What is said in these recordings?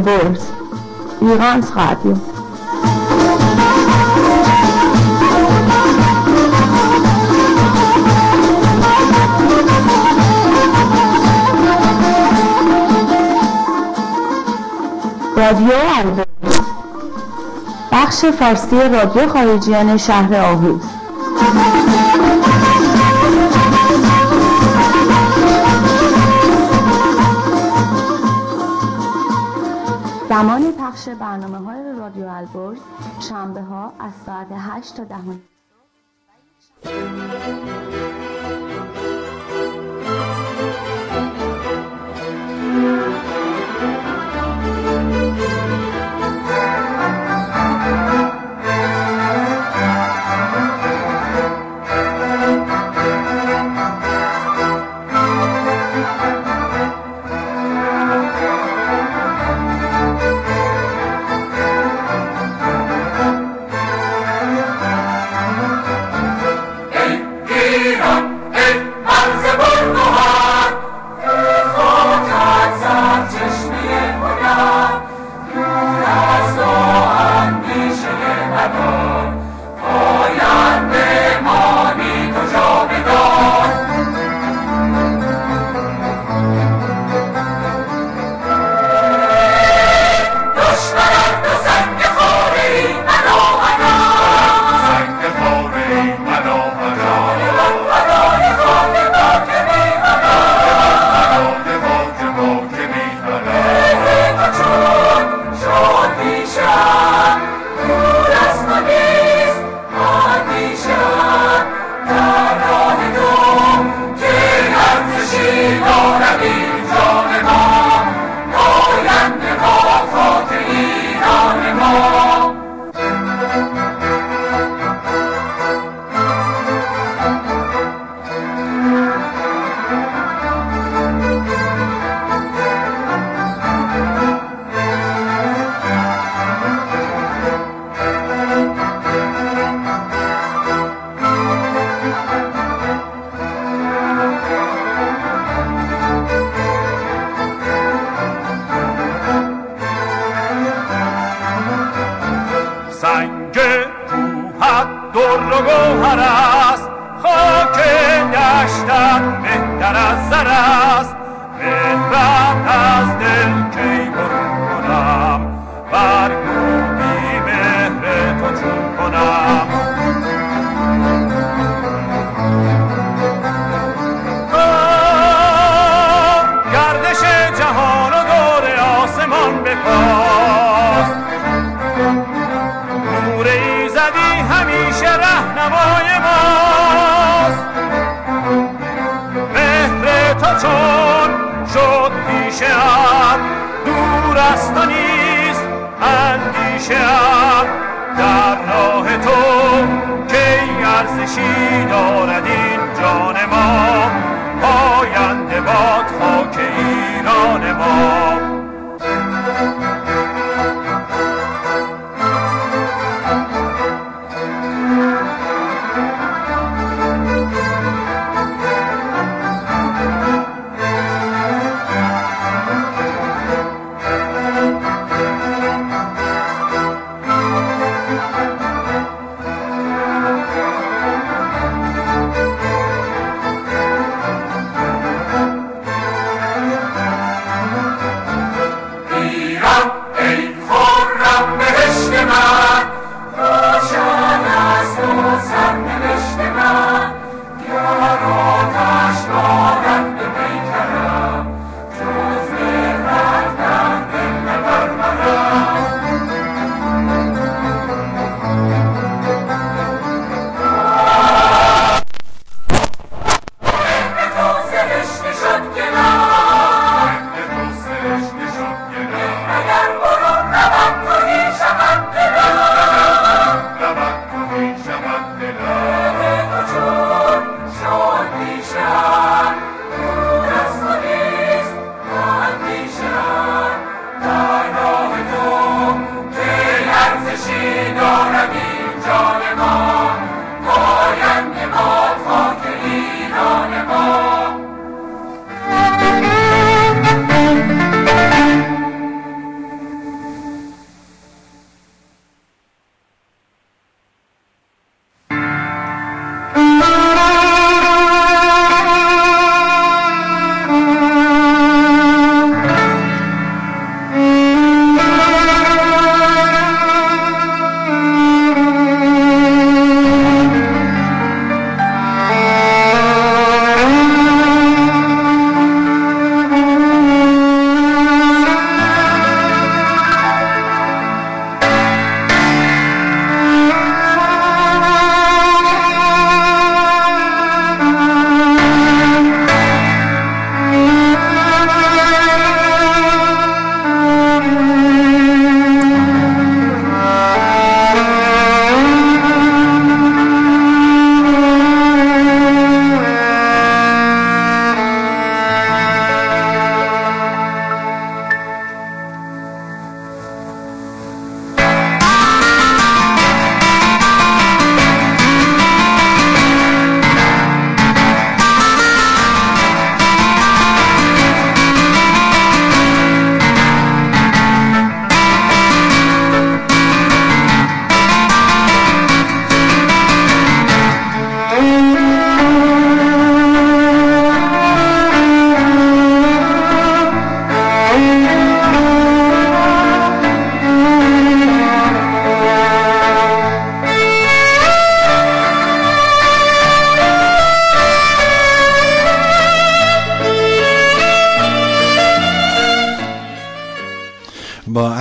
البرز ایرانس رادیو. رادیو البرز بخش فارسی رادیو خارجیان شهر آهوز. زمان پخش برنامه‌های رادیو البرز شنبه‌ها از ساعت 8 تا 10.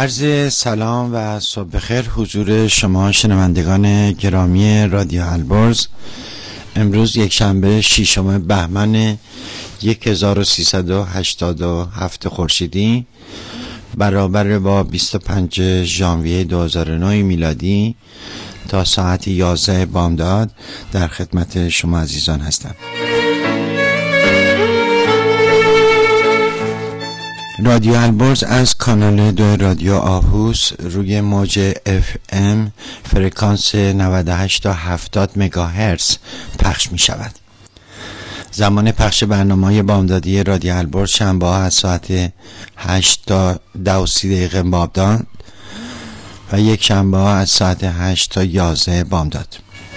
عرض سلام و صبح بخیر حضور شما شنوندگان گرامی رادیو البرز. امروز یک شنبه 6 بهمن 1387 خورشیدی برابر با 25 ژانویه 2009 میلادی تا ساعت 11 بامداد در خدمت شما عزیزان هستم. رادیو البرز از کانال 2 رادیو آهوس روی موج FM فرکانس 98 تا 70 مگاهرتز پخش می شود. زمان پخش برنامه بامدادی رادیو البرز شنبه ها از ساعت 8 تا 10:30 بامداد و یک شنبه ها از ساعت 8 تا 11 بامداد.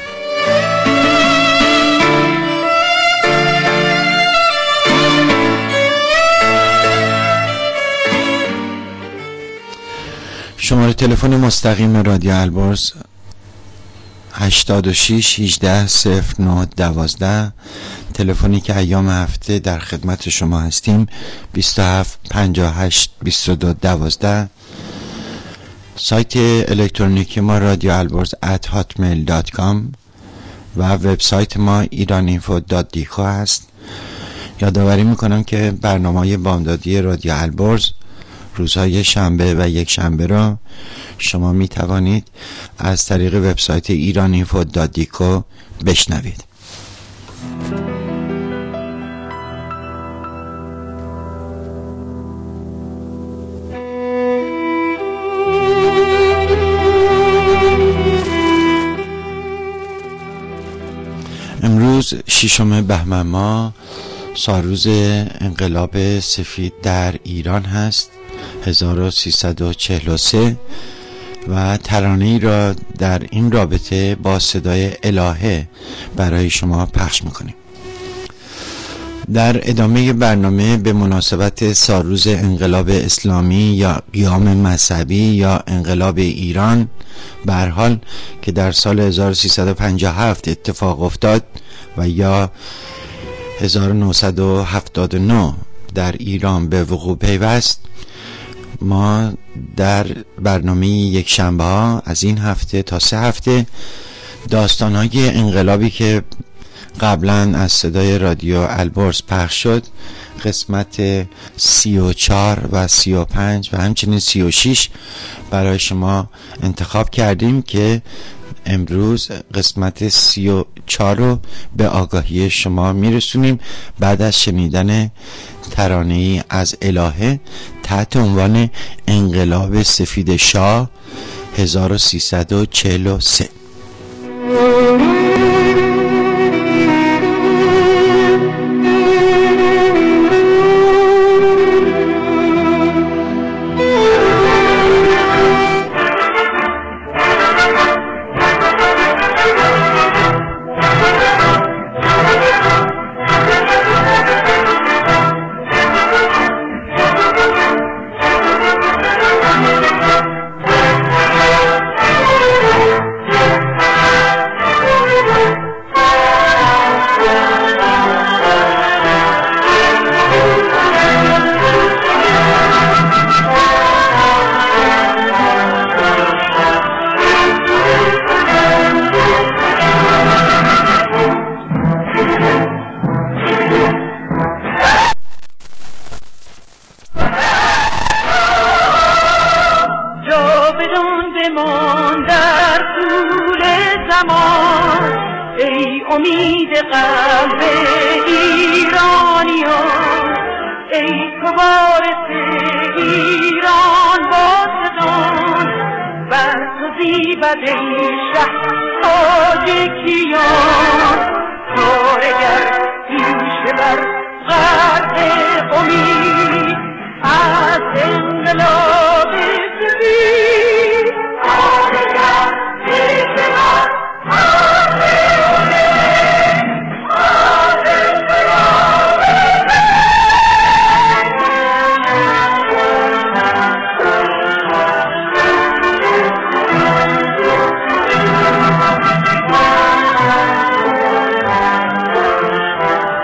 شماره تلفن مستقیم رادیو البرز 86 18 09 12، تلفنی که ایام هفته در خدمت شما هستیم 27 58 22 12. سایت الکترونیکی ما رادیو البرز @hotmail.com و وبسایت ما iraninfo.dico هست. یادآوری میکنم که برنامه بامدادی رادیو البرز روزهای شنبه و یک شنبه را شما می توانید از طریق وبسایت iraninfo.dico بشنوید. امروز 6 بهمن ماه سالروز انقلاب سفید در ایران هست 1343 و ترانه‌ای را در این رابطه با صدای الهه برای شما پخش میکنیم. در ادامه برنامه به مناسبت سالروز انقلاب اسلامی یا قیام مذهبی یا انقلاب ایران به هر حال که در سال 1357 اتفاق افتاد و یا 1979 در ایران به وقوع پیوست، ما در برنامه یک شنبه ها از این هفته تا 3 هفته داستان‌های انقلابی که قبلا از صدای رادیو البرز پخش شد قسمت 34 و 35 و همچنین 36 برای شما انتخاب کردیم که امروز قسمت 34 رو به آگاهی شما میرسونیم بعد از شنیدن ترانه‌ای از الهه تحت عنوان انقلاب سفید شاه 1343.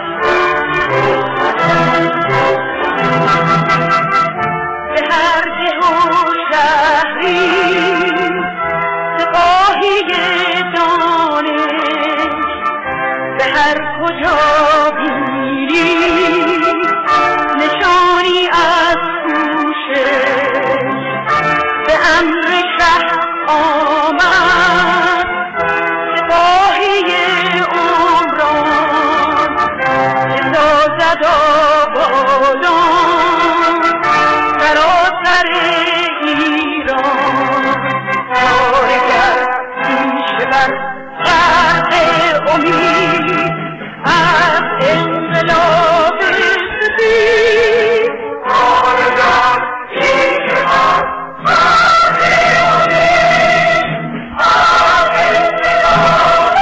به هر جهت کجا بینی نشانی از کوشش به امر شه آمد سپاهی عمران اندازد آبادان سراسر ایران کارگر پیش بر غرق امید از انقلاب سفید کارگر پیش بر غرق امید از انقلاب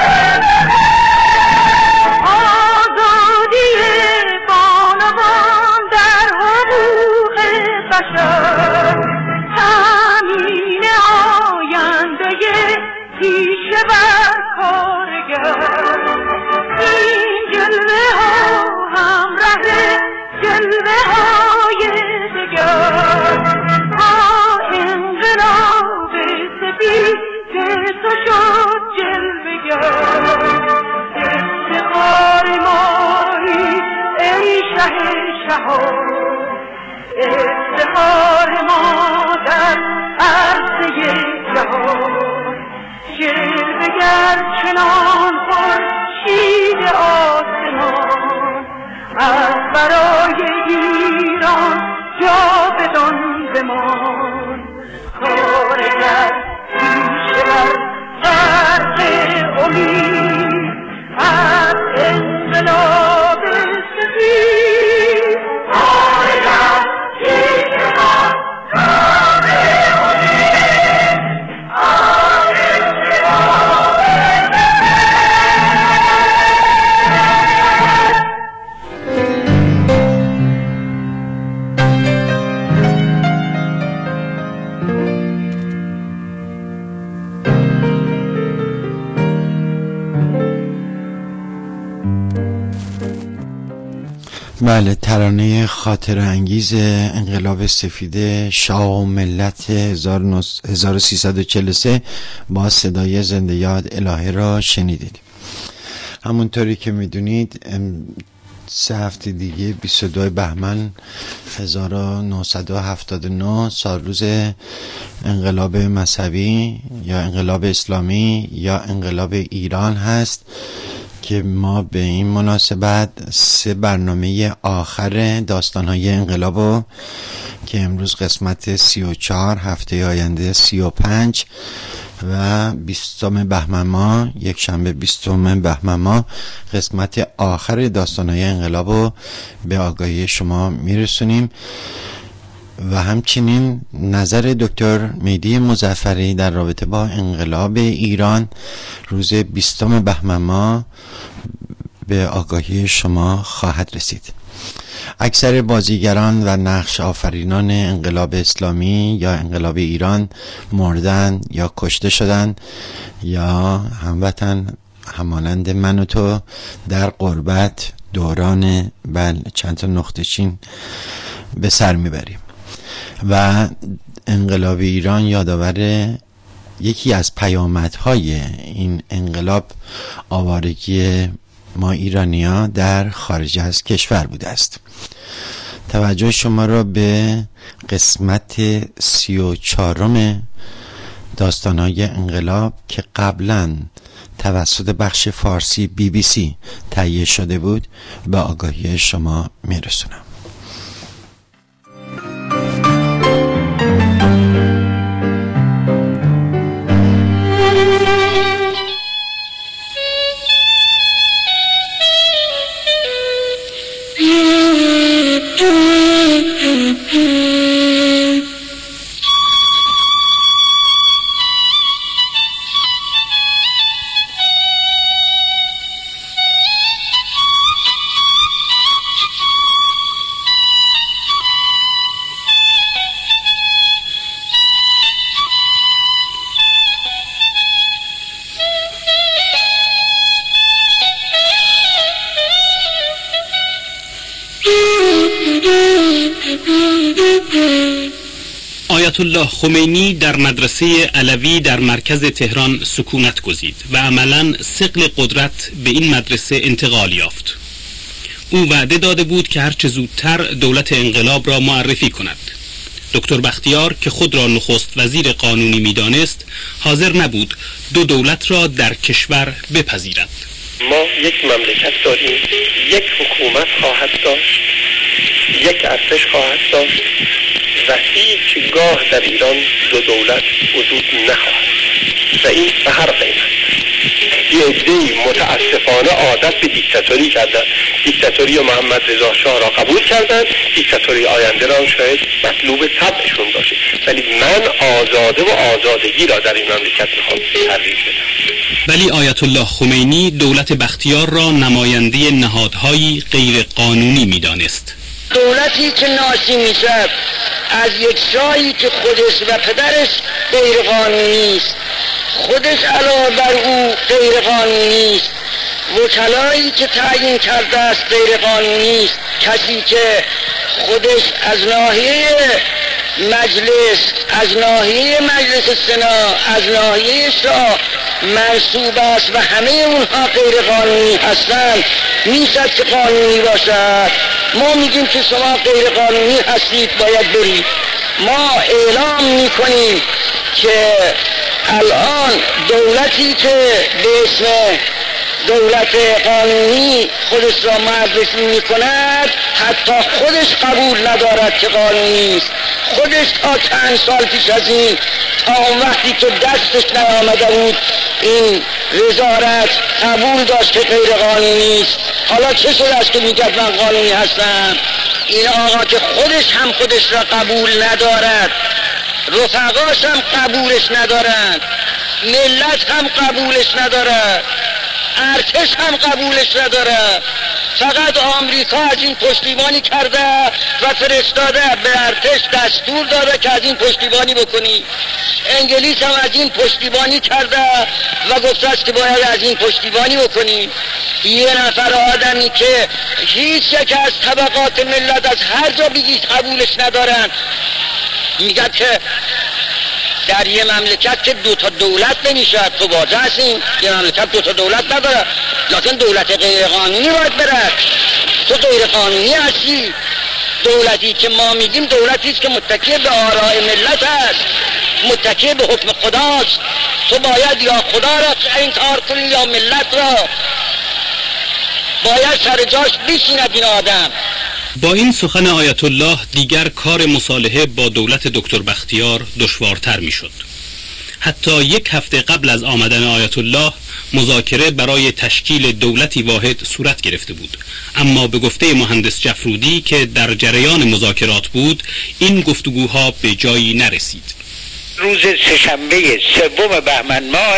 آزادی بانوان در حقوق بشر تامین آینده پیش بر کارگر این جلوه ها همراه جلوه های دگر تا انقلاب سفید که تو شد جلوه گر افتخار مایی ای شه شهان افتخار ما در عرصه جهان جلوه گر چنان خورشید آسمان از برای ایران جاودان بمان کارگر پیش بر غرق امید از انقلاب سفید کارگر پیش بر غرق امید از انقلاب بله، ترانه خاطر انگیز انقلاب سفید شاه و ملت 1343 با صدای زنده یاد الهه را شنیدید. همونطوری که میدونید 3 هفته دیگه 22 بهمن 1979 سالروز انقلاب مذهبی یا انقلاب اسلامی یا انقلاب ایران هست که ما به این مناسبت 3 برنامه آخر داستان‌های انقلابو که امروز قسمت 34 هفته آینده 35 و 20 بهمن ماه یک شنبه 20 بهمن ماه قسمت آخر داستان‌های انقلابو به آگاهی شما میرسونیم و همچنین نظر دکتر مهدی مظفری در رابطه با انقلاب ایران روز 20 بهمن ماه به آگاهی شما خواهد رسید. اکثر بازیگران و نقش آفرینان انقلاب اسلامی یا انقلاب ایران مردن یا کشته شدن یا هموطن همانند من و تو در غربت دوران چند تا نقطه چین به سر میبریم و انقلاب ایران یادآور یکی از پیامدهای این انقلاب آوارگی ما ایرانی‌ها در خارج از کشور بوده است. توجه شما را به قسمت 34 داستان‌های انقلاب که قبلاً توسط بخش فارسی BBC تهیه شده بود به آگاهی شما میرسونم. آیت الله خمینی در مدرسه علوی در مرکز تهران سکونت گزید و عملاً ثقل قدرت به این مدرسه انتقال یافت. او وعده داده بود که هرچه زودتر دولت انقلاب را معرفی کند. دکتر بختیار که خود را نخست وزیر قانونی می‌دانست، حاضر نبود دو دولت را در کشور بپذیرد. ما یک مملکت داریم، یک حکومت خواهد داشت، یک ارتش خواهد داشت و هیچگاه در ایران دو دولت وجود نخواهد و این به هر قیمت. یه عده‌ای متاسفانه عادت به دیکتاتوری کردن، دیکتاتوری محمد رضا شاه را قبول کردن، دیکتاتوری آینده را شاید مطلوب طبعشون باشه، ولی من آزاده و آزادگی را در این مملکت میخوام ترویج بدم. ولی آیت الله خمینی دولت بختیار را نماینده نهادهای غیر قانونی می‌دانست. دولتی که ناشی میشد از یک شاهی که خودش و پدرش غیر قانونی است، خودش علاوه بر او غیر قانونی است، وکلایی که تعیین کرده است غیر قانونی است، کسی که خودش از ناحیه مجلس، از ناحیه مجلس سنا، از ناحیه شاه منصوب است و همه اونها غیر قانونی هستند، میشد که قانونی باشد. ما میگیم که شما غیر قانونی هستید، باید برید. ما اعلام میکنیم که الان دولتی که به اسم دولت قانونی خودش را معرفی میکند، حتی خودش قبول ندارد که قانونی است. خودش تا چند سال پیش از این، تا اون وقتی که دستش نیامده بود این وزارت، قبول داشت که غیر قانونی است. حالا چه شده است که میگه من قانونی هستم؟ این آقا که خودش را قبول ندارد، رفقاش هم قبولش ندارند، ملت هم قبولش ندارد، ارتش هم قبولش نداره. فقط آمریکا از این پشتیبانی کرده و فرستاده به ارتش دستور داده که از این پشتیبانی بکنی. انگلیس هم از این پشتیبانی کرده و گفته است که باید از این پشتیبانی بکنی. یه نفر آدمی که هیچ یک از طبقات ملت از هر جا بگید قبولش ندارن، میگه که در یه مملکت که دوتا دولت نمیشد، تو واضح هستیم یه مملکت دوتا دولت نداره، لکن دولت غیر قانونی باید برد. تو غیر قانونی هستی. دولتی که ما میگیم دولتی است که متکی به آراء ملت است، متکی به حکم خداست. تو باید یا خدا را انکار کنی یا ملت را. باید سر جاش بشیند این آدم. با این سخن آیت الله دیگر کار مصالحه با دولت دکتر بختیار دشوارتر میشد. حتی یک هفته قبل از آمدن آیت الله مذاکره برای تشکیل دولتی واحد صورت گرفته بود، اما به گفته مهندس جفرودی که در جریان مذاکرات بود، این گفتگوها به جایی نرسید. روز سه‌شنبه 3 بهمن ماه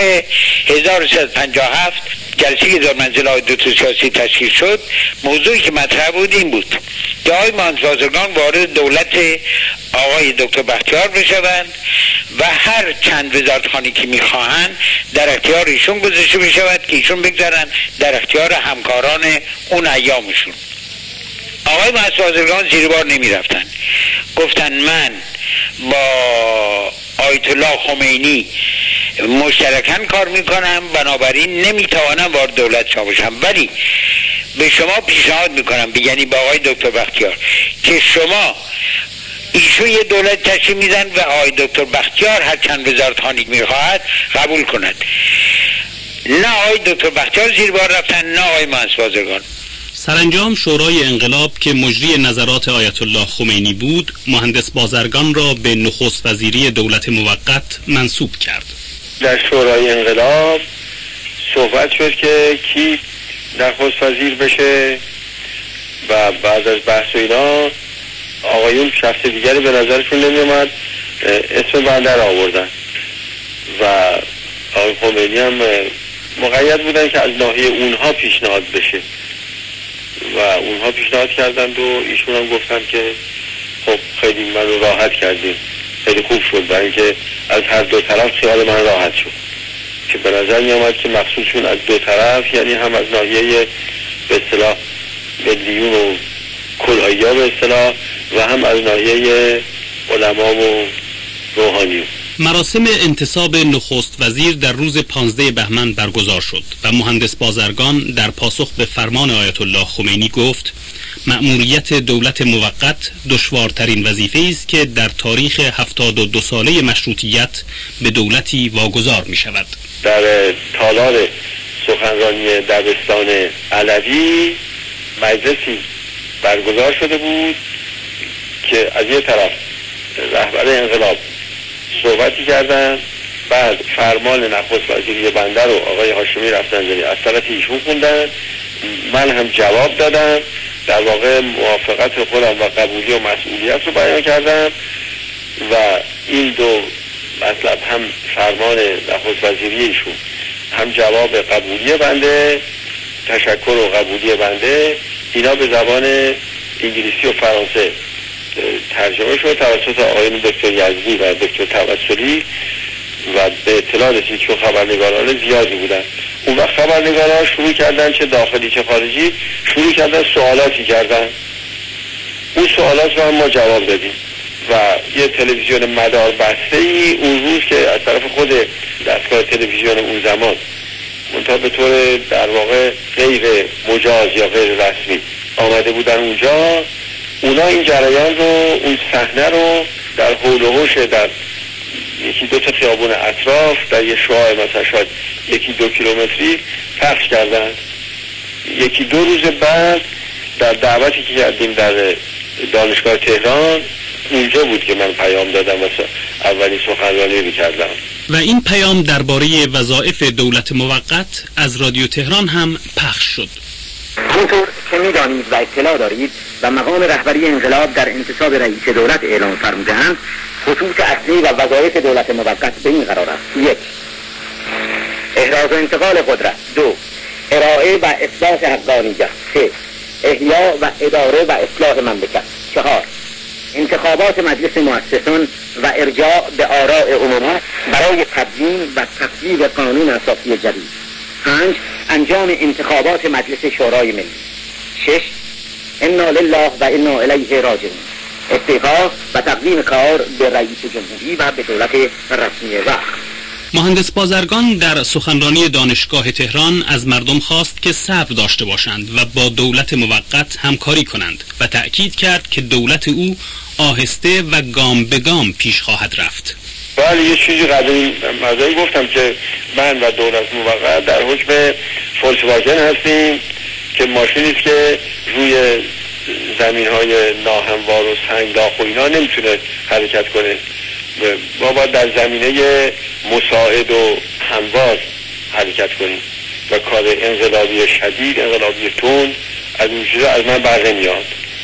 1357 جلسه دارمنزل دو سیاسی تشکیل شد. موضوعی که مطرح بود این بود که آقای مهندس بازرگان وارد دولت آقای دکتر بختیار بشوند و هر چند وزارتخانه که میخواهند در اختیار ایشون گذاشته بشود که ایشون بگذارن در اختیار همکاران اون ایامشون. آقای مهندس بازرگان زیر بار نمی رفتن، گفتن من با آیت الله خمینی مشترکاً کار میکنم، بنابراین نمیتوانم وارد دولت شما بشم، ولی به شما پیشنهاد میکنم، یعنی با آقای دکتر بختیار، که شما ایشون یه دولت تشکیل میدن و آقای دکتر بختیار هر چند وزارتخانه میخواهد قبول کند. نه آقای دکتر بختیار زیر بار رفتن، نه آقای مهندس بازرگان. سرانجام شورای انقلاب که مجری نظرات آیت الله خمینی بود، مهندس بازرگان را به نخست وزیری دولت موقت منصوب کرد. در شورای انقلاب صحبت شد که کی نخست وزیر بشه و بعد از بحث و اینا آقایون شخص دیگری به نظرشون نمیومد، اسم من در آوردن و آقای خمینی هم مقید بودن که از ناحیه اونها پیشنهاد بشه و اونها پیشنهاد کردند و ایشون هم گفتن که خب خیلی من رو راحت کردیم، خیلی خوب شد، برای اینکه از هر دو طرف خیال من راحت شد که به نظر می آمد که مقصودشون از دو طرف، یعنی هم از ناحیه به اصطلاح ملیون و کلهایی ها به اصطلاح و هم از ناحیه علما و روحانیون. مراسم انتصاب نخست وزیر در روز 15 بهمن برگزار شد و مهندس بازرگان در پاسخ به فرمان آیت الله خمینی گفت مأموریت دولت موقت دشوارترین وظیفه است که در تاریخ 72 ساله مشروطیت به دولتی واگذار می شود. در تالار سخنرانی دبستان علوی مجلسی برگزار شده بود که از یک طرف رهبر انقلاب صحبتی کردن، بعد فرمان نخست وزیری بنده رو آقای هاشمی رفسنجانی از طرف ایشون خوندن، من هم جواب دادم، در واقع موافقت خودم و قبولی و مسئولیت رو بیان کردم و این دو مطلب، هم فرمان نخست وزیری ایشون هم جواب قبولی بنده، تشکر و قبولی بنده، اینا به زبان انگلیسی و فرانسه ترجمه شد توسط آقایون دکتر یزدی و دکتر توسلی و به اطلاع رسید چون خبرنگاران زیادی بودن. اون وقت خبرنگاران شروع کردن، چه داخلی چه خارجی، شروع کردن سوالاتی کردن. اون سوالات رو هم ما جواب دادیم و یه تلویزیون مدار بسته ای اون روز که از طرف خود دستگاه تلویزیون اون زمان منتها به طور در واقع غیر مجاز یا غیر رسمی آمده بودن اونجا، اونا این جریان رو، اون صحنه رو در حول و حوش در یکی دو تا خیابون اطراف در یه شعاع مثلا شاید 1-2 کیلومتری پخش کردن. 1-2 روز بعد در دعوتی که کردیم در دانشگاه تهران، اونجا بود که من پیام دادم و اولین سخنرانی رو کردم و این پیام درباره وظایف دولت موقت از رادیو تهران هم پخش شد. همونطور که می‌دانید و اطلاع دارید و مقام رهبری انقلاب در انتصاب رئیس دولت اعلام فرمودند، خطوط اصلی و وظایف دولت موقت به این قرار است: 1. احراز و انتقال قدرت. 2. ارائه و اثبات حقانیت. 3. احیا و اداره و اصلاح مملکت. 4. انتخابات مجلس مؤسسان و ارجاع به آراء عمومی برای تدوین و تصویب قانون اساسی جدید. 5. انجام انتخابات مجلس شورای ملی. 6. انا لله و انا الیه راجعون. استعفا و تقدیم کار به رئیس جمهوری و به دولت رسمی وقت. مهندس بازرگان در سخنرانی دانشگاه تهران از مردم خواست که صبر داشته باشند و با دولت موقت همکاری کنند و تأکید کرد که دولت او آهسته و گام به گام پیش خواهد رفت. بله، یه چیزی قبل گفتم که من و دولت موقت در حکم فولکسواگن هستیم که ماشینی است که روی زمین‌های ناهموار و سنگلاخ و اینا نمیتونه حرکت کنه. ما باید در زمینه مساعد و هموار حرکت کنیم و کار انقلابی شدید، انقلابی تند از اون چیزا از من بر نمیاد.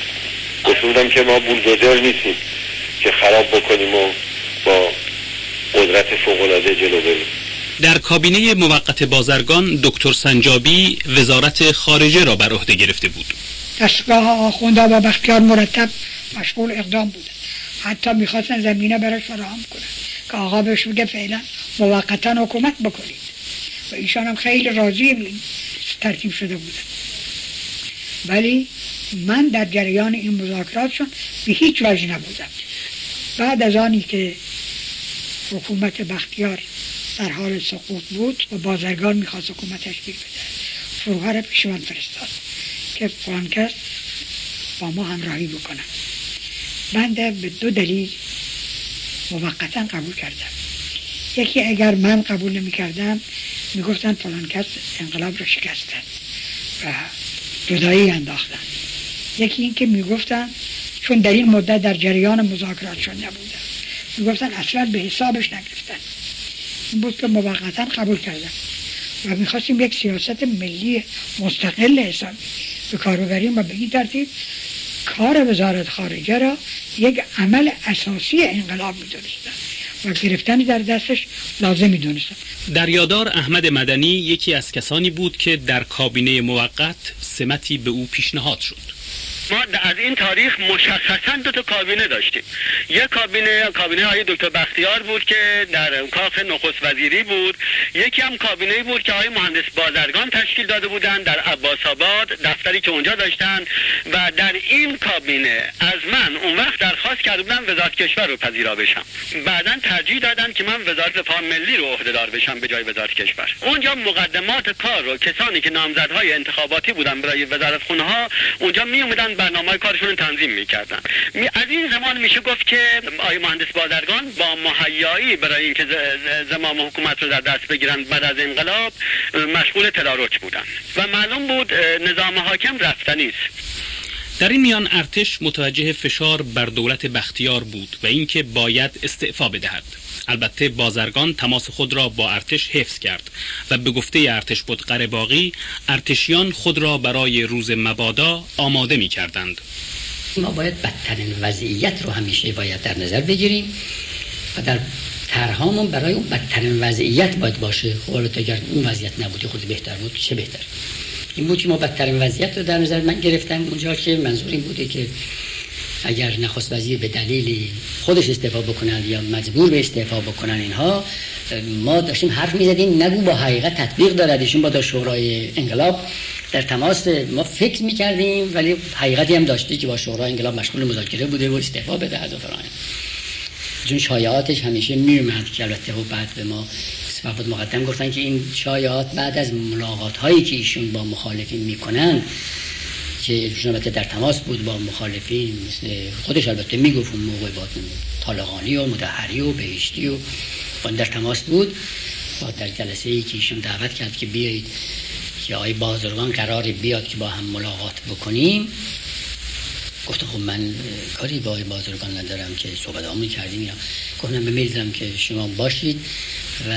گفتم که ما بولدوزر نیستیم که خراب بکنیم و با قدرت فوق‌العاده جلو بریم. در کابینه موقت بازرگان دکتر سنجابی وزارت خارجه را بر عهده گرفته بود. دستگاه آخونده و بختیار مرتب مشغول اقدام بودند، حتی میخواستن زمینه براش فراهم کنن که آقا بهش بگه فعلا موقتا حکومت بکنید و ایشان هم خیلی راضی ترتیب شده بودن. ولی من در جریان این مذاکراتشون به هیچ وجه نبودم. بعد از آنی که حکومت بختیار در حال سقوط بود و بازرگان میخواست حکومت تشکیل بده، فروغه پیش من فرستاد که فلان کس با ما همراهی بکنم. من به 2 دلیل موقتا قبول کردم. یکی اگر من قبول نمی کردم میگفتن فلان کس انقلاب رو شکستن و جدایی انداختن. یکی این که میگفتن چون در این مدت در جریان مذاکراتشون نبودن، میگفتن اصلا به حسابش نگرفتن. این بود که موقتا قبول کردم و میخواستیم یک سیاست ملی مستقل حسابی به کار ببریم و به این ترتیب کار وزارت خارجه را یک عمل اساسی انقلاب می‌دونستن و گرفتن در دستش لازم می‌دونستن. دریادار احمد مدنی یکی از کسانی بود که در کابینه موقت سمتی به او پیشنهاد شد. ما از این تاریخ مشخصا 2 تا کابینه داشتیم. یک کابینه های دکتر بختیار بود که در کاخ نخست وزیری بود، یکی هم کابینه بود که های مهندس بازرگان تشکیل داده بودند در عباس آباد، دفتری که اونجا داشتن، و در این کابینه از من اون وقت درخواست کرده بودم وزارت کشور رو پذیرا بشم. بعداً ترجیح دادن که من وزارت دفاع ملی رو عهدهدار بشم به جای وزارت کشور. اونجا مقدمات کار رو کسانی که نامزدهای انتخاباتی بودن برای وزارتخونه ها اونجا می اومدن برنامه کارشون رو تنظیم می‌کردن. از این زمان میشه گفت که آقای مهندس بازرگان با مهیایی برای اینکه زمام حکومت رو در دست بگیرن بعد از انقلاب مشغول تدارک بودن و معلوم بود نظام حاکم رفتنی است. در این میان ارتش متوجه فشار بر دولت بختیار بود و اینکه باید استعفا بدهد. البته بازرگان تماس خود را با ارتش حفظ کرد و به گفته ارتش بود قره‌باغی ارتشیان خود را برای روز مبادا آماده می کردند. ما باید بدترین وضعیت رو همیشه باید در نظر بگیریم و در طرحمون برای اون بدترین وضعیت باید باشه. خب اگر اون وضعیت نبودی خود بهتر بود، چه بهتر. این بود که ما بدترین وضعیت رو در نظر من گرفتم اونجا که منظور این بوده که اگر نخست وزیر به دلیلی خودش استعفا بکنن یا مجبور به استعفا بکنن اینها، ما داشتیم حرف می‌زدیم نگو با حقیقت تطبیق دارد. ایشون با شورای انقلاب در تماس، ما فکر می‌کردیم ولی حقیقتی هم داشته که با شورای انقلاب مشغول مذاکره بوده و استعفا بده از فلان. چون شایعاتش همیشه میومد که البته بعد به ما صفات مقدم گفتن که این شایعات بعد از ملاقات‌هایی که ایشون با مخالفین می‌کنن که ایشون البته در تماس بود با مخالفین، مثل خودش البته میگفت اون موقع با طالقانی و مطهری و بهشتی و در تماس بود. با در جلسه‌ای که ایشون دعوت کرد که بیایید که آقای بازرگان قراره بیاد که با هم ملاقات بکنیم، گفتم خب من کاری با آقای بازرگان ندارم که صحبتامون کردیم اینا. گفتم به میل دارم که شما باشید و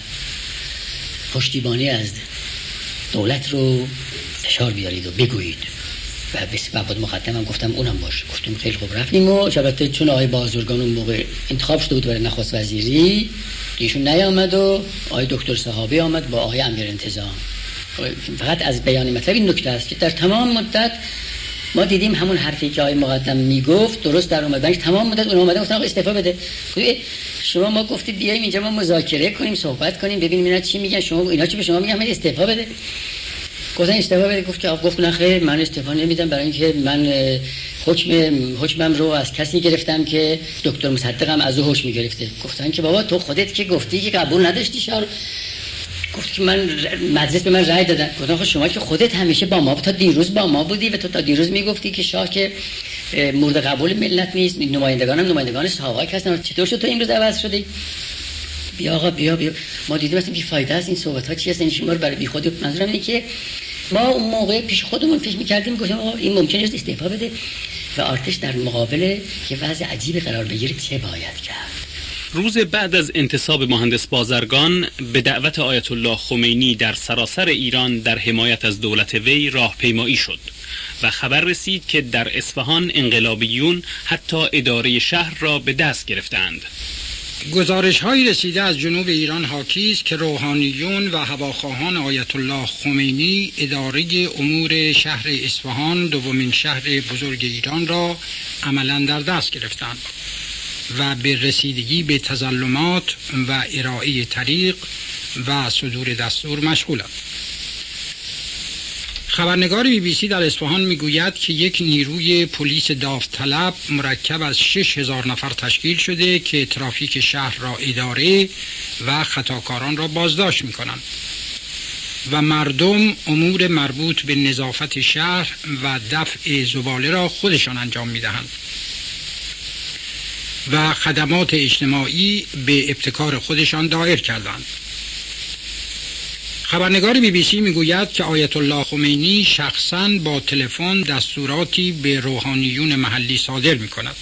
پشتیبانی از دولت رو فشار بیارید و بگویید و به بعد مقدمم گفتم اونم باشه. گفتم خیلی خوب رفتیم و البته چون آقای بازرگان اون موقع انتخاب شده بود برای نخست وزیری ایشون نیامد و آقای دکتر صحابی آمد با آقای امیر انتظام. فقط از بیان مطلب این نکته است که در تمام مدت ما دیدیم همون حرفی که آقای مقدم میگفت درست در اومد. بعدش تمام مدت اون اومدن گفتن استعفا بده. شما ما گفتید بیایم اینجا ما مذاکره کنیم، صحبت کنیم، ببینیم اینا چی میگن، شما اینا چی به شما میگن، استعفا بده. گفتن استعفا بده. گفت نه خیر من استعفا نمیدم برای اینکه من حکمم رو از کسی گرفتم که دکتر مصدقم از او حکم گرفته. گفتن که بابا تو خودت که گفتی که قبول نداشتی شار. گفت که من مجلس به من رأی دادن. گفتم خب شما که خودت همیشه با ما تا دیروز با ما بودی و تو تا دیروز میگفتی که شاه که مورد قبول ملت نیست، نمایندگان ساواک هستن، چطور شد تو امروز عوض شدی؟ بیا آقا بیا ما دیدیم اصلا بی فایده است این صحبت ها. چی هست این شما رو برای بی خود؟ منظورم اینه که ما اون موقع پیش خودمون فکر می‌کردیم گفتم آقا این ممکنه است استعفا بده و ارتش در مقابل که وضع عجیبی قرار بگیره چه باید کرد. روز بعد از انتصاب مهندس بازرگان به دعوت آیت الله خمینی در سراسر ایران در حمایت از دولت وی راهپیمایی شد و خبر رسید که در اصفهان انقلابیون حتی اداره شهر را به دست گرفتند. گزارش‌هایی رسیده از جنوب ایران حاکی است که روحانیون و هواخواهان آیت الله خمینی اداره امور شهر اصفهان، دومین شهر بزرگ ایران را عملاً در دست گرفتند و به رسیدگی به تظلمات و ارائه طریق و صدور دستور مشغولند. خبرنگار BBC در اصفهان میگوید که یک نیروی پلیس داوطلب مرکب از 6000 نفر تشکیل شده که ترافیک شهر را اداره و خطاکاران را بازداشت میکنند و مردم امور مربوط به نظافت شهر و دفع زباله را خودشان انجام میدهند و خدمات اجتماعی به ابتکار خودشان دایر کردند. خبرنگار BBC میگوید که آیت الله خمینی شخصاً با تلفن دستوراتی به روحانیون محلی صادر میکند.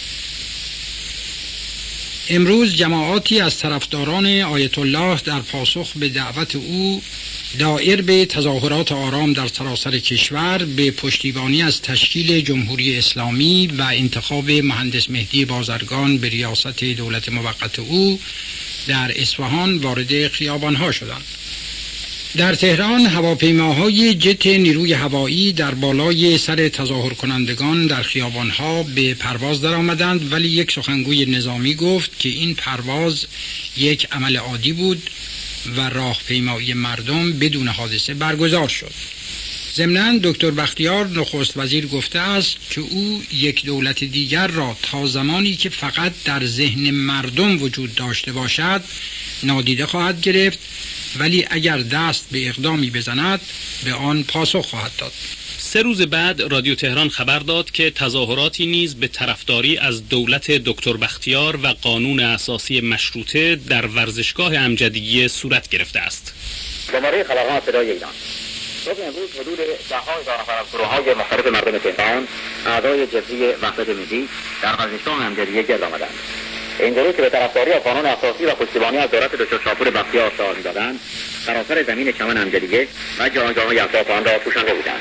امروز جماعاتی از طرفداران آیت الله در پاسخ به دعوت او دایر به تظاهرات آرام در سراسر کشور به پشتیبانی از تشکیل جمهوری اسلامی و انتخاب مهندس مهدی بازرگان به ریاست دولت موقت او در اصفهان وارد خیابانها شدند. در تهران هواپیماهای جت نیروی هوایی در بالای سر تظاهر کنندگان در خیابانها به پرواز در آمدند، ولی یک سخنگوی نظامی گفت که این پرواز یک عمل عادی بود و راهپیمایی مردم بدون حادثه برگزار شد. ضمناً دکتر بختیار نخست وزیر گفته است که او یک دولت دیگر را تا زمانی که فقط در ذهن مردم وجود داشته باشد نادیده خواهد گرفت، ولی اگر دست به اقدامی بزند به آن پاسخ خواهد داد. 3 روز بعد رادیو تهران خبر داد که تظاهراتی نیز به طرفداری از دولت دکتر بختیار و قانون اساسی مشروطه در ورزشگاه امجدیه صورت گرفته است. شماره خبرها صدای ایران. صبح امروز حدود ده‌ها هزار نفر از گروه‌های مختلف مردم تهران اعضای جبهه وحدت ملی در ورزشگاه امجدیه گرد آمدند. این گروه که به طرفداری از قانون اساسی و پشتیبانی از دولت دکتر شاپور بختیار شعار می‌دادند، سراسر زمین چمن امجدیه و جایگاه‌های اطراف آن را پوشانده بودند.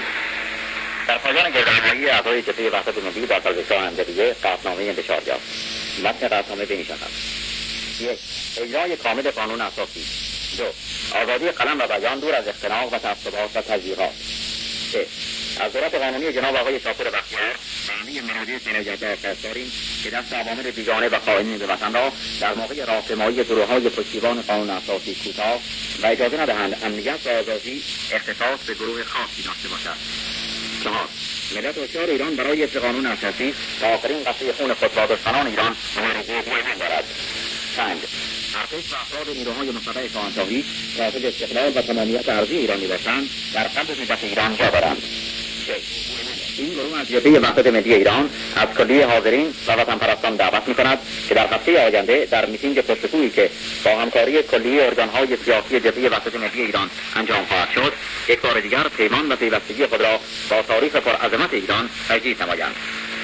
در پایان گردهمایی اعضای جبهه وحدت ملی در ورزشگاه امجدیه قطعنامه انتشار یافت. متن قطعنامه بنویسند: 1. اجرای کامل قانون اساسی. 2. آزادی قلم و بیان دور از اختناق و تعصبات و تضییقات. 3. از دولت قانونی جناب آقای شاپور بختیار و همه منابع سینه‌جردار خواستاریم که دست عوامل بیگانه و خائنین به وطن را در موقع راهپیمایی گروه‌های پشتیبان قانون اساسی کوتاه و اجازه ندهند امنیت و آزادی اختصاص به گروه خاصی داشته باشد. 4. ملت هوشیار ایران برای حفظ قانون اساسی تا آخرین قطره خون خود را دشمنان ایران مبارزه مهم دارد. 5. ارتش و افراد نیروهای مصدق شاهنشاهی رافض استقلال و تمامیت ارضی ایرانی باشند در قلب ملت ایران جا دارند. 6. این گروه از جبهه وحدت ملی ایران از کلیه حاضرین و وطن پرستان دعوت می‌کند که در هفته آینده در میتینگ پشت‌سویی که با همکاری کلیه ارگان‌های سیاسی جبهه وحدت ملی ایران انجام خواهد شد، یک بار دیگر پیمان و پیوستگی خود را با تاریخ پرعظمت ایران تجدید نمایند.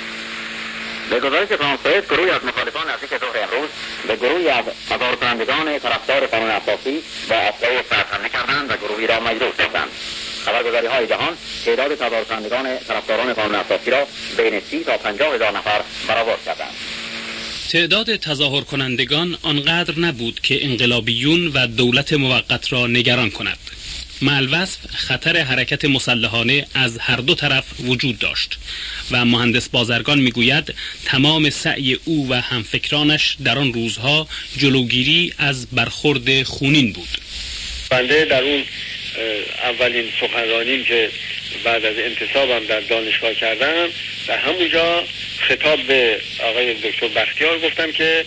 به گزارش فرانس پرس، گروهی از مخالفان نزدیک ظهر امروز به گروهی از تظاهرکنندگان طرفدار قانون اساسی با اسلحه سرحمله کردند و گروهی را مجروح ساختند. خبرگزاری‌های جهان تعداد تظاهرکنندگان طرفداران قانون اساسی را بین 30 تا 50 هزار نفر برآورد کردند. تعداد تظاهر کنندگان آنقدر نبود که انقلابیون و دولت موقت را نگران کند. مع الوصف خطر حرکت مسلحانه از هر دو طرف وجود داشت و مهندس بازرگان میگوید تمام سعی او و همفکرانش در آن روزها جلوگیری از برخورد خونین بود. بنده در اون اولین سخنرانیم که بعد از انتصابم در دانشگاه کردم، در همونجا خطاب به آقای دکتر بختیار گفتم که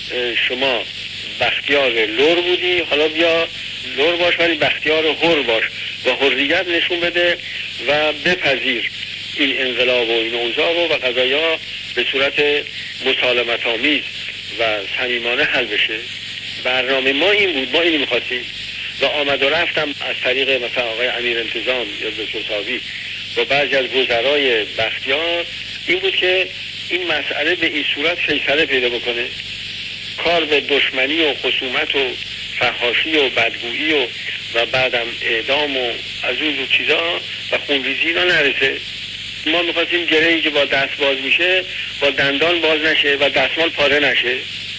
شما بختیار لور بودی، حالا بیا لور باش ولی بختیار حر باش و حریت نشون بده و بپذیر این انقلاب و این اوضاع رو و قضایا به صورت مسالمت آمیز و صمیمانه حل بشه. برنامه ما این بود، ما اینو می‌خواستیم و آمد و رفتم از طریق مثلا آقای امیر انتظام یا دکتر صاحبی و بعضی از وزرای بختیار این بود که این مسئله به این صورت فیصله پیدا بکنه، کار به دشمنی و خصومت و فحاشی و بدگویی و بعدم اعدام و از اون چیزا و خونریزی را نرسه. ما می‌خواستیم گره‌ای که با دست باز میشه با دندان باز نشه و دستمال پاره نشه،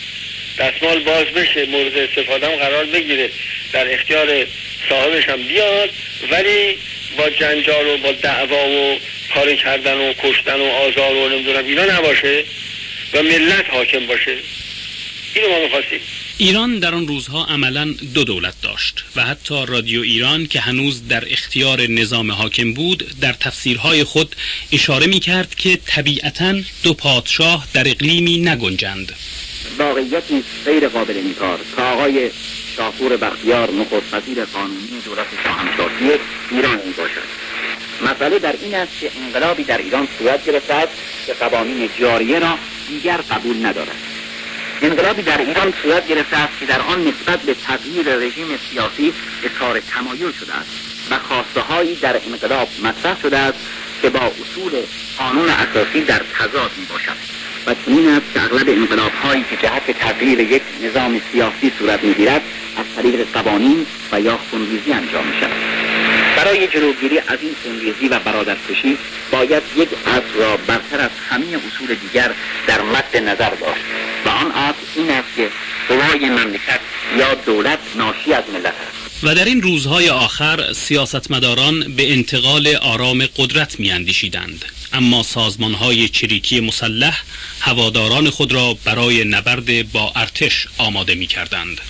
دستمال باز بشه، مورد استفاده هم قرار بگیره، در اختیار صاحبش هم بیاد، ولی با جنجال و با دعوا و پاره کردن و کشتن و آزار و نمیدونم اینا نباشه و ملت حاکم باشه. اینو ما می‌خواستیم. ایران در آن روزها عملاً دو دولت داشت و حتی رادیو ایران که هنوز در اختیار نظام حاکم بود در تفسیرهای خود اشاره می‌کرد که طبیعتاً دو پادشاه در اقلیمی نگنجند. واقعیتی غیر قابل انکار تا آقای شاپور بختیار نخست وزیر قانونی دولت شاهنشاهی ایران می باشد. مسئله در این است که انقلابی در ایران صورت گرفته است که قوانین جاریه را دیگر قبول ندارد. انقلابی در ایران صورت گرفته است که در آن نسبت به تغییر رژیم سیاسی اظهار تمایل شده است و خواسته‌هایی در انقلاب مطرح شده است که با اصول قانون اساسی در تضاد می باشد. و چنین است که اغلب انقلاب‌هایی که جهت تغییر یک نظام سیاسی صورت می‌گیرد از طریق قوانین و یا خونریزی انجام می‌شود. برای جلوگیری از این خونریزی و برادرکشی باید یک اصل را برتر از همه اصول دیگر در مد نظر داشت و آن اصل این است که قوای مملکت یا دولت ناشی از ملت است. و در این روزهای آخر سیاستمداران به انتقال آرام قدرت می‌اندیشیدند، اما سازمان‌های چریکی مسلح هواداران خود را برای نبرد با ارتش آماده می‌کردند.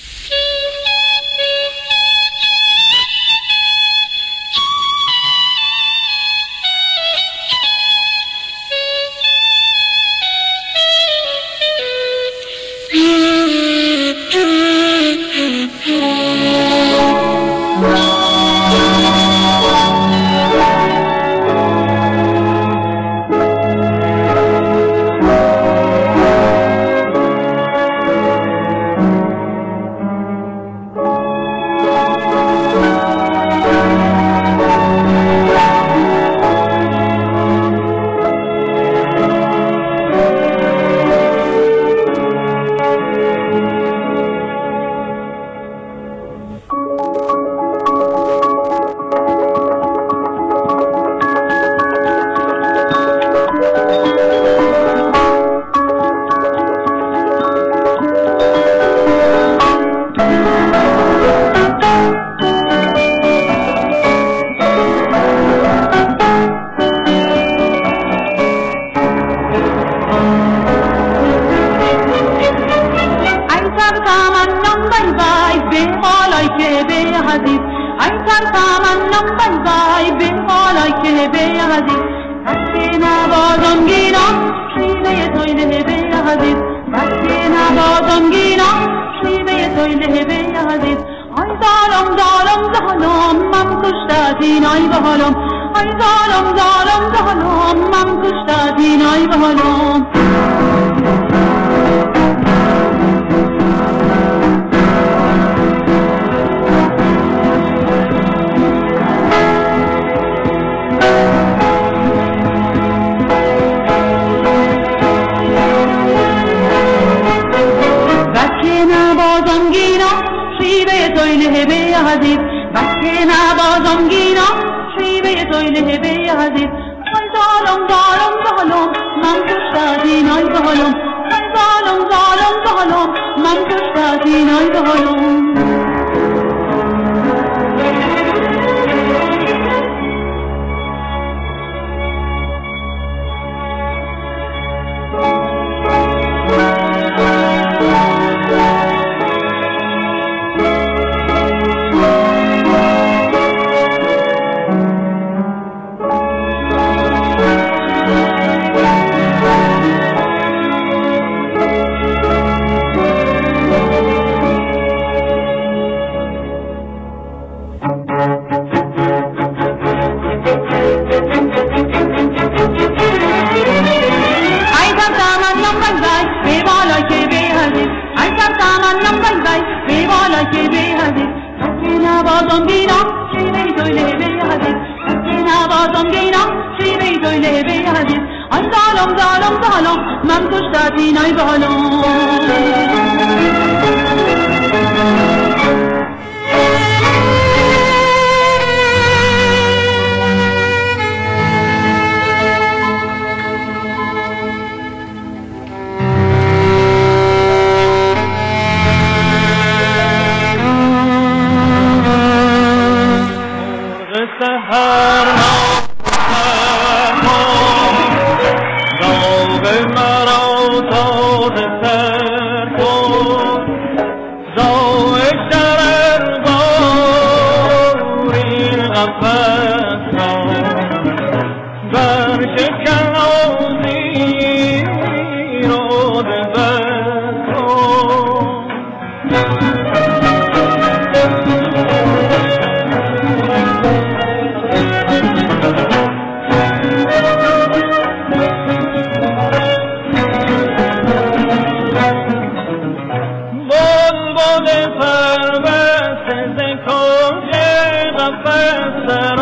بلبل پربسته ز کنج قفس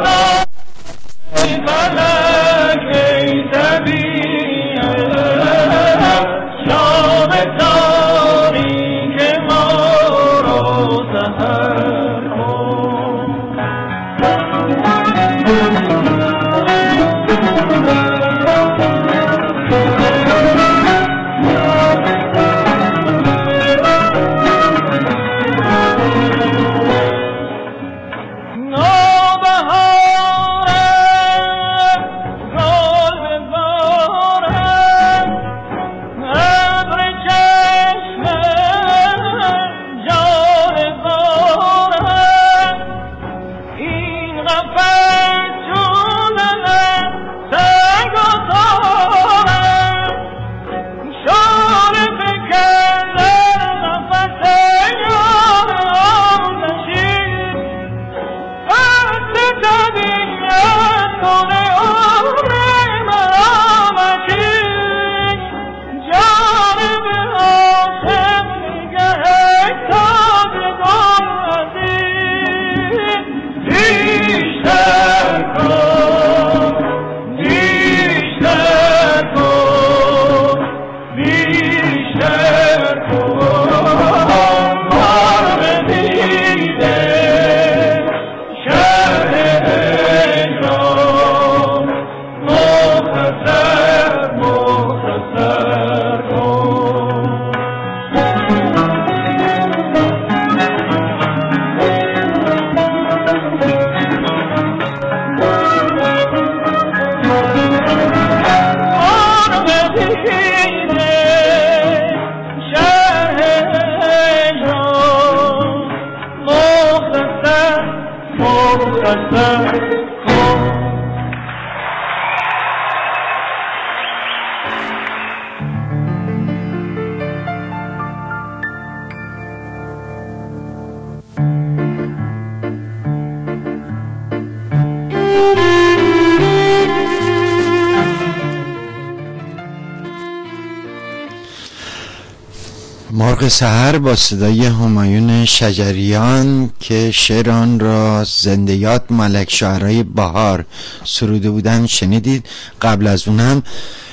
مرغ سحر با صدای همایون شجریان که شعران را زنده یاد ملک شاعرای بهار سروده بودن شنیدید. قبل از اون هم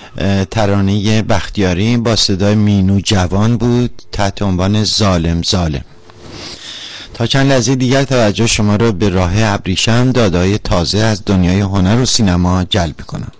ترانه بختیاری با صدای مینو جوان بود تحت عنوان ظالم ظالم. تا چند لحظه دیگر توجه شما را به راه ابریشم، داده‌های تازه از دنیای هنر و سینما جلب کنم.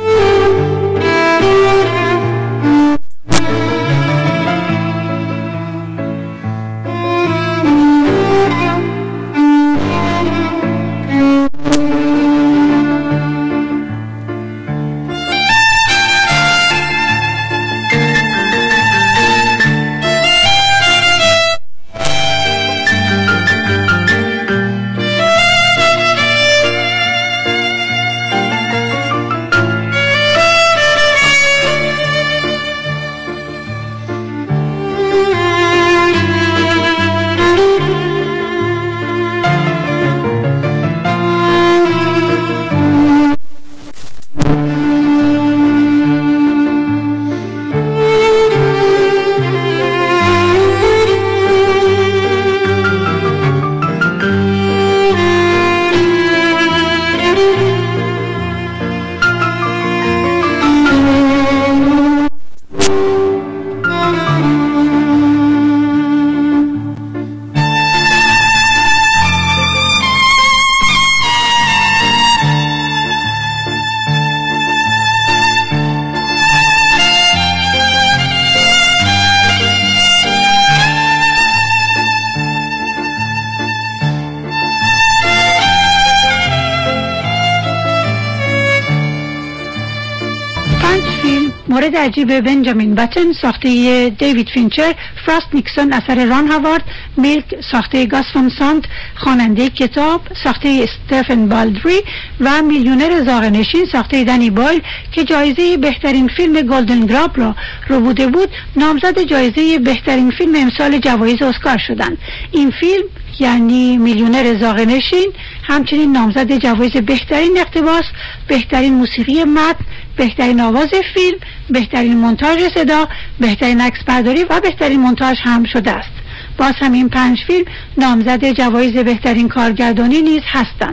مورد عجیب بنجامین باتن ساخته دیوید فینچر، فراست نیکسون اثر ران هاوارد، میلک ساخته گاس فون سانت خواننده کتاب ساخته استفن بالدری و میلیونر زاغنشین ساخته دنی بویل که جایزه بهترین فیلم گلدن گلوب را ربوده بود، نامزد جایزه بهترین فیلم امسال جوایز اسکار شدند. این فیلم یعنی میلیونر زاغنشین همچنین نامزد جوایز بهترین اقتباس، بهترین موسیقی متن، بهترین آواز فیلم، بهترین مونتاژ صدا، بهترین عکسبرداری و بهترین مونتاژ هم شده است. باز هم این 5 فیلم نامزد جوایز بهترین کارگردانی نیز هستند.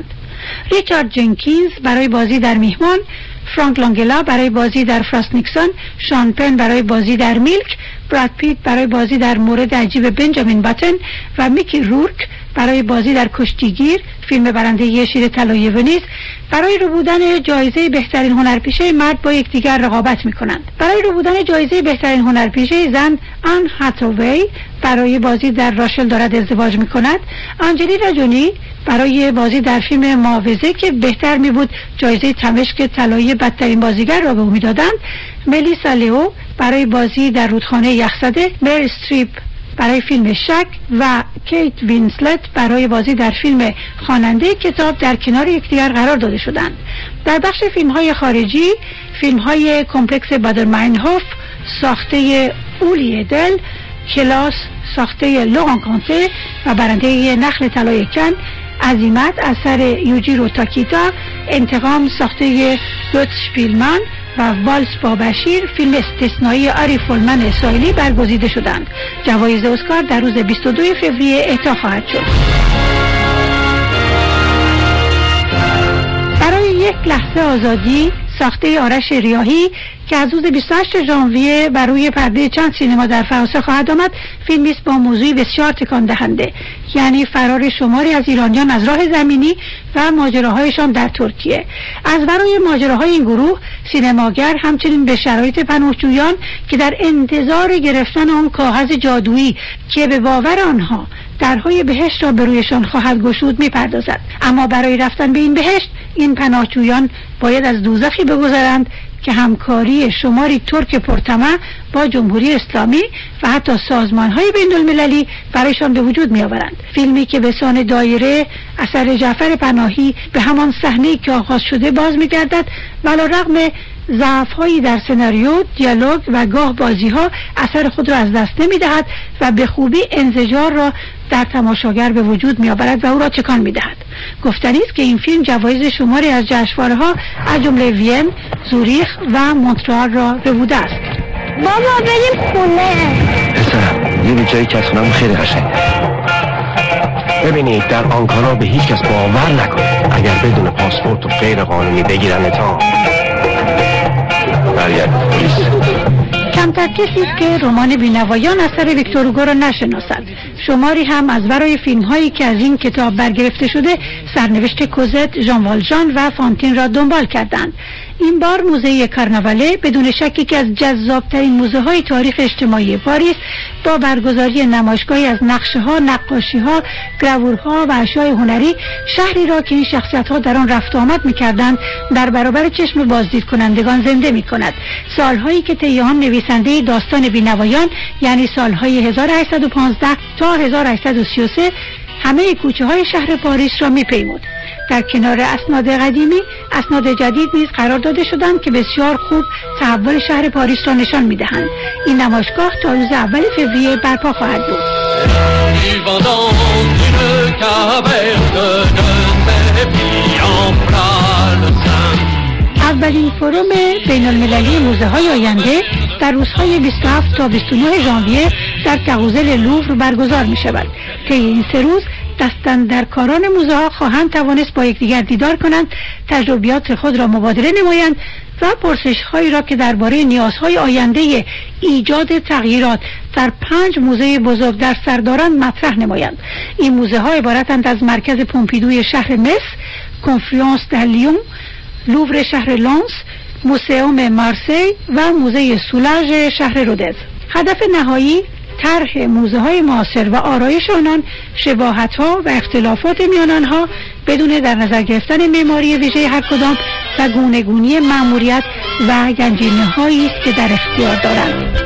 ریچارد جنکینز برای بازی در میهمان، فرانک لانگلا برای بازی در فراست نیکسون، شان پن برای بازی در میلک، براد پیت برای بازی در مورد عجیب بنجامین باتن و میکی رورک برای بازی در کشتیگیر، فیلم برنده شیر طلایی ونیز، برای ربودن جایزه بهترین هنرپیشه مرد با یکدیگر رقابت می‌کنند. برای ربودن جایزه بهترین هنرپیشه زن، آن هاتاوی برای بازی در راشل دارد ازدواج می‌کند، آنجلینا جولی برای بازی در فیلم معاوضه که بهتر می‌بود جایزه تمشک طلایی بدترین بازیگر را به او می‌دادند، ملیسا لیو برای بازی در رودخانه یخزده، مری استریپ برای فیلم شک و کیت وینسلت برای بازی در فیلم خواننده کتاب در کنار یکدیگر قرار داده شدند. در بخش فیلم‌های خارجی، فیلم‌های کمپلکس بادرماینهوف ساخته اولی دل، کلاس ساخته لوران کانته و برنده نخل طلای کن، عزیمت اثر یوجیرو تاکیتا، انتقام ساخته لوتس شپیلمن و والس با بشیر فیلم استثنایی آری فولمن اسرائیلی برگزیده شدند. جوایز اسکار در روز 22 فوریه اعطا خواهد شد. برای یک لحظه آزادی ساخته آرش ریاحی که از روز 28 ژانویه بر روی پرده چند سینما در فرانسه خواهد آمد، فیلمی است با موضوعی بسیار تکان دهنده، یعنی فرار شماری از ایرانیان از راه زمینی و ماجراهایشان در ترکیه. از برای ماجراهای این گروه، سینماگر همچنین به شرایط پناهجویان که در انتظار گرفتن آن کاغذ جادویی که به باور آنها درهای بهشت را به رویشان خواهد گشود میپردازد. اما برای رفتن به این بهشت، این پناهجویان باید از دوزخی بگذرند که همکاری شماری ترک پرطمع با جمهوری اسلامی و حتی سازمان‌های بین‌المللی برایشان به وجود می‌آورند. فیلمی که به سان دایره اثر جعفر پناهی به همان صحنه‌ای که آغاز شده باز می‌گردد و علی‌رغم ضعف‌هایی در سناریو، دیالوگ و گاه بازی‌ها اثر خود را از دست نمی‌دهد و به خوبی انزجار را در تماشاگر به وجود می‌آورد و او را چکان می‌دهد. گفتنی است که این فیلم جوایز شماری از جشنواره‌ها از جمله وین، زوریخ و مونترال را ربوده است. بابا بریم خونه. پسرم، یه جایی که از خونم خیلی قشنگه. ببینید در آنکارا به هیچ کس باور نکنید. اگر بدون پاسپورت و غیر قانونی بگیرنتان، برگرد پلیس. کمتر کسی است که رمان بینوایان اثر ویکتور هوگو را نشناسد. شماری هم از برای فیلم‌هایی که از این کتاب برگرفته شده سرنوشت کوزت، ژان والژان و فانتین را دنبال کردند. این بار موزه کارناواله بدون شک یکی از جذاب‌ترین موزه‌های تاریخ اجتماعی پاریس با برگزاری نمایشگاهی از نقشه‌ها، نقاشی‌ها، گراورها و اشیاء هنری، شهری را که این شخصیت‌ها در آن رفت و آمد می‌کردند در برابر چشم بازدید کنندگان زنده می‌کند. سال‌هایی که طی آن نویسنده داستان بینوایان، یعنی سال‌های 1815 تا 1833 همه کوچه‌های شهر پاریس را می‌پیمود. در کنار اسناد قدیمی، اسناد جدید نیز قرار داده شدند که بسیار خوب تحول شهر پاریس را نشان می‌دهند. این نمایشگاه تا روز اول فوریه برپا خواهد بود. اولین فروم بین‌المللی موزه‌های آینده در روزهای 27 تا 29 ژانویه در کاروزل لوور برگزار می‌شود. طی این 3 روز دستاندرکاران موزه‌ها خواهند توانست با یکدیگر دیدار کنند، تجربیات خود را مبادله نمایند و پرسش‌هایی را که درباره نیازهای آینده ایجاد تغییرات در 5 موزه بزرگ در سر دارند مطرح نمایند. این موزه‌ها عبارتند از مرکز پومپیدوی شهر مصر، کنفرانس در لیون، لوور شهر لانس، موزئوم مارسی و موزه سولاژ شهر رودز. هدف نهایی طرح موزه‌های معاصر و آرایش آنان، شباهت‌ها و اختلافات میان آنها بدون در نظر گرفتن معماری ویژه هر کدام و گونه‌گونی مأموریت و گنجینه‌هایی است که در اختیار دارند.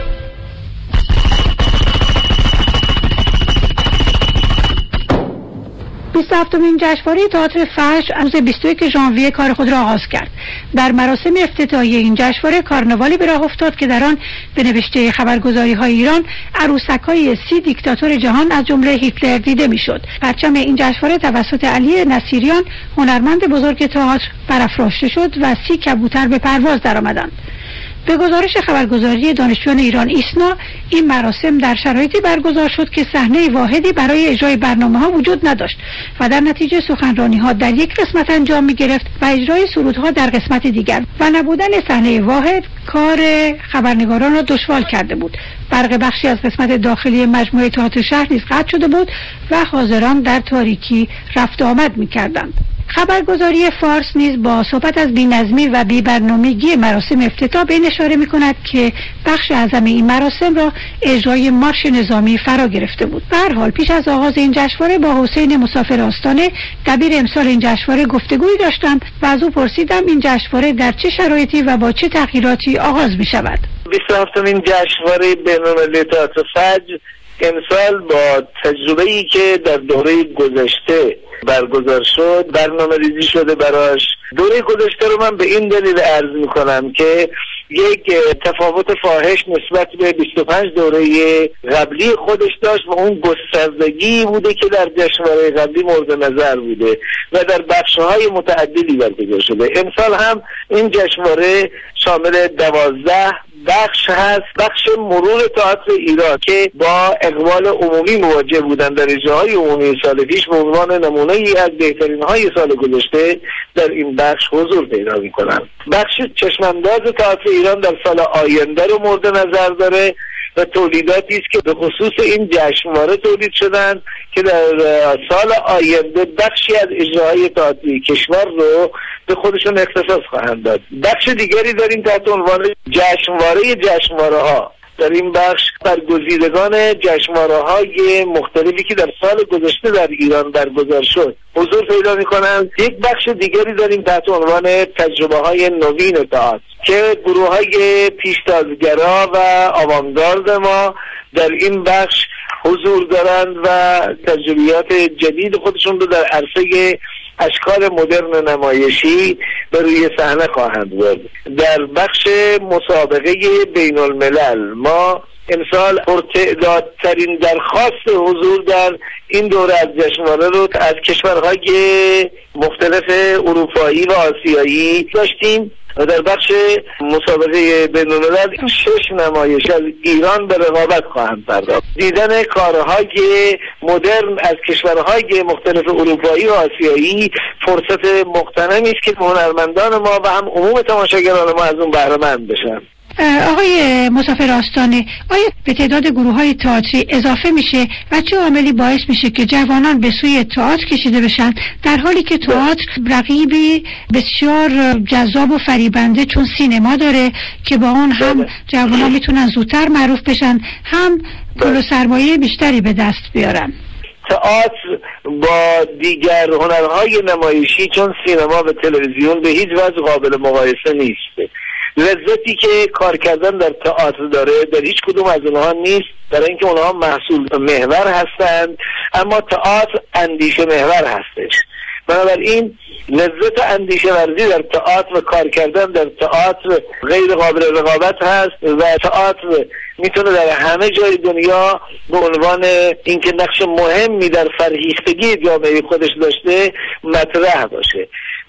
27مین جشنواره تئاتر فجر روز 21 ژانویه کار خود را آغاز کرد. در مراسم افتتاحیه این جشنواره کارناوالی به راه افتاد که در آن به نوشته خبرگزاری‌های ایران عروسک‌های 30 دیکتاتور جهان از جمله هیتلر دیده می‌شد. پرچم این جشنواره توسط علی نصیریان هنرمند بزرگ تئاتر برافراشته شد و 30 کبوتر به پرواز درآمدند. به گزارش خبرگزاری دانشجویان ایران ایسنا، این مراسم در شرایطی برگزار شد که صحنه واحدی برای اجرای برنامه‌ها وجود نداشت و در نتیجه سخنرانی‌ها در یک قسمت انجام می‌گرفت و اجرای سرودها در قسمت دیگر و نبودن صحنه واحد کار خبرنگاران را دشوار کرده بود. برق بخشی از قسمت داخلی مجموعه تئاتر شهر نیز قطع شده بود و حاضران در تاریکی رفت آمد می‌کردند. خبرگزاری فارس نیز با صحبت از بی‌نظمی و بی‌برنامگی مراسم افتتاح به این اشاره می‌کند که بخش اعظم این مراسم را اجرای مارش نظامی فرا گرفته بود. به هر حال پیش از آغاز این جشنواره با حسین مسافر آستانه دبیر امسال این جشنواره گفتگویی داشتم و از او پرسیدم این جشنواره در چه شرایطی و با چه تغییراتی آغاز می‌شود. 27مین جشنواره بین‌المللی تئاتر فجر امسال با تجربه‌ای که در دوره گذشته برگزار شد برنامه ریزی شده براش. دوره گذشته رو من به این دلیل عرض میکنم که یک تفاوت فاحش نسبت به 25 دوره قبلی خودش داشت و اون گستردگی بوده که در جشنواره قبلی مورد نظر بوده و در بخش‌های متعددی برگزار شده. امسال هم این جشنواره شامل 12 بخش هست. بخش مرور تئاتر ایران که با اقبال عمومی مواجه بودن در اجراهای عمومی سال پیش به عنوان نمونه‌ای از بهترین های سال گذشته در این بخش حضور پیدا می‌کنند. بخش چشمانداز تئاتر ایران در سال آینده رو مورد نظر داره و تولیداتی است که به خصوص این جشنواره تولید شدن که در سال آینده بخشی از اجراهای تئاتری کشور رو به خودشون اختصاص خواهند داد. بخش دیگری داریم تحت عنوان جشنواره ها. در این بخش برگزیدگان جشنواره‌های مختلفی که در سال گذشته در ایران برگزار شد حضور پیدا می‌کنند. یک بخش دیگری داریم تحت عنوان تجربه‌های نوین تئاتر که گروه‌های پیشتازگرا و آوانگارد ما در این بخش حضور دارند و تجربیات جدید خودشون رو در عرصه اشکال مدرن نمایشی به روی صحنه خواهند برد. در بخش مسابقه بین الملل ما امسال پرتعدادترین درخواست حضور در این دوره از جشنواره رو از کشورهای مختلف اروپایی و آسیایی داشتیم و در بخش مسابقه بین الملل 6 نمایش از ایران به رقابت خواهند پرداخت. دیدن کارهای مدرن از کشورهای مختلف اروپایی و آسیایی فرصت مغتنمی است که هنرمندان ما و هم عموم تماشاگران ما از اون بهره مند بشن. آقای مسافر آستانه، آیا به تعداد گروه‌های تئاتری اضافه میشه و چه عاملی باعث میشه که جوانان به سوی تئاتر کشیده بشن در حالی که تئاتر رقیبی بسیار جذاب و فریبنده چون سینما داره که با اون هم جوانان میتونن زودتر معروف بشن هم پول و سرمایه بیشتری به دست بیارن؟ تئاتر با دیگر هنرهای نمایشی چون سینما و تلویزیون به هیچ وجه قابل مقایسه نیست. لذتی که کار کردن در تئاتر داره در هیچ کدوم از اونها نیست، برای اینکه اونها محصول محور هستند اما تئاتر اندیشه محور هستش. بنابراین لذت اندیشه ورزی در تئاتر و کار کردن در تئاتر غیر قابل رقابت هست و تئاتر میتونه در همه جای دنیا به عنوان اینکه نقش مهمی در فرهیختگی جامعه خودش داشته مطرح باشه.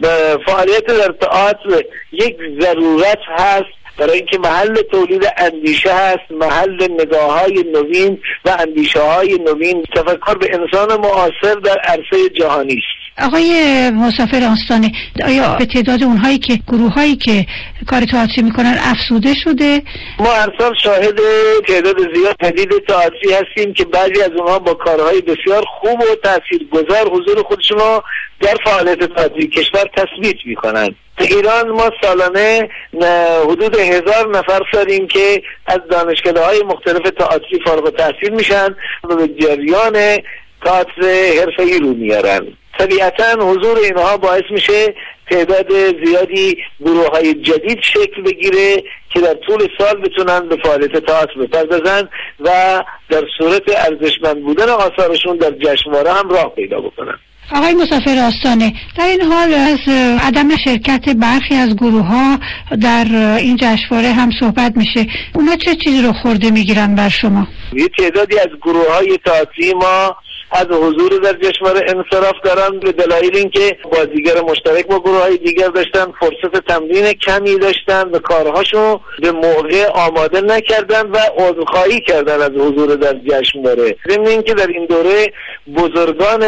فعالیت در تئاتر یک ضرورت هست برای اینکه محل تولید اندیشه هست، محل نگاه‌های نوین و اندیشه‌های نوین، تفکر به انسان معاصر در عرصه جهانی است. آقای مسافر آستانه، آیا به تعداد اونهایی که گروه‌هایی که کار تئاتری میکنن افزوده شده؟ ما هر سال شاهد تعداد زیاد جدید تئاتری هستیم که بعضی از اونها با کارهای بسیار خوب و تاثیرگذار حضور خودشون رو در فعالیت تئاتری کشور تثبیت میکنن. در ایران ما سالانه حدود 1000 نفر داریم که از دانشکده‌های مختلف تئاتری فارغ التحصیل میشن و به جریان تئاتر حرفه‌ای رو میارن. طبیعتاً حضور اینها باعث میشه تعداد زیادی گروه‌های جدید شکل بگیره که در طول سال بتونن به فعالیت تئاتر بپردازن و در صورت ارزشمند بودن آثارشون در جشنواره هم راه پیدا بکنن. آقای مسافر آستانه، در این حال از عدم شرکت برخی از گروه‌ها در این جشنواره هم صحبت میشه. اونا چه چیزی رو خورده میگیرن بر شما؟ یه تعدادی از گروه‌های تئاتری ما از حضور در جشنواره انصراف دارن به دلایل اینکه بازیگر مشترک با گروه‌های دیگر داشتن، فرصت تمرین کمی داشتن و کارهاشو به موقع آماده نکردن و عذرخواهی کردن از حضور در جشنواره. ضمن اینکه در این دوره بزرگان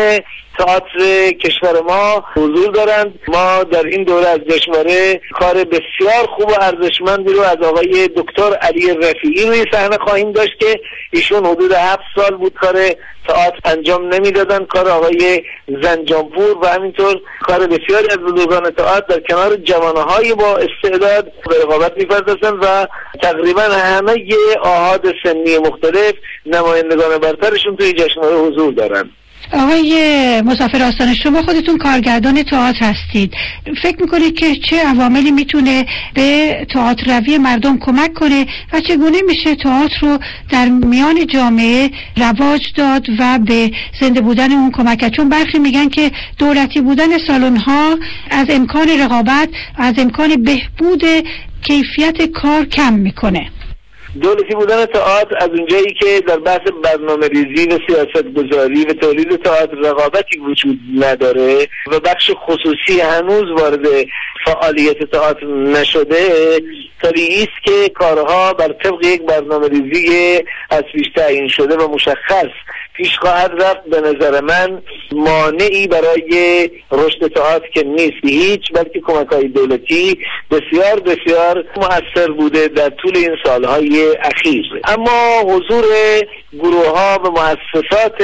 تئاتر کشور ما حضور دارند. ما در این دوره از جشنواره کار بسیار خوب و ارزشمندی رو از آقای دکتر علی رفیعی روی صحنه خواهیم داشت که ایشون حدود 7 سال بود کار تئاتر انجام نمیدادن، کار آقای زنجانپور و همینطور کار بسیاری از بزرگان تئاتر در کنار جوانهای با استعداد به رقابت می‌پردازن و تقریبا همه آحاد سنی مختلف نمایندگان برترشون توی جشنواره حضور دارن. آقای مسافر آستانه، شما خودتون کارگردان تئاتر هستید، فکر میکنید که چه عواملی میتونه به تئاتر روی مردم کمک کنه و چگونه میشه تئاتر رو در میان جامعه رواج داد و به زنده بودن اون کمک کرد؟ چون برخی میگن که دولتی بودن سالن‌ها از امکان رقابت، از امکان بهبود کیفیت کار کم میکنه. دولتی بودن تئاتر از اونجایی که در بحث برنامه ریزی و سیاست گذاری و تولید تئاتر رقابتی وجود نداره و بخش خصوصی هنوز وارد فعالیت تئاتر نشده، طبیعی است که کارها بر طبق یک برنامه ریزی از پیش تعیین شده و مشخص پیش خواهد رفت. به نظر من مانعی برای رشد تئاتر که نیست هیچ، بلکه کمک‌های دولتی بسیار بسیار مؤثر بوده در طول این سالهای اخیر. اما حضور گروه‌ها و مؤسسات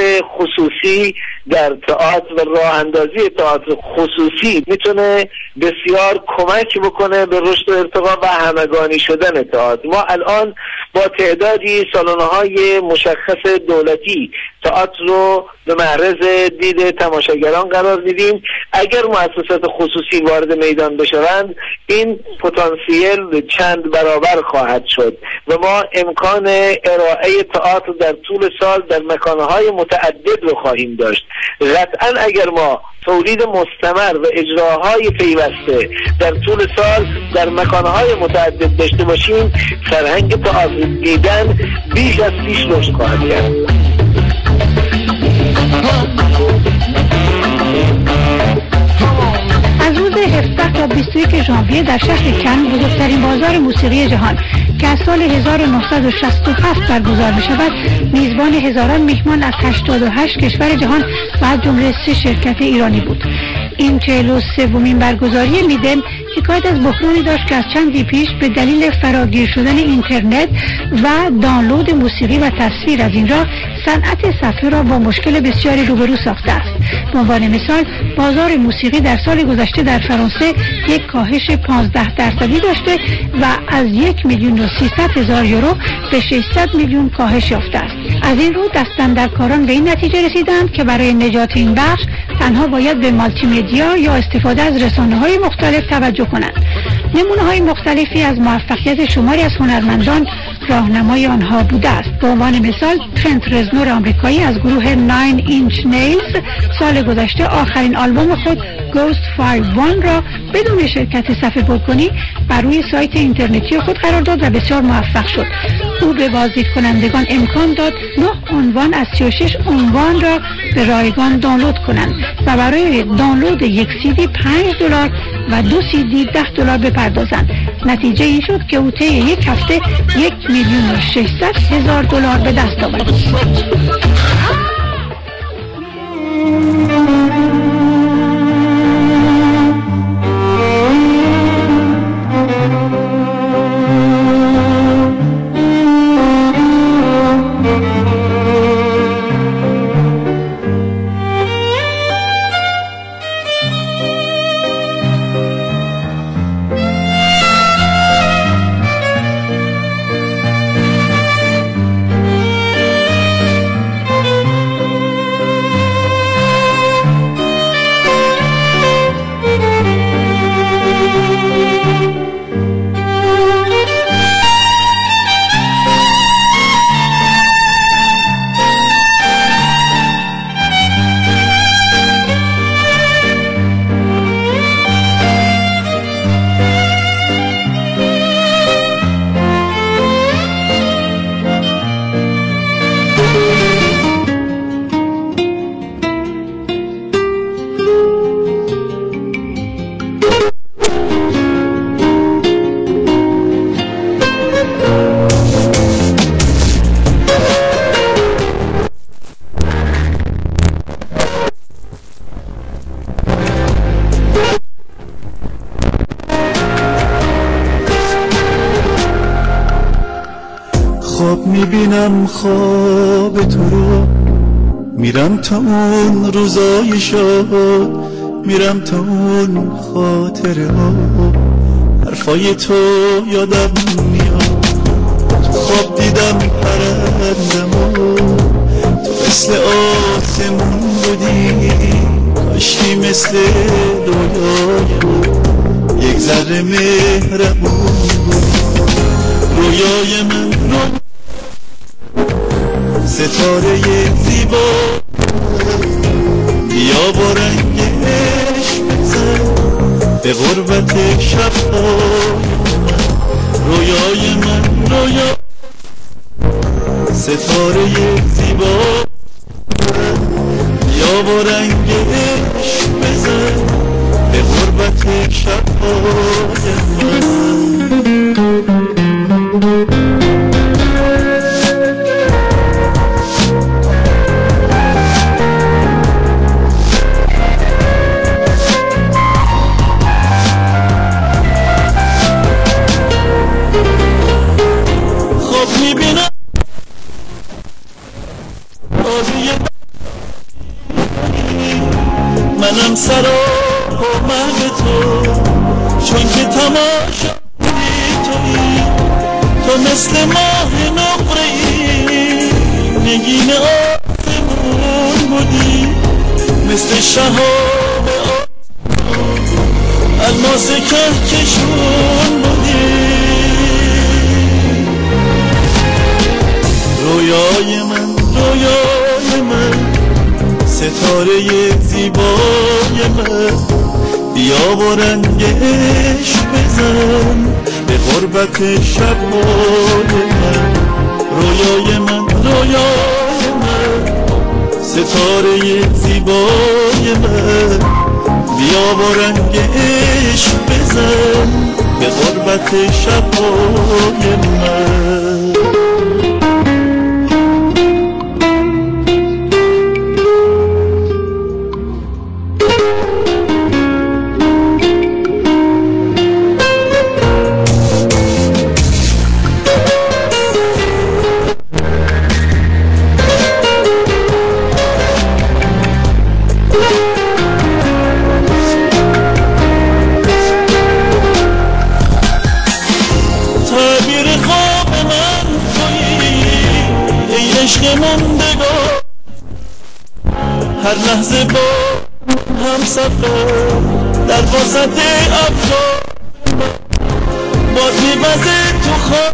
خصوصی در تئاتر و راه اندازی تئاتر خصوصی میتونه بسیار کمک بکنه به رشد و ارتقا و همگانی شدن تئاتر. ما الان با تعدادی سالن‌های مشخص دولتی تئاتر رو به معرض دید تماشاگران قرار میدیم. اگر مؤسسات خصوصی وارد میدان بشوند این پتانسیل چند برابر خواهد شد و ما امکان ارائه تئاتر در طول سال در مکانهای متعدد رو خواهیم داشت. قطعا اگر ما تولید مستمر و اجراهای پیوسته در طول سال در مکانهای متعدد داشته باشیم، فرهنگ تئاتر دیدن بیش از پیش رشد خواهد کرد. از روز 17 تا 21 ژانویه در شهر کن، بزرگترین بازار موسیقی جهان که از سال 1967 برگزار می شود، میزبان هزاران میهمان از 88 کشور جهان و از جمله 3 شرکت ایرانی بود. این 43مین برگزاری میدن شکایت از بحرانی داشت که از چندی پیش به دلیل فراگیر شدن اینترنت و دانلود موسیقی و تصویر از این راه صنعت صفحه را با مشکل بسیاری روبرو ساخته است. به عنوان مثال، بازار موسیقی در سال گذشته در فرانسه یک کاهش 15% داشته و از 1,300,000 یورو به 600 میلیون کاهش یافته است. از این رو دستاندرکاران به این نتیجه رسیدند که برای نجات این بخش تنها باید به مالتی مدیا یا استفاده از رسانه‌های مختلف توجه کنند. نمونه‌های مختلفی از موفقیت شماری از هنرمندان راهنمای آنها بوده است. به عنوان مثال، ترنت رزنور آمریکایی از گروه 9 اینچ نیلز سال گذشته آخرین آلبوم خود گوست 51 را بدون شرکت صفحه برکنی بر روی سایت اینترنتی خود قرار داد و بسیار موفق شد. او به بازدید کنندگان امکان داد 9 عنوان از 36 عنوان را به رایگان دانلود کنند و برای دانلود یک CD $5 و 2 CD $10 بپردازند. نتیجه این شد که او طی یک هفته 1,600,000 دلار به دست آورد. خواب میبینم خواب تو رو، میرم تا اون روزای شاد، میرم تا اون خاطره ها، حرفای تو یادم میاد. تو خواب دیدم پرندمو، تو مثل آسمون بودی، کاشکی مثل رویای من یک ذره مهربون بود. رویای من رو ستاره زیبا، بیا با رنگ عشق بزن به غربت شب‌های من. رویای من رویا ستاره زیبا، بیا با رنگ عشق بزن به غربت شب‌های من. منم سراپا محو تو، چون که تماشا تویی، تو مثل ماه نقره‌ای، نگین آسمون بودی، مثل شهاب آسمون، الماس کهکشون بودی. رویای من رویای من ستاره زیبای من، بیا با رنگ عشق بزن به غربت شب‌های من. رویای من رویای من ستاره زیبای من، بیا با رنگ عشق بزن به غربت شب‌های من. هر لحظه با هم سفر در وسط ابرها، باد میوزه تو خواب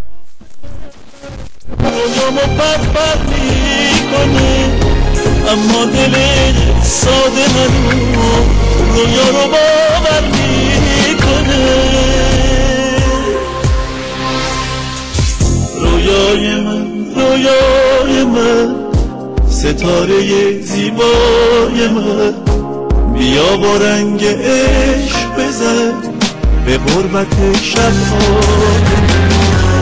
رویامو پر میکنه، اما دل ساده هنوز رویا رو باور میکنه. رویای من رویای من ستاره زیبای من، بیا با رنگ عشق بزن به غربت شب‌های من.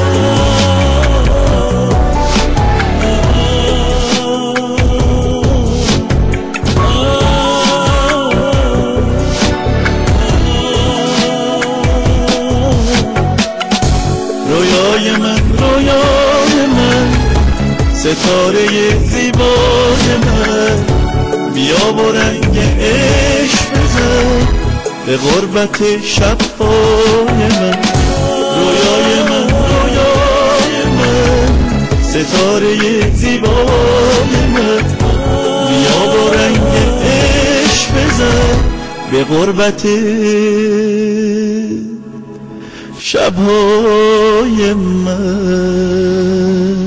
رویای من رویای من ستاره زیبای من، بیا با رنگ عشق بزن به غربت شب‌های من. رویای من رویای من ستاره زیبای من، بیا با رنگ عشق بزن به غربت شب‌های من.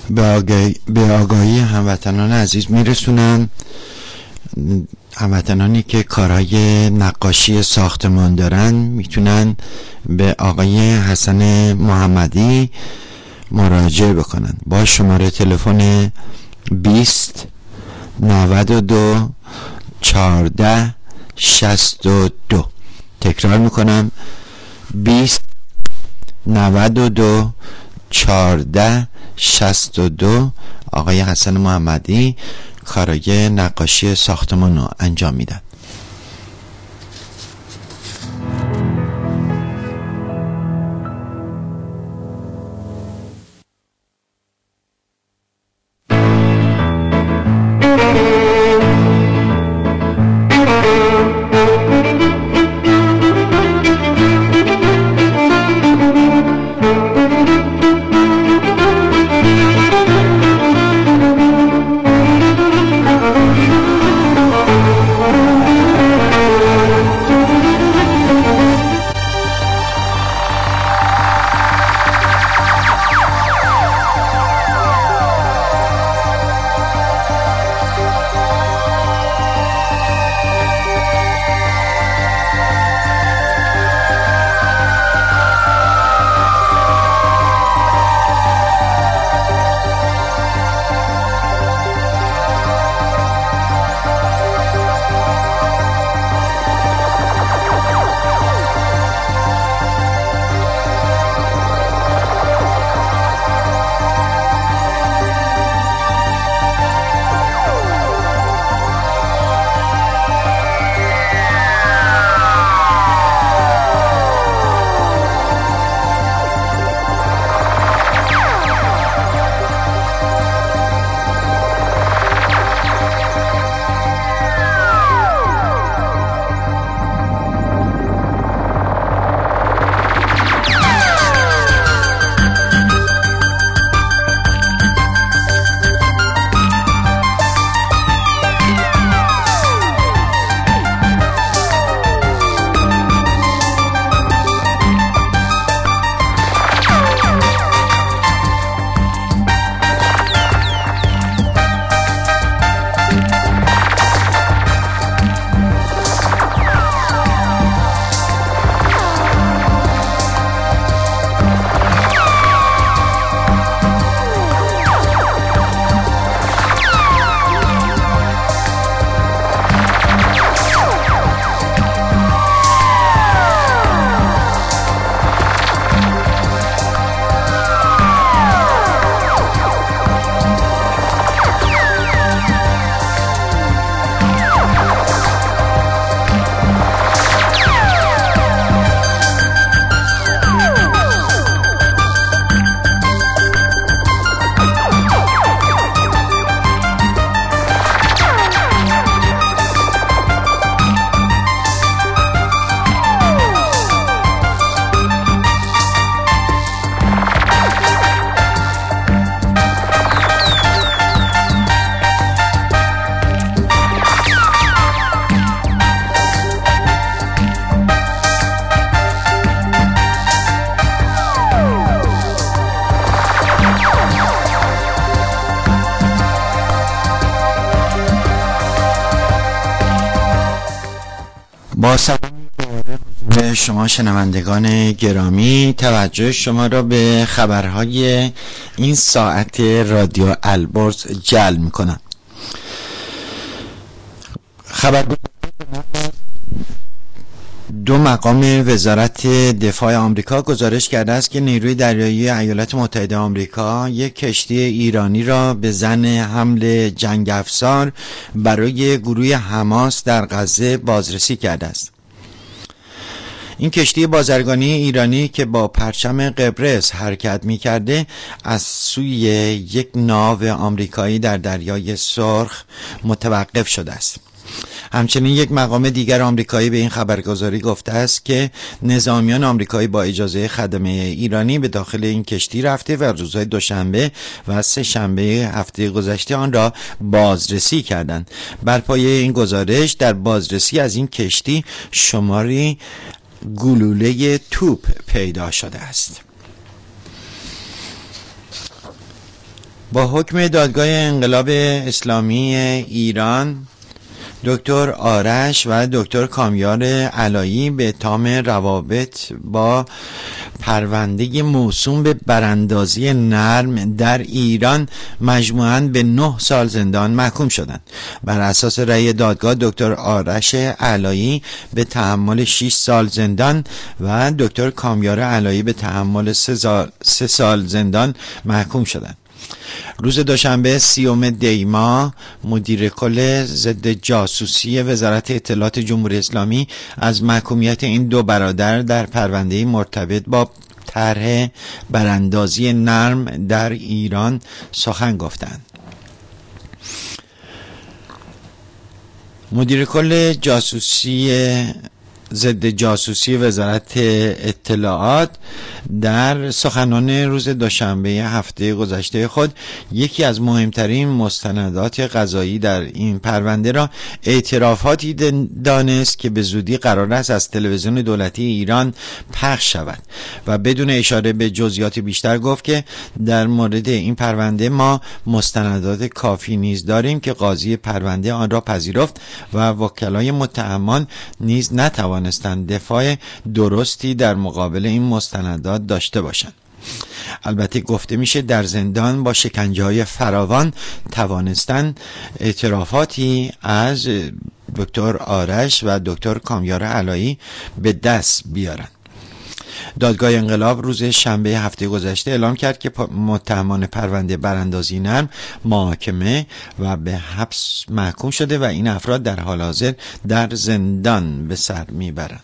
به آگاهی هموطنان عزیز میرسونم. هموطنانی که کارهای نقاشی ساختمان دارن میتونن به آقای حسن محمدی مراجعه بکنن با شماره تلفن 20 92 14 62. تکرار میکنم 20 92 14 62. آقای حسن محمدی کارای نقاشی ساختمان رو انجام میدن. با سلام به شما شنوندگان گرامی، توجه شما را به خبرهای این ساعت رادیو البرز جلب می‌کنم. خبر دو مقام وزارت دفاع آمریکا گزارش کرده است که نیروی دریایی ایالات متحده آمریکا یک کشتی ایرانی را به ظن حمل جنگ افزار برای گروه حماس در غزه بازرسی کرده است. این کشتی بازرگانی ایرانی که با پرچم قبرس حرکت می‌کرده از سوی یک ناو آمریکایی در دریای سرخ متوقف شده است. همچنین یک مقام دیگر آمریکایی به این خبرگزاری گفته است که نظامیان آمریکایی با اجازه خدمه ایرانی به داخل این کشتی رفته و روزهای دوشنبه و سه شنبه هفته گذشته آن را بازرسی کردند. بر پایه این گزارش در بازرسی از این کشتی شماری گلوله توپ پیدا شده است. با حکم دادگاه انقلاب اسلامی ایران، دکتر آرش و دکتر کامیار علایی به اتهام روابط با پرونده موسوم به براندازی نرم در ایران مجموعاً به 9 سال زندان محکوم شدند. بر اساس رأی دادگاه دکتر آرش علایی به تحمل 6 سال زندان و دکتر کامیار علایی به تحمل 3 سال زندان محکوم شدند. روز دوشنبه 30 دی ماه مدیر کل ضد جاسوسی وزارت اطلاعات جمهوری اسلامی از محکومیت این 2 برادر در پرونده مرتبط با طرح براندازی نرم در ایران سخن گفتند. مدیر کل ضد جاسوسی وزارت اطلاعات در سخنان روز دوشنبه هفته گذشته خود یکی از مهمترین مستندات قضایی در این پرونده را اعترافاتی دانست که به زودی قرار است از تلویزیون دولتی ایران پخش شود و بدون اشاره به جزئیات بیشتر گفت که در مورد این پرونده ما مستندات کافی نیز داریم که قاضی پرونده آن را پذیرفت و وکلای متهمان نیز نتوانستند دفاع درستی در مقابل این مستندات داشته باشند. البته گفته میشه در زندان با شکنجه‌های فراوان توانستند اعترافاتی از دکتر آرش و دکتر کامیار علایی به دست بیارند. دادگاه انقلاب روز شنبه هفته گذشته اعلام کرد که متهمان پرونده براندازی نرم محاکمه و به حبس محکوم شده و این افراد در حال حاضر در زندان به سر میبرند.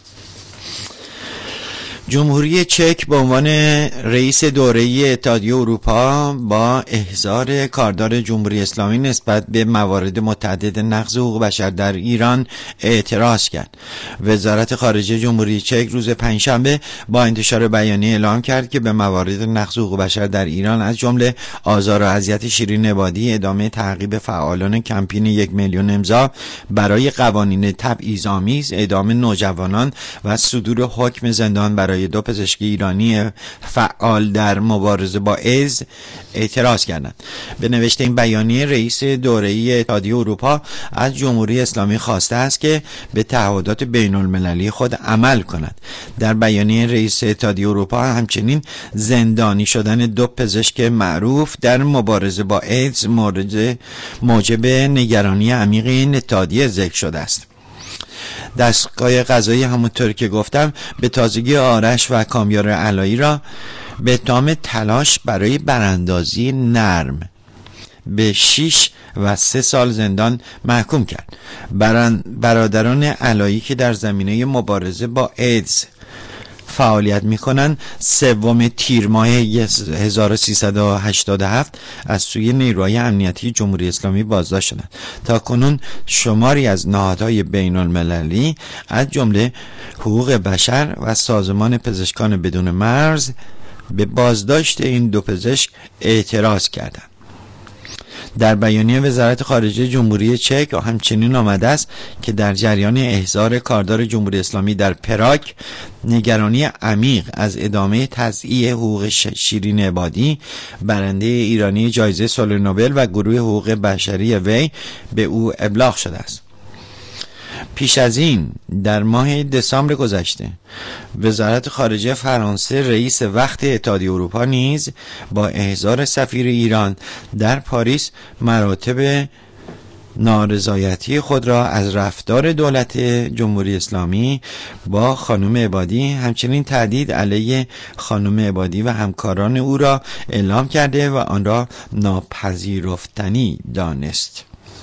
جمهوری چک به عنوان رئیس دوره‌ای اتحادیه اروپا با احضار کاردار جمهوری اسلامی نسبت به موارد متعدد نقض حقوق بشر در ایران اعتراض کرد. وزارت خارجه جمهوری چک روز پنجشنبه با انتشار بیانیه اعلام کرد که به موارد نقض حقوق بشر در ایران از جمله آزار و اذیت شیرین عبادی، ادامه تعقیب فعالان کمپین 1 میلیون امضا برای قوانین تبعیض‌آمیز، اعدام نوجوانان و صدور حکم زندان برای 2 پزشک ایرانی فعال در مبارزه با ایدز اعتراض کردند. به نوشته این بیانیه رئیس دوره‌ای اتحادیه اروپا از جمهوری اسلامی خواسته است که به تعهدات بین المللی خود عمل کند. در بیانیه رئیس اتحادیه اروپا همچنین زندانی شدن 2 پزشک معروف در مبارزه با ایدز موجب نگرانی عمیق این اتحادیه ذکر شده است. دستگاه قضایی همونطور که گفتم به تازگی آرش و کامیار علایی را به اتهام تلاش برای براندازی نرم به 6 و 3 سال زندان محکوم کرد. برادران علایی که در زمینه مبارزه با ایدز فعالیت می‌کنند 3 تیر ماه 1387 از سوی نیروهای امنیتی جمهوری اسلامی بازداشت شدند. تاکنون شماری از نهادهای بین المللی از جمله حقوق بشر و سازمان پزشکان بدون مرز به بازداشت این 2 پزشک اعتراض کردند. در بیانیه وزارت خارجه جمهوری چک همچنین آمده است که در جریان احضار کاردار جمهوری اسلامی در پراگ نگرانی عمیق از ادامه تضییع حقوق شیرین عبادی، برنده ایرانی جایزه صلح نوبل و گروه حقوق بشری وی به او ابلاغ شده است. پیش از این در ماه دسامبر گذشته وزارت خارجه فرانسه رئیس وقت اتحادیه اروپا نیز با احضار سفیر ایران در پاریس مراتب نارضایتی خود را از رفتار دولت جمهوری اسلامی با خانم عبادی همچنین تهدید علیه خانم عبادی و همکاران او را اعلام کرده و آن را ناپذیرفتنی دانست.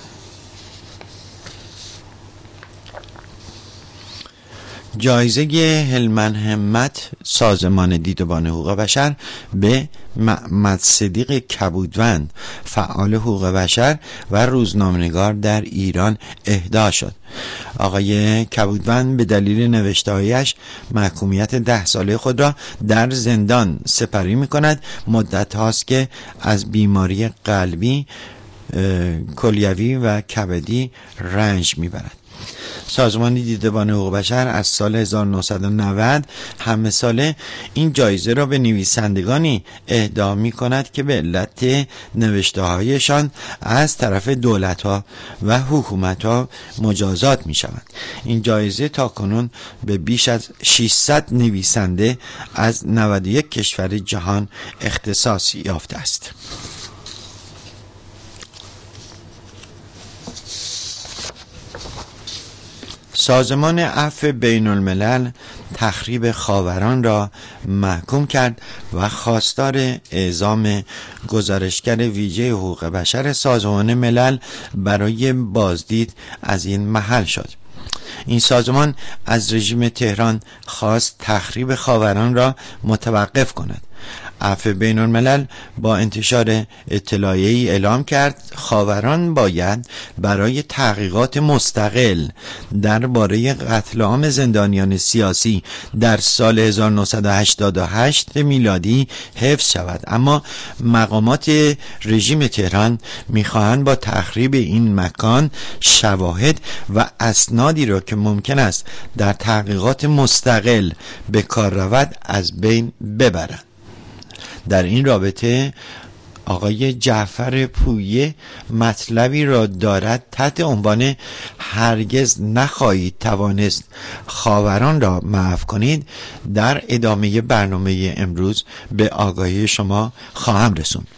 جایزه هلمن همت سازمان دیدبان حقوق بشر به محمد صدیق کبودوند فعال حقوق بشر و روزنامه‌نگار در ایران اهدا شد. آقای کبودوند به دلیل نوشته‌هایش محکومیت 10 ساله خود را در زندان سپری می‌کند. مدت هاست که از بیماری قلبی، کلیوی و کبدی رنج می‌برد. سازمان دیدبان حقوق بشر از سال 1990 همه ساله این جایزه را به نویسندگانی اهدا می کند که به علت نوشته هایشان از طرف دولت ها و حکومت ها مجازات می شوند. این جایزه تا کنون به بیش از 600 نویسنده از 91 کشور جهان اختصاص یافته است. سازمان عفو بین الملل تخریب خاوران را محکوم کرد و خواستار اعزام گزارشگر ویژه حقوق بشر سازمان ملل برای بازدید از این محل شد. این سازمان از رژیم تهران خواست تخریب خاوران را متوقف کند. عفو بین الملل با انتشار اطلاعیه‌ای اعلام کرد خاوران باید برای تحقیقات مستقل درباره قتل عام زندانیان سیاسی در سال 1988 میلادی حفظ شود، اما مقامات رژیم تهران می‌خواهند با تخریب این مکان شواهد و اسنادی را که ممکن است در تحقیقات مستقل به کار رود از بین ببرند. در این رابطه آقای جعفر پویه مطلبی را دارد تحت عنوان هرگز نخواهید توانست خاوران را محو کنید. در ادامه برنامه امروز به آگاهی شما خواهم رسوند.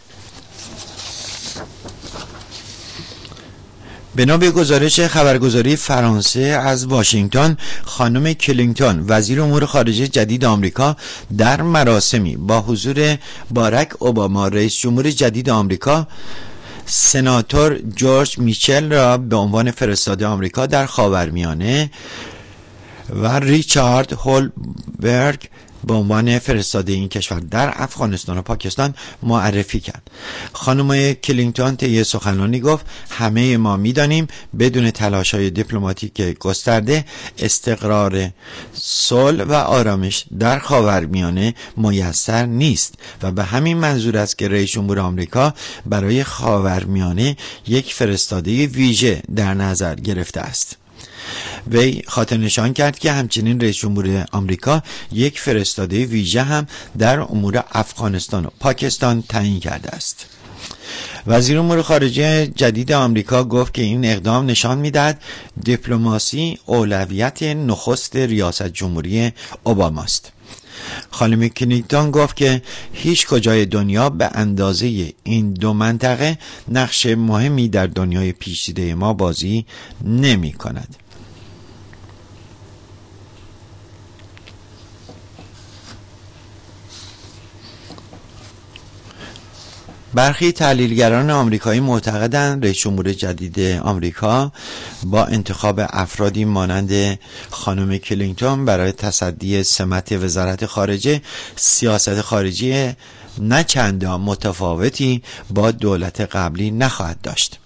بنا به گزارش خبرگزاری فرانسه از واشنگتن، خانم کلینتون وزیر امور خارجه جدید آمریکا در مراسمی با حضور باراک اوباما رئیس جمهور جدید آمریکا، سناتور جورج میچل را به عنوان فرستاده آمریکا در خاورمیانه و ریچارد هولبرگ به عنوان فرستاده این کشور در افغانستان و پاکستان معرفی کرد. خانم کلینتون طی سخنرانی گفت همه ما می‌دانیم بدون تلاش‌های دیپلماتیک گسترده استقرار صلح و آرامش در خاورمیانه میسر نیست و به همین منظور است که رئیس جمهور آمریکا برای خاورمیانه یک فرستاده ویژه در نظر گرفته است. وی خاطر نشان کرد که همچنین رئیس جمهور آمریکا یک فرستاده ویژه هم در امور افغانستان و پاکستان تعیین کرده است. وزیر امور خارجه جدید آمریکا گفت که این اقدام نشان می‌دهد دیپلماسی اولویت نخست ریاست جمهوری اوباما است. خانم کلینتون گفت که هیچ کجای دنیا به اندازه این دو منطقه نقش مهمی در دنیای پیچیده ما بازی نمی کند. برخی تحلیلگران آمریکایی معتقدند رئیس جمهور جدید آمریکا با انتخاب افرادی مانند خانم کلینتون برای تصدی سمت وزارت خارجه سیاست خارجی نه چندان متفاوتی با دولت قبلی نخواهد داشت.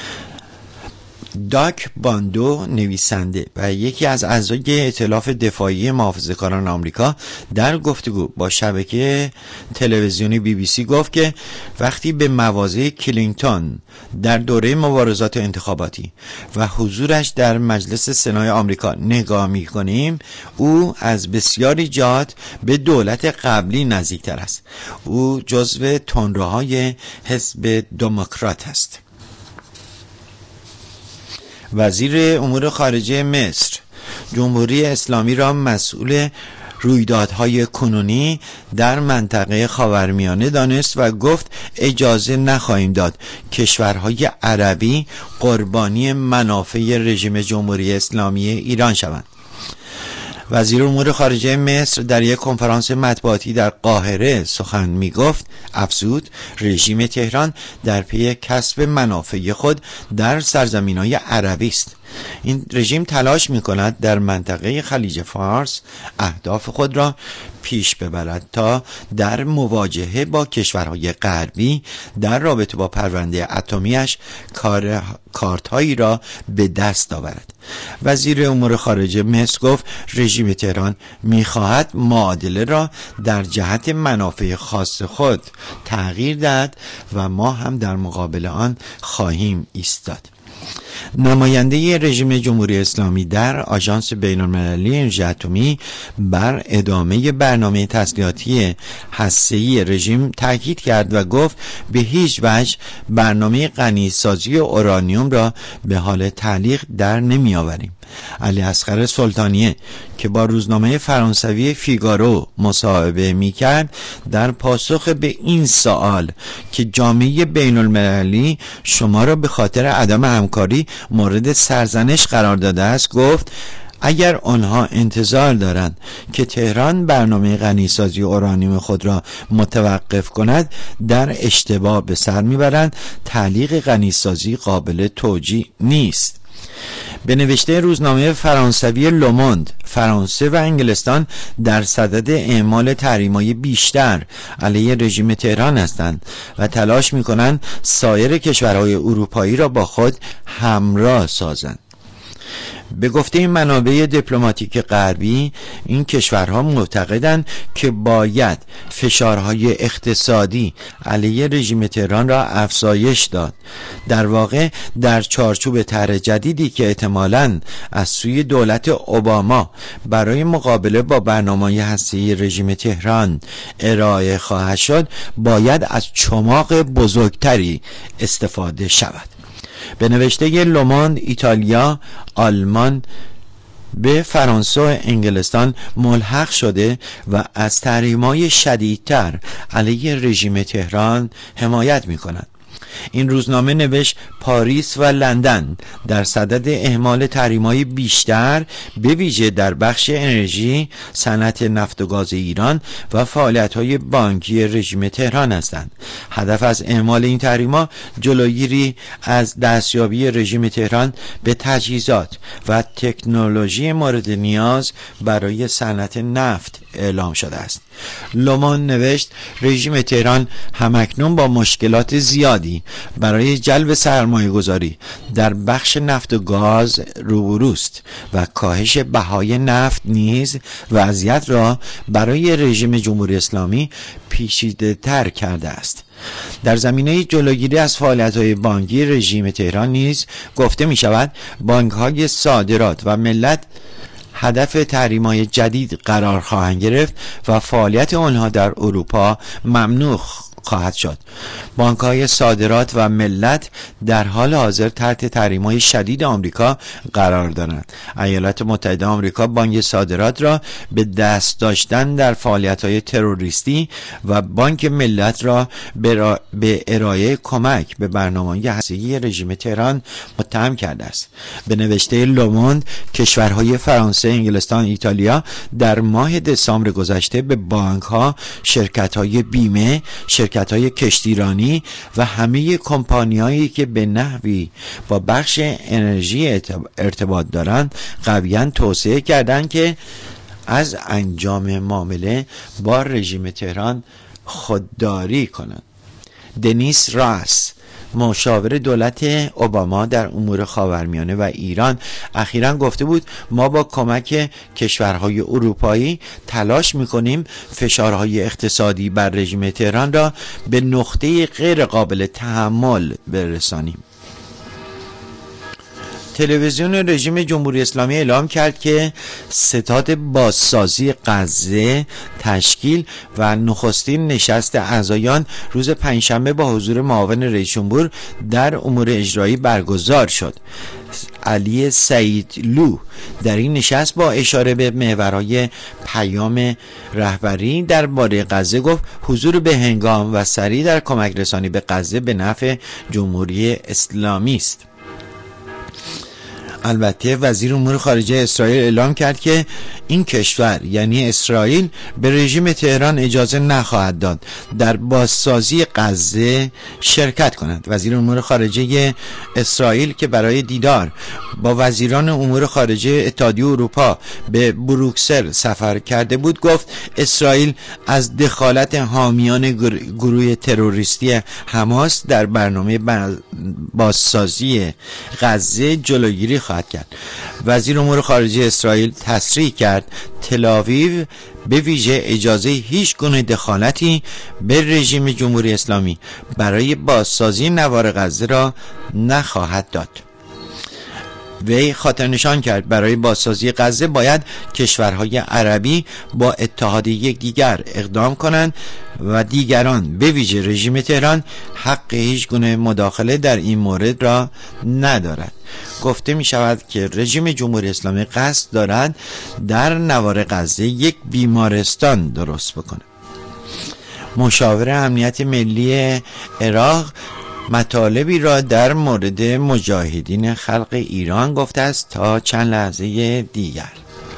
داک باندو نویسنده و یکی از اعضای ائتلاف دفاعی محافظه‌کاران آمریکا در گفتگو با شبکه تلویزیونی BBC گفت که وقتی به مواضع کلینتون در دوره مبارزات انتخاباتی و حضورش در مجلس سنای آمریکا نگاه می‌کنیم، او از بسیاری جهات به دولت قبلی نزدیکتر است. او جزو تندروهای حزب دموکرات است. وزیر امور خارجه مصر جمهوری اسلامی را مسئول رویدادهای کنونی در منطقه خاورمیانه دانست و گفت اجازه نخواهیم داد کشورهای عربی قربانی منافع رژیم جمهوری اسلامی ایران شوند. وزیر امور خارجه مصر در یک کنفرانس مطبوعاتی در قاهره سخن می گفت افزود رژیم تهران در پی کسب منافع خود در سرزمین‌های عربی است. این رژیم تلاش می کند در منطقه خلیج فارس اهداف خود را پیش ببرد تا در مواجهه با کشورهای غربی در رابطه با پرونده اتمیش کارت‌هایی را به دست آورد. وزیر امور خارجه مصر گفت رژیم تهران می‌خواهد معادله را در جهت منافع خاص خود تغییر دهد و ما هم در مقابل آن خواهیم ایستاد. نماینده رژیم جمهوری اسلامی در آژانس بین‌المللی انرژی اتمی بر ادامه برنامه تسلیحاتی هسته‌ای رژیم تاکید کرد و گفت به هیچ وجه برنامه غنیسازی اورانیوم را به حال تعلیق در نمی آوریم. علی اصغر سلطانیه که با روزنامه فرانسوی فیگارو مصاحبه می‌کرد در پاسخ به این سوال که جامعه بین‌المللی شما را به خاطر عدم همکاری مورد سرزنش قرار داده است گفت اگر آنها انتظار دارند که تهران برنامه غنیسازی اورانیوم خود را متوقف کند در اشتباه به سر میبرند. تعلیق غنیسازی قابل توجیه نیست. به نوشته روزنامه فرانسوی لوموند، فرانسه و انگلستان در صدد اعمال تحریم‌های بیشتر علیه رژیم تهران هستند و تلاش می‌کنند سایر کشورهای اروپایی را با خود همراه سازند. به گفته این منابع دیپلماتیک غربی این کشورها معتقدند که باید فشارهای اقتصادی علیه رژیم تهران را افزایش داد. در واقع در چارچوب طرح جدیدی که احتمالاً از سوی دولت اوباما برای مقابله با برنامه‌های هسته‌ای رژیم تهران ارائه خواهد شد باید از چماق بزرگتری استفاده شود. به نوشته لوموند ایتالیا، آلمان به فرانسه و انگلستان ملحق شده و از تحریم‌های شدیدتر علیه رژیم تهران حمایت می‌کنند. این روزنامه نوشت پاریس و لندن در صدد اعمال تحریم‌های بیشتر به ویژه در بخش انرژی، صنعت نفت و گاز ایران و فعالیت‌های بانکی رژیم تهران هستند. هدف از اعمال این تحریم‌ها جلوگیری از دستیابی رژیم تهران به تجهیزات و تکنولوژی مورد نیاز برای صنعت نفت اعلام شده است. لومون نوشت رژیم تهران همکنون با مشکلات زیادی برای جلب سرمایه گذاری در بخش نفت و گاز روبروست و کاهش بهای نفت نیز وضعیت را برای رژیم جمهوری اسلامی پیچیده تر کرده است. در زمینه جلوگیری از فعالیت‌های بانکی رژیم تهران نیز گفته می شود بانک‌های صادرات و ملت هدف تحریم‌های جدید قرار خواهند گرفت و فعالیت آنها در اروپا ممنوع خواهد شد. بانک‌های صادرات و ملت در حال حاضر تحت تحریم‌های شدید آمریکا قرار دارند. ایالات متحده آمریکا بانک صادرات را به دست داشتن در فعالیت‌های تروریستی و بانک ملت را به ارائه کمک به برنامه‌های هسته‌ای رژیم تهران متهم کرده است. به نوشته لوموند کشورهای فرانسه، انگلستان، ایتالیا در ماه دسامبر گذشته به بانک‌ها، شرکت‌های بیمه، شرکت‌های کشتیرانی و همه کمپانی‌هایی که به نحوی با بخش انرژی ارتباط دارند قویاً توصیه کردند که از انجام معامله با رژیم تهران خودداری کنند. دنیس راس مشاور دولت اوباما در امور خاورمیانه و ایران اخیراً گفته بود ما با کمک کشورهای اروپایی تلاش می‌کنیم فشارهای اقتصادی بر رژیم تهران را به نقطه غیر قابل تحمل برسانیم. تلویزیون رژیم جمهوری اسلامی اعلام کرد که ستاد بازسازی غزه تشکیل و نخستین نشست اعضایان روز پنجشنبه با حضور معاون رئیس جمهور در امور اجرایی برگزار شد. علی سعیدلو در این نشست با اشاره به محورهای پیام رهبری درباره غزه گفت حضور به هنگام و سریع در کمک رسانی به غزه به نفع جمهوری اسلامی است. البته وزیر امور خارجه اسرائیل اعلام کرد که این کشور یعنی اسرائیل به رژیم تهران اجازه نخواهد داد در بازسازی غزه شرکت کند. وزیر امور خارجه اسرائیل که برای دیدار با وزیران امور خارجه اتحادیه اروپا به بروکسل سفر کرده بود گفت اسرائیل از دخالت حامیان گروه تروریستی حماس در برنامه بازسازی غزه جلوگیری خواهد کرد. وزیر امور خارجه اسرائیل تصریح کرد تل‌آویو به ویژه اجازه هیچ گونه دخالتی به رژیم جمهوری اسلامی برای بازسازی نوار غزه را نخواهد داد. وی خاطر نشان کرد برای بازسازی غزه باید کشورهای عربی با اتحاد یکدیگر اقدام کنند و دیگران به ویژه رژیم تهران حق هیچ گونه مداخله در این مورد را ندارد. گفته می شود که رژیم جمهوری اسلامی قصد دارد در نوار غزه یک بیمارستان درست بکنه. مشاور امنیت ملی عراق مطالبی را در مورد مجاهدین خلق ایران گفته است تا چند لحظه دیگر.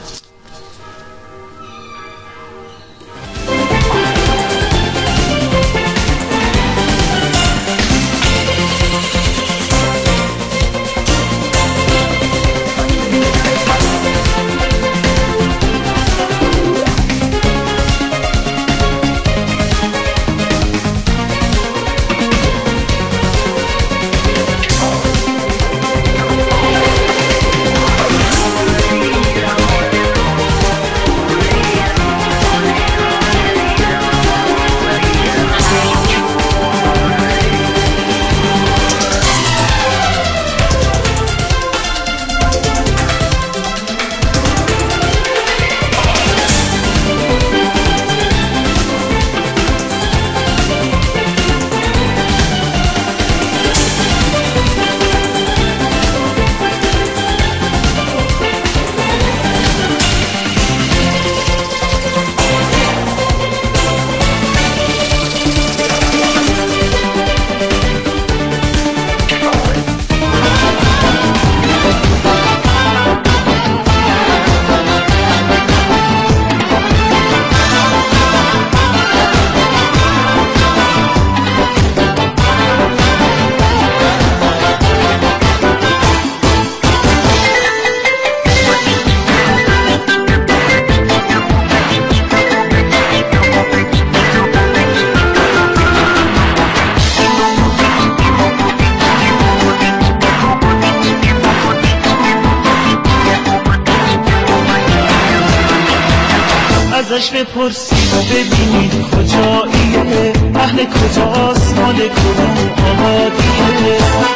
ازش بپرسید و ببینید کجاییه، اهل کجاست، مال کدوم آبادیه.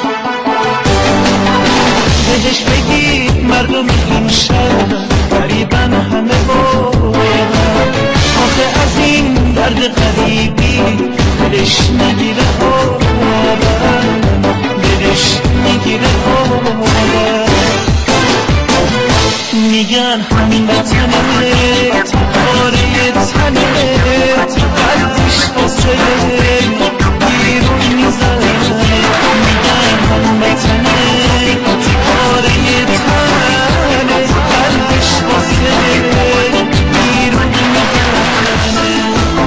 بهش بگید مردم این شهر قریبا همه باورن، آخه از این درد قریبی دلش نگیره آبرن، دلش نگیره آبرن. میگن همین وطنت پاره تنت، قلبش واسه بیرون میزنه. میگن همین وطنت پاره تنت، قلبش واسه بیرون میزنه.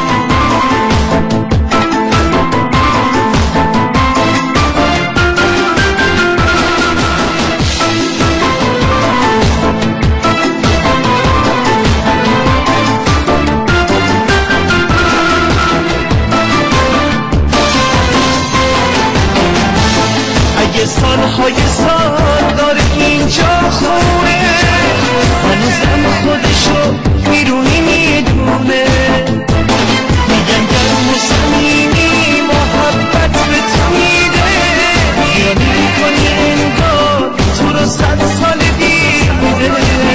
سالهای سال داره اینجا خونه، هنوزم خودشو بیرونی میدونه. میگن گرم و صمیمی محبت به تو میده، یا میکنی انگار تو رو 100 سال دیده.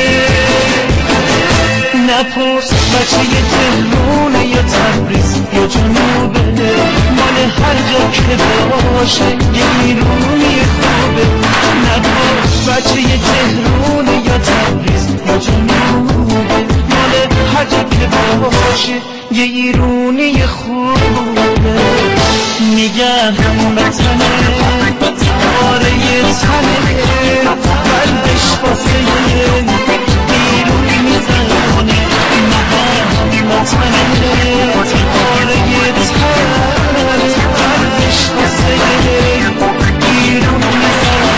نپرس بچه یه تهرونه یا تبریز یا جنوبه، مال هر جا که باشه یه ایرونی خوبه. نپرس بچه یه تهرونه یا تبریز یا جنوبه، مال هر جا که باشه یه ایرونی خوبه. میگن همون وطنه پاره تنه، قلبش واسه ایرونی میزنه. میگن همون وطنه پاره تنه، قلبش واسه ایرونی میزنه.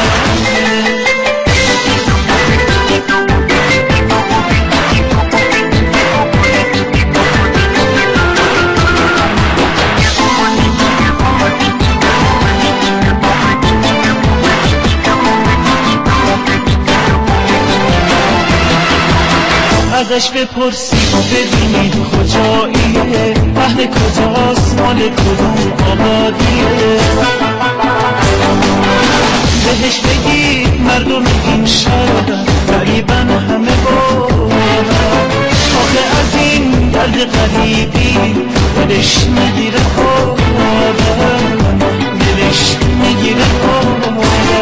ازش بپرسید و ببینید کجاییه، اهل کجاست، مال کدوم آبادیه. بهش بگید مردم این شاید غریبا همه بارم آخه از این درد غریبی دلش میگیره آدم دلش میگیره آدم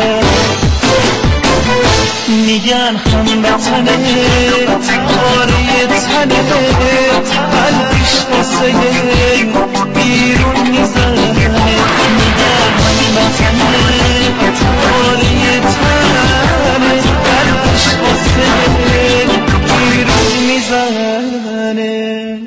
میگن هموطنه تاره تنه قلبش قصه بیرون میزنه میگن هموطنه تاره تنه قلبش قصه بیرون میزنه.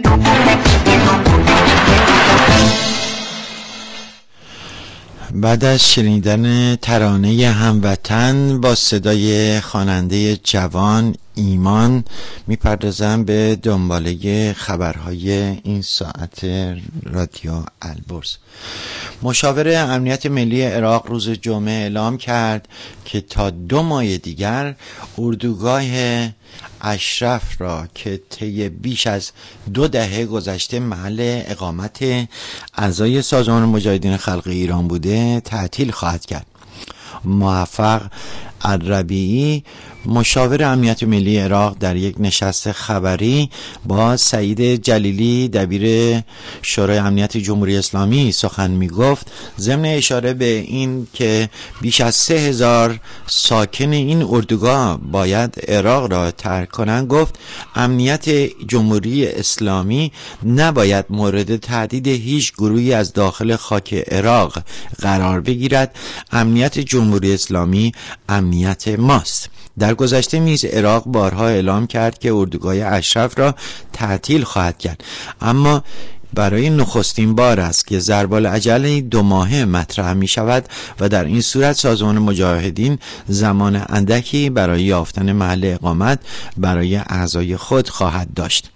بعد از شنیدن ترانه هموطن با صدای خواننده جوان ایمان میپردازم به دنباله خبرهای این ساعت رادیو البرز. مشاور امنیت ملی عراق روز جمعه اعلام کرد که تا 2 ماه دیگر اردوگاه اشرف را که طی بیش از 2 دهه گذشته محل اقامت اعضای سازمان مجاهدین خلق ایران بوده تعطیل خواهد کرد. موفق الربیعی مشاور امنیت ملی عراق در یک نشست خبری با سعید جلیلی دبیر شورای امنیت جمهوری اسلامی سخن می گفت. ضمن اشاره به این که بیش از 3000 ساکن این اردوگاه باید عراق را ترک کنند گفت امنیت جمهوری اسلامی نباید مورد تهدید هیچ گروهی از داخل خاک عراق قرار بگیرد. امنیت جمهوری اسلامی امنیت ماست. در گذشته نیز عراق بارها اعلام کرد که اردوگاه اشرف را تعطیل خواهد کرد، اما برای نخستین بار است که ضربالعجل 2 ماهه مطرح می شود و در این صورت سازمان مجاهدین زمان اندکی برای یافتن محل اقامت برای اعضای خود خواهد داشت.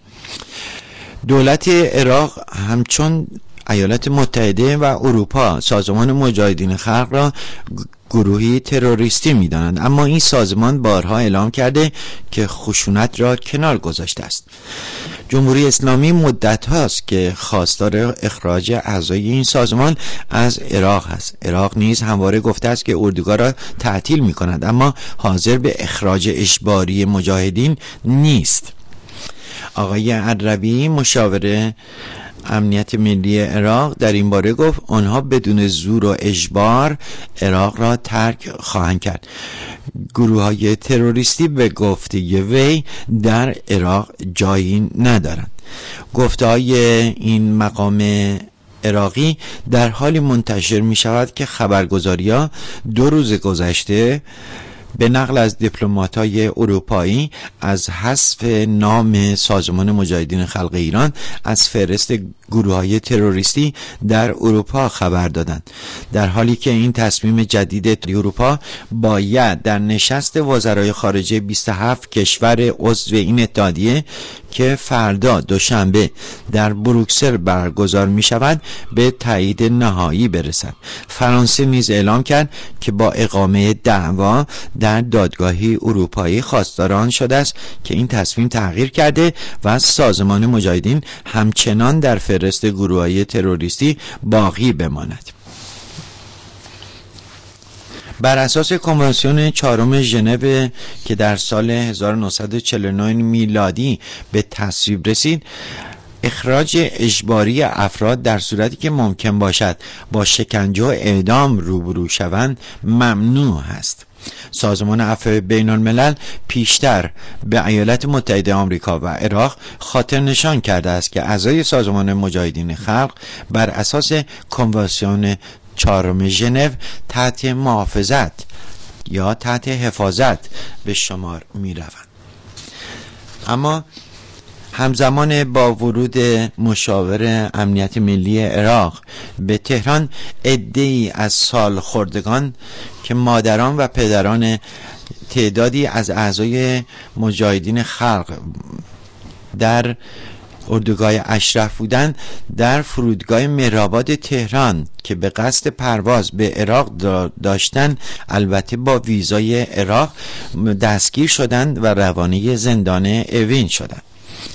دولت عراق همچون ایالات متحده و اروپا سازمان مجاهدین خلق را گروهی تروریستی می‌دانند، اما این سازمان بارها اعلام کرده که خشونت را کنار گذاشته است. جمهوری اسلامی مدت هاست که خواستار اخراج اعضای این سازمان از عراق است. عراق نیز همواره گفته است که اردوگاه را تعطیل می‌کند، اما حاضر به اخراج اجباری مجاهدین نیست. آقای الربیعی مشاور امنیت ملی عراق در این باره گفت آنها بدون زور و اجبار عراق را ترک خواهند کرد. گروه‌های تروریستی به گفته وی در عراق جایی ندارند. گفته‌های این مقام عراقی در حالی منتشر می شود که خبرگزاری‌ها 2 روز گذشته به نقل از دیپلمات‌های اروپایی از حذف نام سازمان مجاهدین خلق ایران از فهرست گروه‌های تروریستی در اروپا خبر دادند، در حالی که این تصمیم جدید اروپا باید در نشست وزرای خارجه 27 کشور عضو این اتحادیه که فردا دوشنبه در بروکسل برگزار می شود به تایید نهایی برسد. فرانسه نیز اعلام کرد که با اقامه دعوا در دادگاهی اروپایی خواستار آن شده است که این تصمیم تغییر کرده و سازمان مجاهدین همچنان در فهرست گروه‌های تروریستی باقی بماند. بر اساس کنوانسیون 4 ژنو که در سال 1949 میلادی به تصویب رسید، اخراج اجباری افراد در صورتی که ممکن باشد با شکنجه و اعدام روبرو شوند ممنوع است. سازمان عفو بین الملل پیشتر به ایالات متحده آمریکا و عراق خاطر نشان کرده است که اعضای سازمان مجاهدین خلق بر اساس کنوانسیون 4 ژنو تحت محافظت یا تحت حفاظت به شمار می روند. اما همزمان با ورود مشاور امنیت ملی عراق به تهران، عده‌ای از سالخوردگان که مادران و پدران تعدادی از اعضای مجاهدین خلق در اردوگاه اشرف بودند در فرودگاه مهرآباد تهران که به قصد پرواز به عراق داشتند، البته با ویزای عراق، دستگیر شدند و روانه زندان اوین شدند.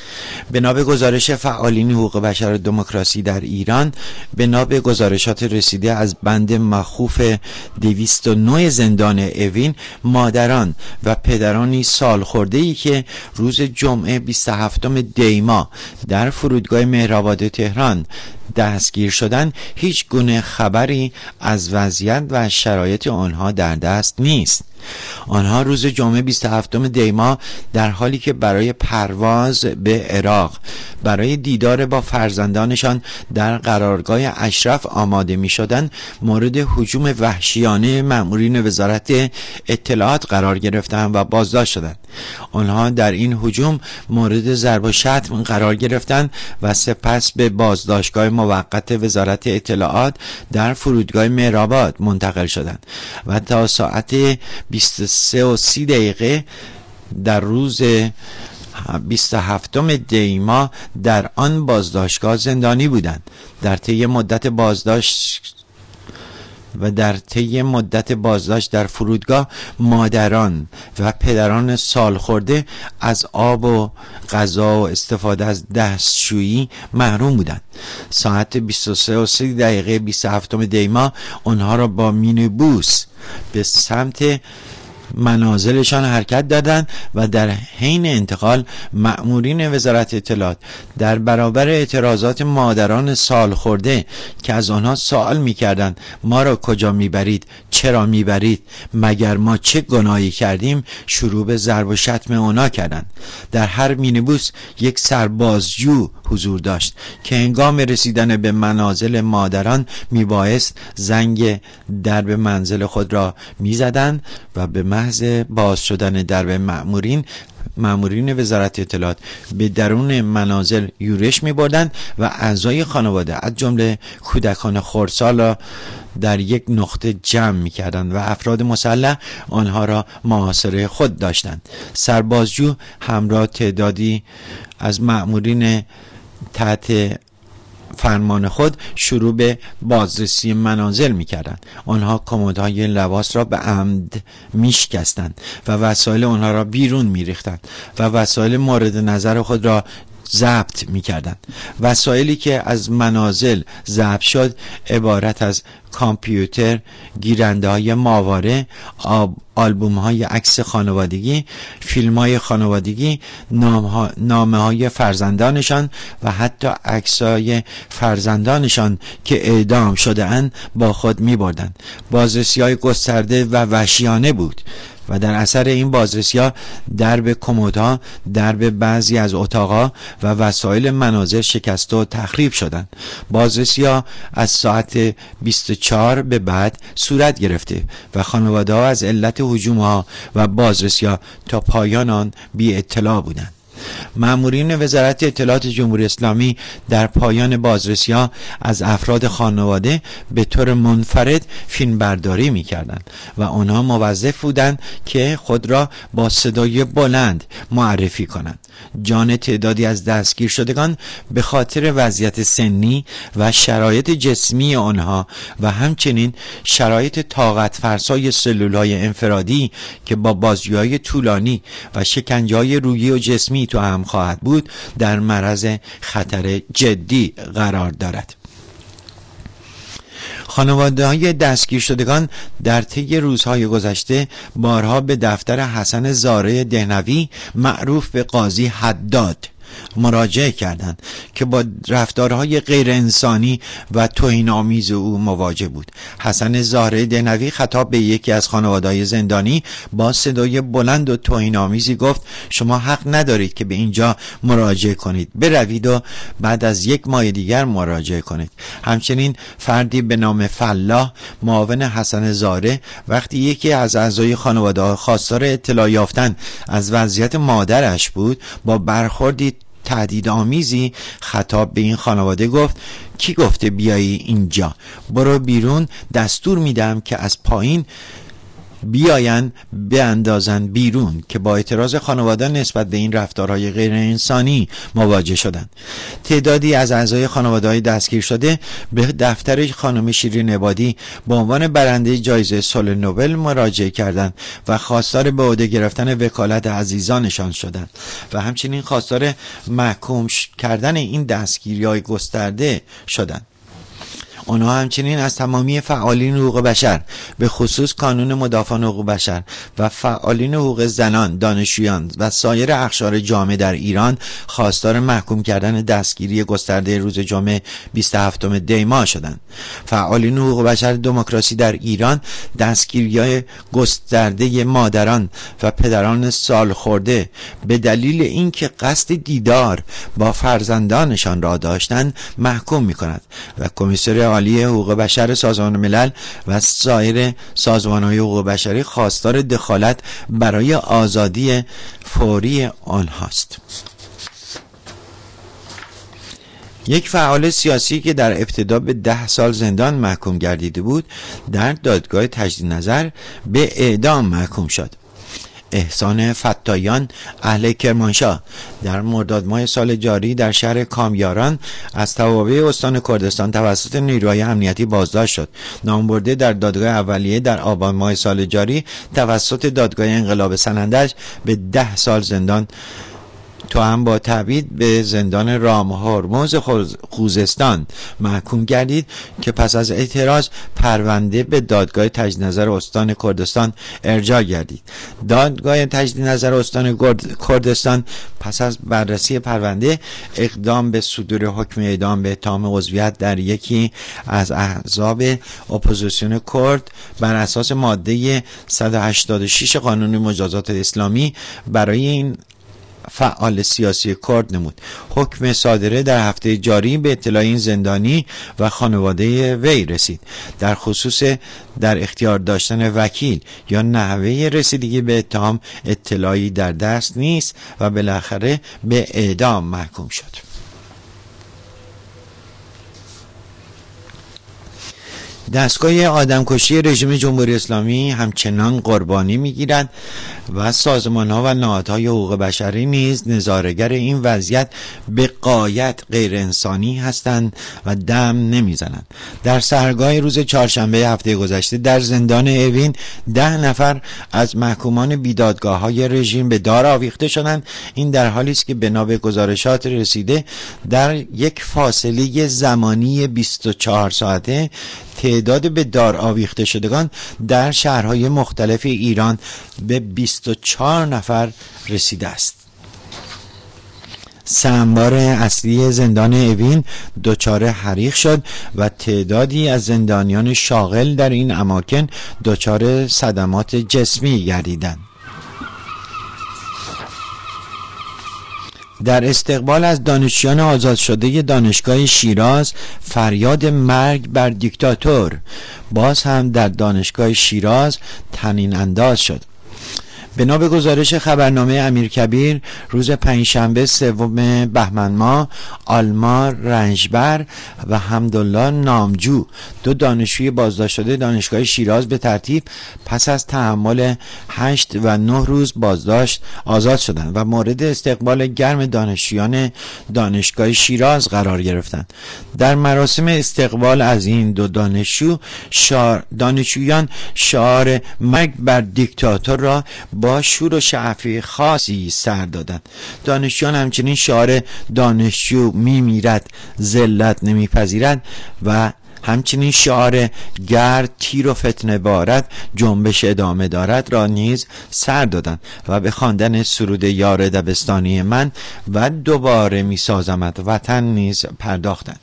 بنا به گزارش فعالین حقوق بشر و دموکراسی در ایران، بنا به گزارشات رسیده از بند مخوف 209 زندان اوین، مادران و پدرانی سالخورده‌ای که روز جمعه 27 دی ماه در فرودگاه مهرآباد تهران دستگیر شدند، هیچ گونه خبری از وضعیت و شرایط آنها در دست نیست. آنها روز جمعه 27 دی ماه در حالی که برای پرواز به عراق برای دیدار با فرزندانشان در قرارگاه اشرف آماده می شدند، مورد هجوم وحشیانه مأمورین وزارت اطلاعات قرار گرفتند و بازداشت شدند. آنها در این هجوم مورد ضرب و شتم قرار گرفتند و سپس به بازداشتگاه موقت وزارت اطلاعات در فرودگاه مهرآباد منتقل شدند و تا ساعت 23:30 در روز 27 دی ماه در آن بازداشتگاه زندانی بودند. در طی مدت بازداشت در فرودگاه، مادران و پدران سالخورده از آب و غذا و استفاده از دستشویی محروم بودند. ساعت 23:30 27 دی ماه آنها را با مینیبوس به سمت منازلشان حرکت دادند و در حین انتقال مأمورین وزارت اطلاعات در برابر اعتراضات مادران سالخورده که از آنها سوال می‌کردند ما را کجا می‌برید، چرا می‌برید، مگر ما چه گناهی کردیم، شروع به ضرب و شتم آنها کردند. در هر مینیبوس یک سربازجو حضور داشت که هنگام رسیدن به منازل مادران میبایست زنگ درب منزل خود را میزدند و به محض باز شدن درب مأمورین وزارت اطلاعات به درون منازل یورش می‌بردند و اعضای خانواده از جمله کودکان خردسال را در یک نقطه جمع می‌کردند و افراد مسلح آنها را محاصره خود داشتند. سربازجو همراه تعدادی از مأمورین تحت فرمان خود شروع به بازرسی منازل می‌کردند. آنها کمدهای لباس را به عمد می‌شکستند و وسایل آنها را بیرون می‌ریختند و وسایل مورد نظر خود را ضبط می‌کردند. وسایلی که از منازل ضبط شد عبارت از کامپیوتر، گیرنده‌های ماهواره، آلبوم‌های عکس خانوادگی، فیلم‌های خانوادگی، نامه‌های فرزندانشان و حتی عکس‌های فرزندانشان که اعدام شده اند با خود می‌بردند. بازرسی‌های گسترده و وحشیانه بود و در اثر این بازرسی‌ها درب کمدها، درب بعضی از اتاق‌ها و وسایل منازل شکسته و تخریب شدند. بازرسی‌ها از ساعت 24 به بعد صورت گرفته و خانواده‌ها از علت هجوم‌ها و بازرسی‌ها تا پایان آن بی اطلاع بودند. مأمورین وزارت اطلاعات جمهوری اسلامی در پایان بازرسی‌ها از افراد خانواده به طور منفرد فیلم برداری می‌کردند و آنها موظف بودند که خود را با صدای بلند معرفی کنند. جان تعدادی از دستگیر شدگان به خاطر وضعیت سنی و شرایط جسمی آنها و همچنین شرایط طاقت فرسای سلول‌های انفرادی که با بازجویی طولانی و شکنجه‌های روحی و جسمی تو هم خواهد بود در معرض خطر جدی قرار دارد. خانواده‌های دستگیر شدگان در طی روزهای گذشته بارها به دفتر حسن زاره دهنوی معروف به قاضی حداد مراجعه کردند که با رفتارهای غیر انسانی و توهین‌آمیز او مواجه بود. حسن زاره دهنوی خطاب به یکی از خانواده‌های زندانی با صدای بلند و توهین‌آمیزی گفت شما حق ندارید که به اینجا مراجعه کنید، بروید و بعد از 1 ماه دیگر مراجعه کنید. همچنین فردی به نام فلاح معاون حسن زاره وقتی یکی از اعضای خانواده خواستار اطلاع یافتن از وضعیت مادرش بود با برخوردی تهدیدآمیزی خطاب به این خانواده گفت کی گفته بیایی اینجا؟ برو بیرون، دستور میدم که از پایین بیاین بیاندازن بیرون که با اعتراض خانواده نسبت به این رفتارهای غیر انسانی مواجه شدند. تعدادی از اعضای خانواده‌های دستگیر شده به دفتر خانم شیرین عبادی به عنوان برنده جایزه صلح نوبل مراجعه کردند و خواستار به عهده گرفتن وکالت عزیزانشان شدند و همچنین خواستار محکوم کردن این دستگیری‌های گسترده شدند. آنها همچنین از تمامی فعالین حقوق بشر به خصوص کانون مدافعان حقوق بشر و فعالین حقوق زنان، دانشجویان و سایر اقشار جامعه در ایران خواستار محکوم کردن دستگیری گسترده روز جمعه 27 دی ماه شدند. فعالین حقوق بشر دموکراسی در ایران دستگیری گسترده مادران و پدران سالخورده به دلیل اینکه قصد دیدار با فرزندانشان را داشتند محکوم می‌کند و کمیسر عالی حقوق بشر سازمان ملل و سایر سازمان‌های حقوق بشری خواستار دخالت برای آزادی فوری آنهاست. یک فعال سیاسی که در ابتدا به 10 سال زندان محکوم گردیده بود در دادگاه تجدید نظر به اعدام محکوم شد. احسان فتایان اهل کرمانشاه در مرداد ماه سال جاری در شهر کامیاران از توابع استان کردستان توسط نیروهای امنیتی بازداشت شد. نامبرده در دادگاه اولیه در آبان ماه سال جاری توسط دادگاه انقلاب سنندج به 10 سال زندان توأم با تبعید به زندان رام هرمز خوزستان محکوم گردید که پس از اعتراض پرونده به دادگاه تجدید نظر استان کردستان ارجاع گردید. دادگاه تجدید نظر استان کردستان پس از بررسی پرونده اقدام به صدور حکم اعدام به اتهام عضویت در یکی از احزاب اپوزیسیون کرد بر اساس ماده 186 قانون مجازات اسلامی برای این فعال سیاسی کرد نمود. حکم صادره در هفته جاری به اطلاع این زندانی و خانواده وی رسید. در خصوص در اختیار داشتن وکیل یا نحوه رسیدگی به اتهام اطلاعی در دست نیست و بالاخره به اعدام محکوم شد. دستگاه آدمکشی رژیم جمهوری اسلامی همچنان قربانی میگیرد و سازمان‌ها و نهادهای حقوق بشری نیز نظاره‌گر این وضعیت به غایت غیر انسانی هستند و دم نمیزنند. در سحرگاه روز چهارشنبه هفته گذشته در زندان اوین 10 نفر از محکومان بیدادگاه‌های رژیم به دار آویخته شدند. این در حالی است که بنا به گزارشات رسیده در یک فاصله زمانی 24 ساعته تعداد به دار آویخته شدگان در شهرهای مختلف ایران به 24 نفر رسیده است. سنبار اصلی زندان اوین دچار حریق شد و تعدادی از زندانیان شاغل در این اماکن دچار صدمات جسمی گردیدند. در استقبال از دانشجویان آزاد شده دانشگاه شیراز فریاد مرگ بر دیکتاتور باز هم در دانشگاه شیراز طنین انداز شد. بنا به گزارش خبرنامه امیرکبیر روز پنجشنبه 3 بهمن ماه آلما رنجبر و حمدالله نامجو 2 دانشجوی بازداشت شده دانشگاه شیراز به ترتیب پس از تحمل 8 و 9 روز بازداشت آزاد شدند و مورد استقبال گرم دانشجویان دانشگاه شیراز قرار گرفتند. در مراسم استقبال از این 2 دانشجویان شعار مرگ بر دیکتاتور را با شور و شعفی خاصی سر دادند. دانشجویان همچنین شعار دانشجو میمیرد ذلت نمیپذیرد و همچنین شعار گرد تیر و فتنه بارد جنبش ادامه دارد را نیز سر دادند و به خواندن سرود یار دبستانی من و دوباره میسازمت وطن نیز پرداختند.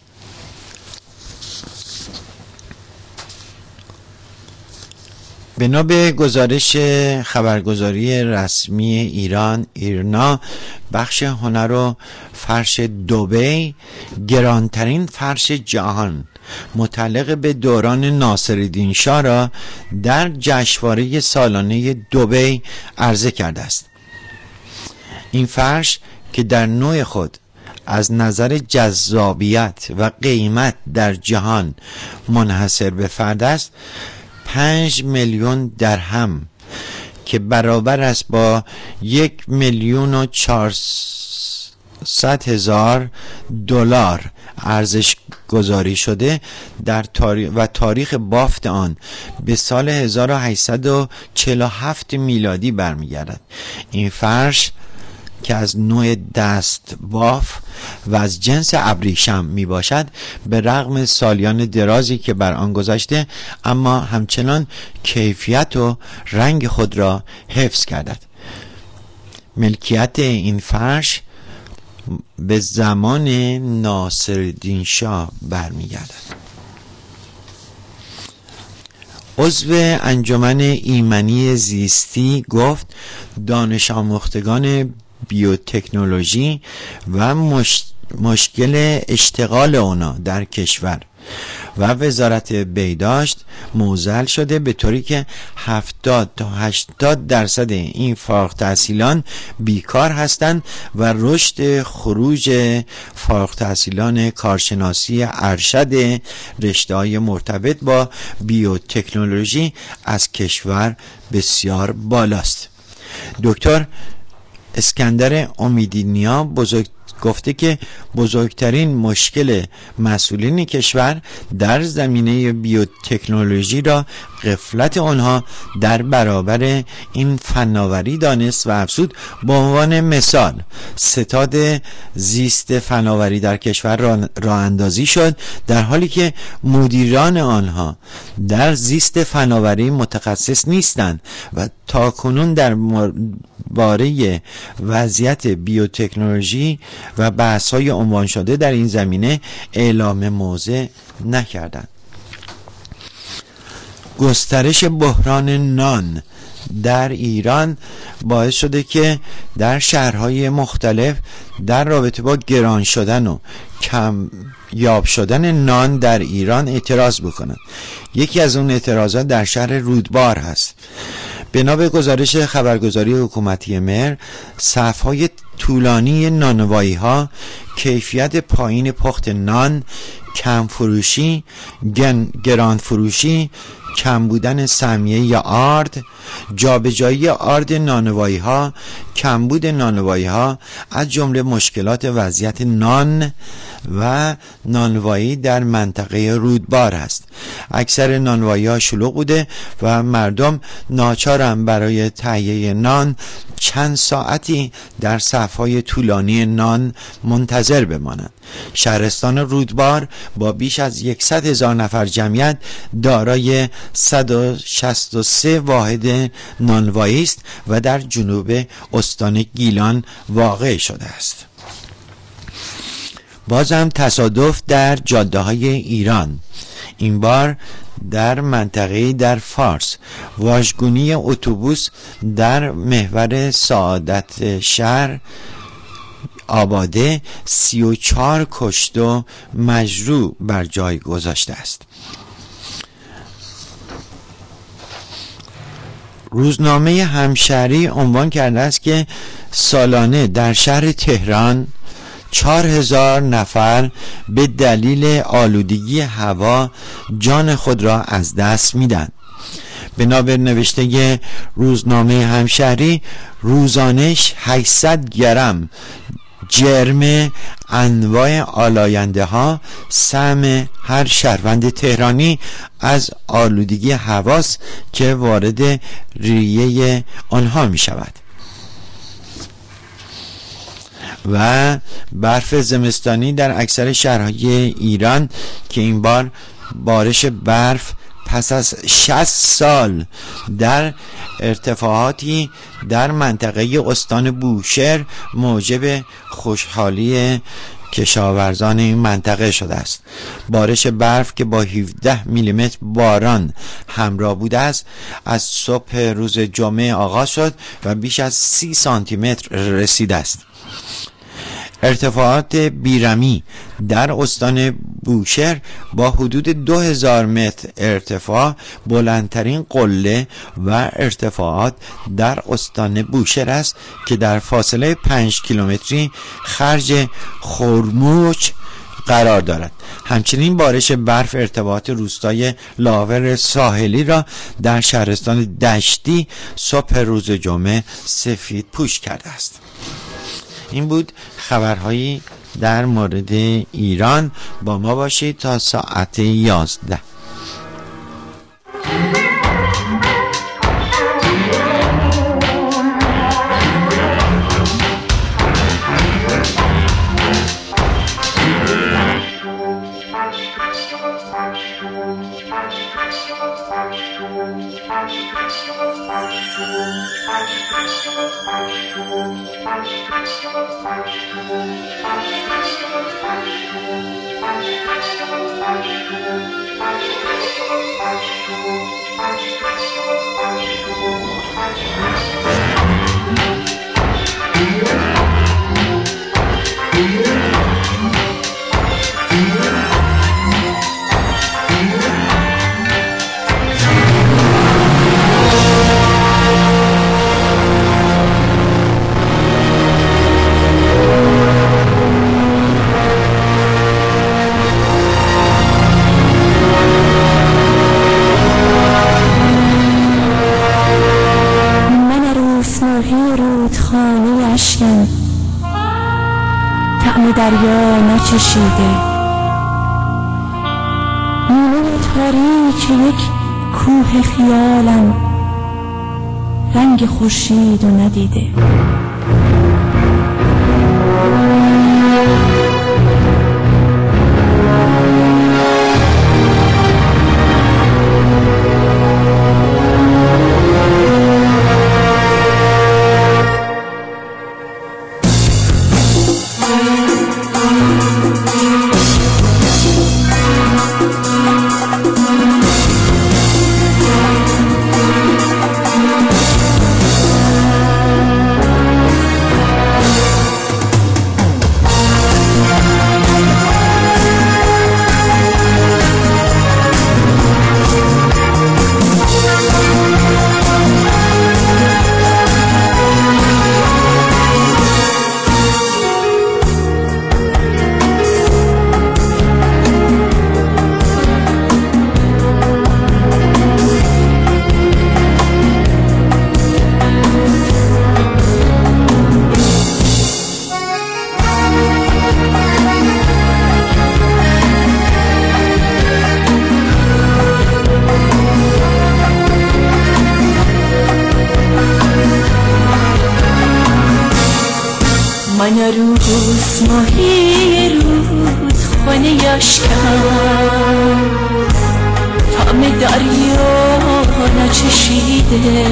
بنا به گزارش خبرگزاری رسمی ایران ایرنا بخش هنر و فرش دبی گرانترین فرش جهان متعلق به دوران ناصرالدین شاه را در جشنواره سالانه دبی عرضه کرده است. این فرش که در نوع خود از نظر جذابیت و قیمت در جهان منحصر به فرد است 5 میلیون درهم که برابر است با 1,400,000 دلار ارزش گذاری شده در تاریخ بافت آن به سال 1847 میلادی برمیگردد. این فرش که از نوع دست باف و از جنس ابریشم می باشد، به رغم سالیان درازی که بر آن گذشته اما همچنان کیفیت و رنگ خود را حفظ کردد. ملکیت این فرش به زمان ناصرالدین شاه برمیگردد. عضو انجمن ایمنی زیستی گفت دانش آموختگان بیوتکنولوژی و مشکل اشتغال اونا در کشور و وزارت بهداشت موزل شده، به طوری که 70 تا 80% این فارغ التحصیلان بیکار هستند و رشد خروج فارغ التحصیلان کارشناسی ارشد رشته‌های مرتبط با بیوتکنولوژی از کشور بسیار بالاست. دکتر اسکندر امیدنیا گفته که بزرگترین مشکل مسئولین کشور در زمینه بیوتکنولوژی را غفلت آنها در برابر این فناوری دانست و افزود به عنوان مثال ستاد زیست فناوری در کشور راه اندازی شد، در حالی که مدیران آنها در زیست فناوری متخصص نیستند و تاکنون در باره وضعیت بیوتکنولوژی و بحث‌های عنوان شده در این زمینه اعلام موضع نکردند. گسترش بحران نان در ایران باعث شده که در شهرهای مختلف در رابطه با گران شدن و کم یاب شدن نان در ایران اعتراض بکنند. یکی از اون اعتراضات در شهر رودبار هست. بنا به گزارش خبرگزاری حکومتی مهر، صف‌های طولانی نانوایی‌ها، کیفیت پایین پخت نان، کم فروشی، گران فروشی، کم بودن سهمیه یا آرد، جابجایی آرد نانوایی‌ها، کمبود نانوایی‌ها از جمله مشکلات وضعیت نان و نانوایی در منطقه رودبار است. اکثر نانوایی‌ها شلوغ بوده و مردم ناچارن برای تهیه نان چند ساعتی در صف‌های طولانی نان منتظر بمانند. شهرستان رودبار با بیش از 100,000 نفر جمعیت دارای 163 واحد نانوایی است و در جنوب استان گیلان واقع شده است. بازم تصادف در جاده‌های ایران، این بار در منطقه در فارس، واژگونی اتوبوس در محور سعادت شهر آباده 34 کشته و مجروح بر جای گذاشته است. روزنامه همشهری عنوان کرده است که سالانه در شهر تهران 4,000 نفر به دلیل آلودگی هوا جان خود را از دست میدن. بنابر نوشته روزنامه همشهری، روزانه 800 گرم جرم انواع آلاینده ها سهم هر شهروند تهرانی از آلودگی هواست که وارد ریه آنها می شود. و برف زمستانی در اکثر شهرهای ایران که این بار بارش برف پس از 60 سال در ارتفاعاتی در منطقه استان بوشهر موجب خوشحالی کشاورزان این منطقه شده است. بارش برف که با 17 میلیمتر باران همراه بوده است از صبح روز جمعه آغاز شد و بیش از 30 سانتی متر رسیده است. ارتفاعات بیرمی در استان بوشهر با حدود 2000 متر ارتفاع بلندترین قله و ارتفاعات در استان بوشهر است که در فاصله 5 کیلومتری خرج خرموچ قرار دارد. همچنین بارش برف ارتباط روستای لاور ساحلی را در شهرستان دشتی صبح روز جمعه سفید پوش کرده است. این بود خبرهایی در مورد ایران. با ما باشید تا ساعت 11. طعم دریا نچشیده، نیمه تاریک یک کوه خیالم رنگ خورشید و ندیده. من روز ماهی رودخانه یشکم، طعم دریا نچشیده،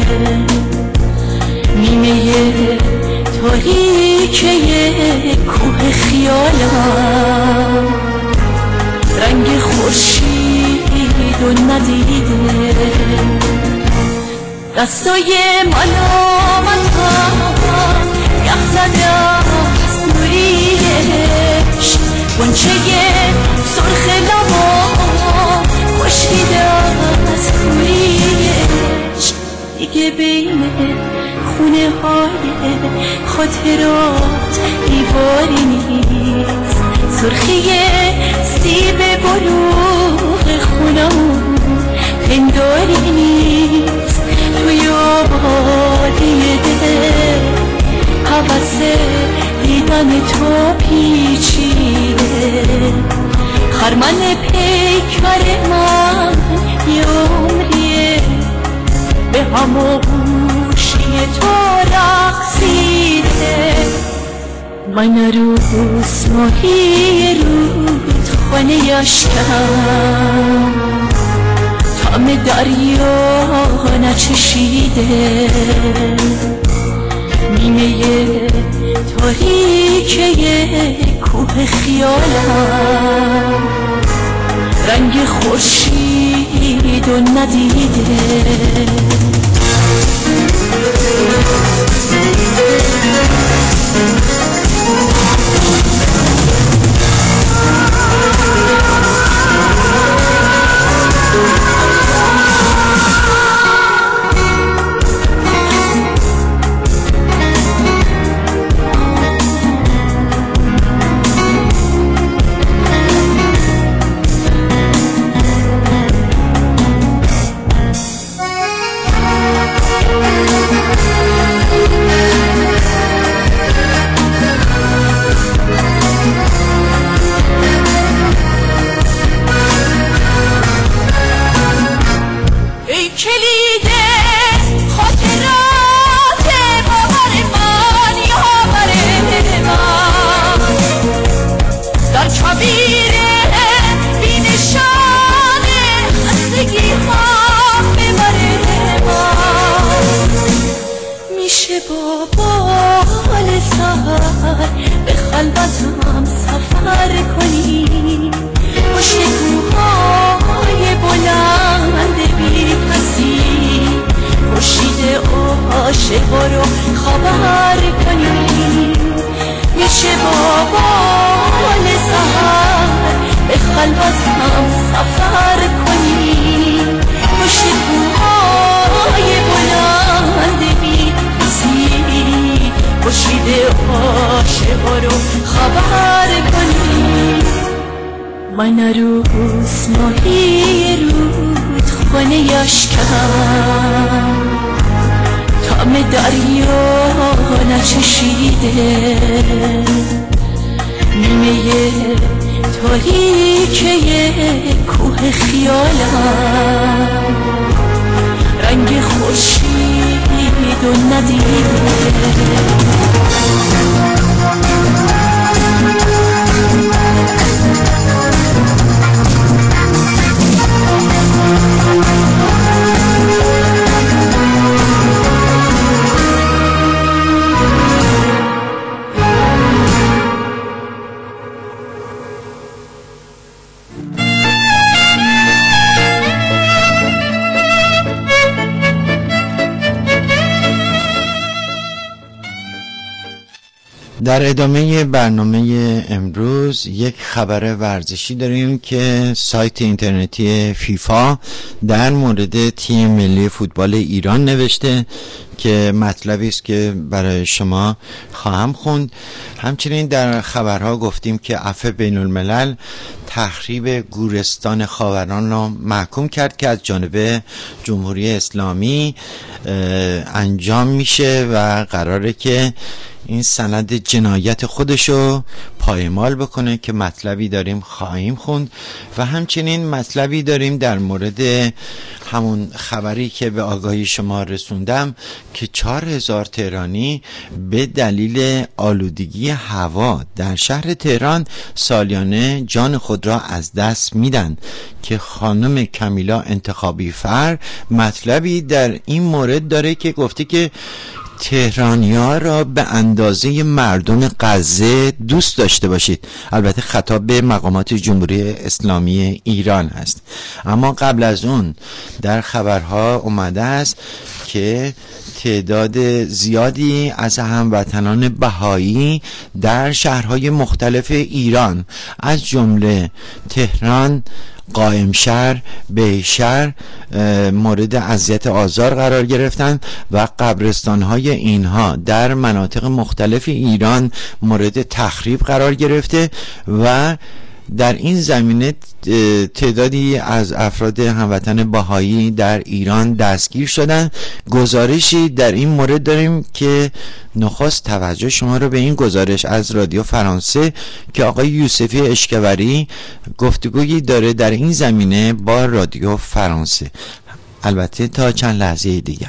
نیمه تاریکه کوه خیالم رنگ خورشید و ندیده. دستای من یخ زده از نوریش، گنچه سرخ لبا خشکیده از کوریش. دیگه بین خونه های خاطرات دیواری نیست، سرخی سیب بلوغ خونمون پنداری نیست. توی آبادی دل حوث دیدن تو پیچیده، خرمن پیکر من یه عمریه به هموشی تو رقصیده. من روز ماهی رودخانه یشکم، طعم دریا نچشیده، نیمه تاریکه کوه خیالم رنگ خورشید و ندیده. کلید خاطرات باور من یاور من در کبیر بینشان خستگی ها ببره من میشه با بال سهر به خلوتم سفر کنی پشت کوههای بلند بی کسی خورشید عاشقا رو خبر کنی میشه با بال سهر به خلوتم سفر کنی پشت کوههای بلند بی کسی خورشید عاشقا رو خبر کنی من روز ماهی رودخانه یشکم طعم دریا نچشیده نیمه تاریکه کوه خیالم رنگ خورشید و ندیده در ادامه برنامه امروز یک خبر ورزشی داریم که سایت اینترنتی فیفا در مورد تیم ملی فوتبال ایران نوشته که مطلبی است که برای شما خواهم خوند. همچنین در خبرها گفتیم که عفو بین الملل تخریب گورستان خاوران را محکوم کرد که از جانب جمهوری اسلامی انجام میشه و قراره که این سند جنایت خودشو پایمال بکنه که مطلبی داریم خواهیم خوند و همچنین مطلبی داریم در مورد همون خبری که به آگاهی شما رسوندم که 4000 تهرانی به دلیل آلودگی هوا در شهر تهران سالیانه جان خود را از دست میدن که خانم کمیلا انتخابی فر مطلبی در این مورد داره که گفته که تهرانی‌ها را به اندازه مردم غزه دوست داشته باشید. البته خطاب به مقامات جمهوری اسلامی ایران است. اما قبل از اون در خبرها اومده است که تعداد زیادی از هموطنان بهایی در شهرهای مختلف ایران از جمله تهران، قائمشهر، بیشهر مورد اذیت آزار قرار گرفتند و قبرستان‌های اینها در مناطق مختلف ایران مورد تخریب قرار گرفته و در این زمینه تعدادی از افراد هموطن بهایی در ایران دستگیر شدند. گزارشی در این مورد داریم که نخست توجه شما رو به این گزارش از رادیو فرانسه که آقای یوسفی اشکوری گفتگویی داره در این زمینه با رادیو فرانسه، البته تا چند لحظه دیگر.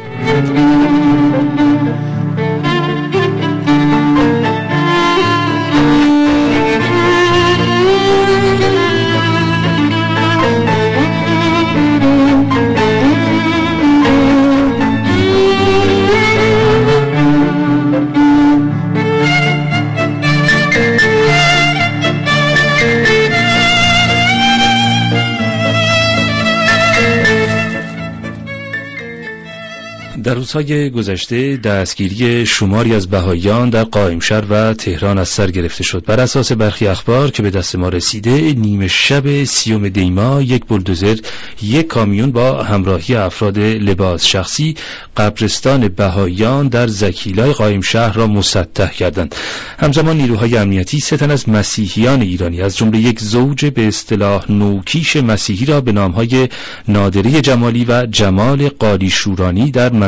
در روزهای گذشته دستگیری شماری از بهائیان در قائمشهر و تهران از سر گرفته شد. بر اساس برخی اخبار که به دست ما رسیده، نیمه شب 30 دی ماه یک بولدوزر یک کامیون با همراهی افراد لباس شخصی قبرستان بهائیان در زکیلای قائمشهر را مسطح کردند. همزمان نیروهای امنیتی 3 تن از مسیحیان ایرانی از جمله یک زوج به اصطلاح نوکیش مسیحی را به نامهای نادری جمالی و جمال قالی شورانی در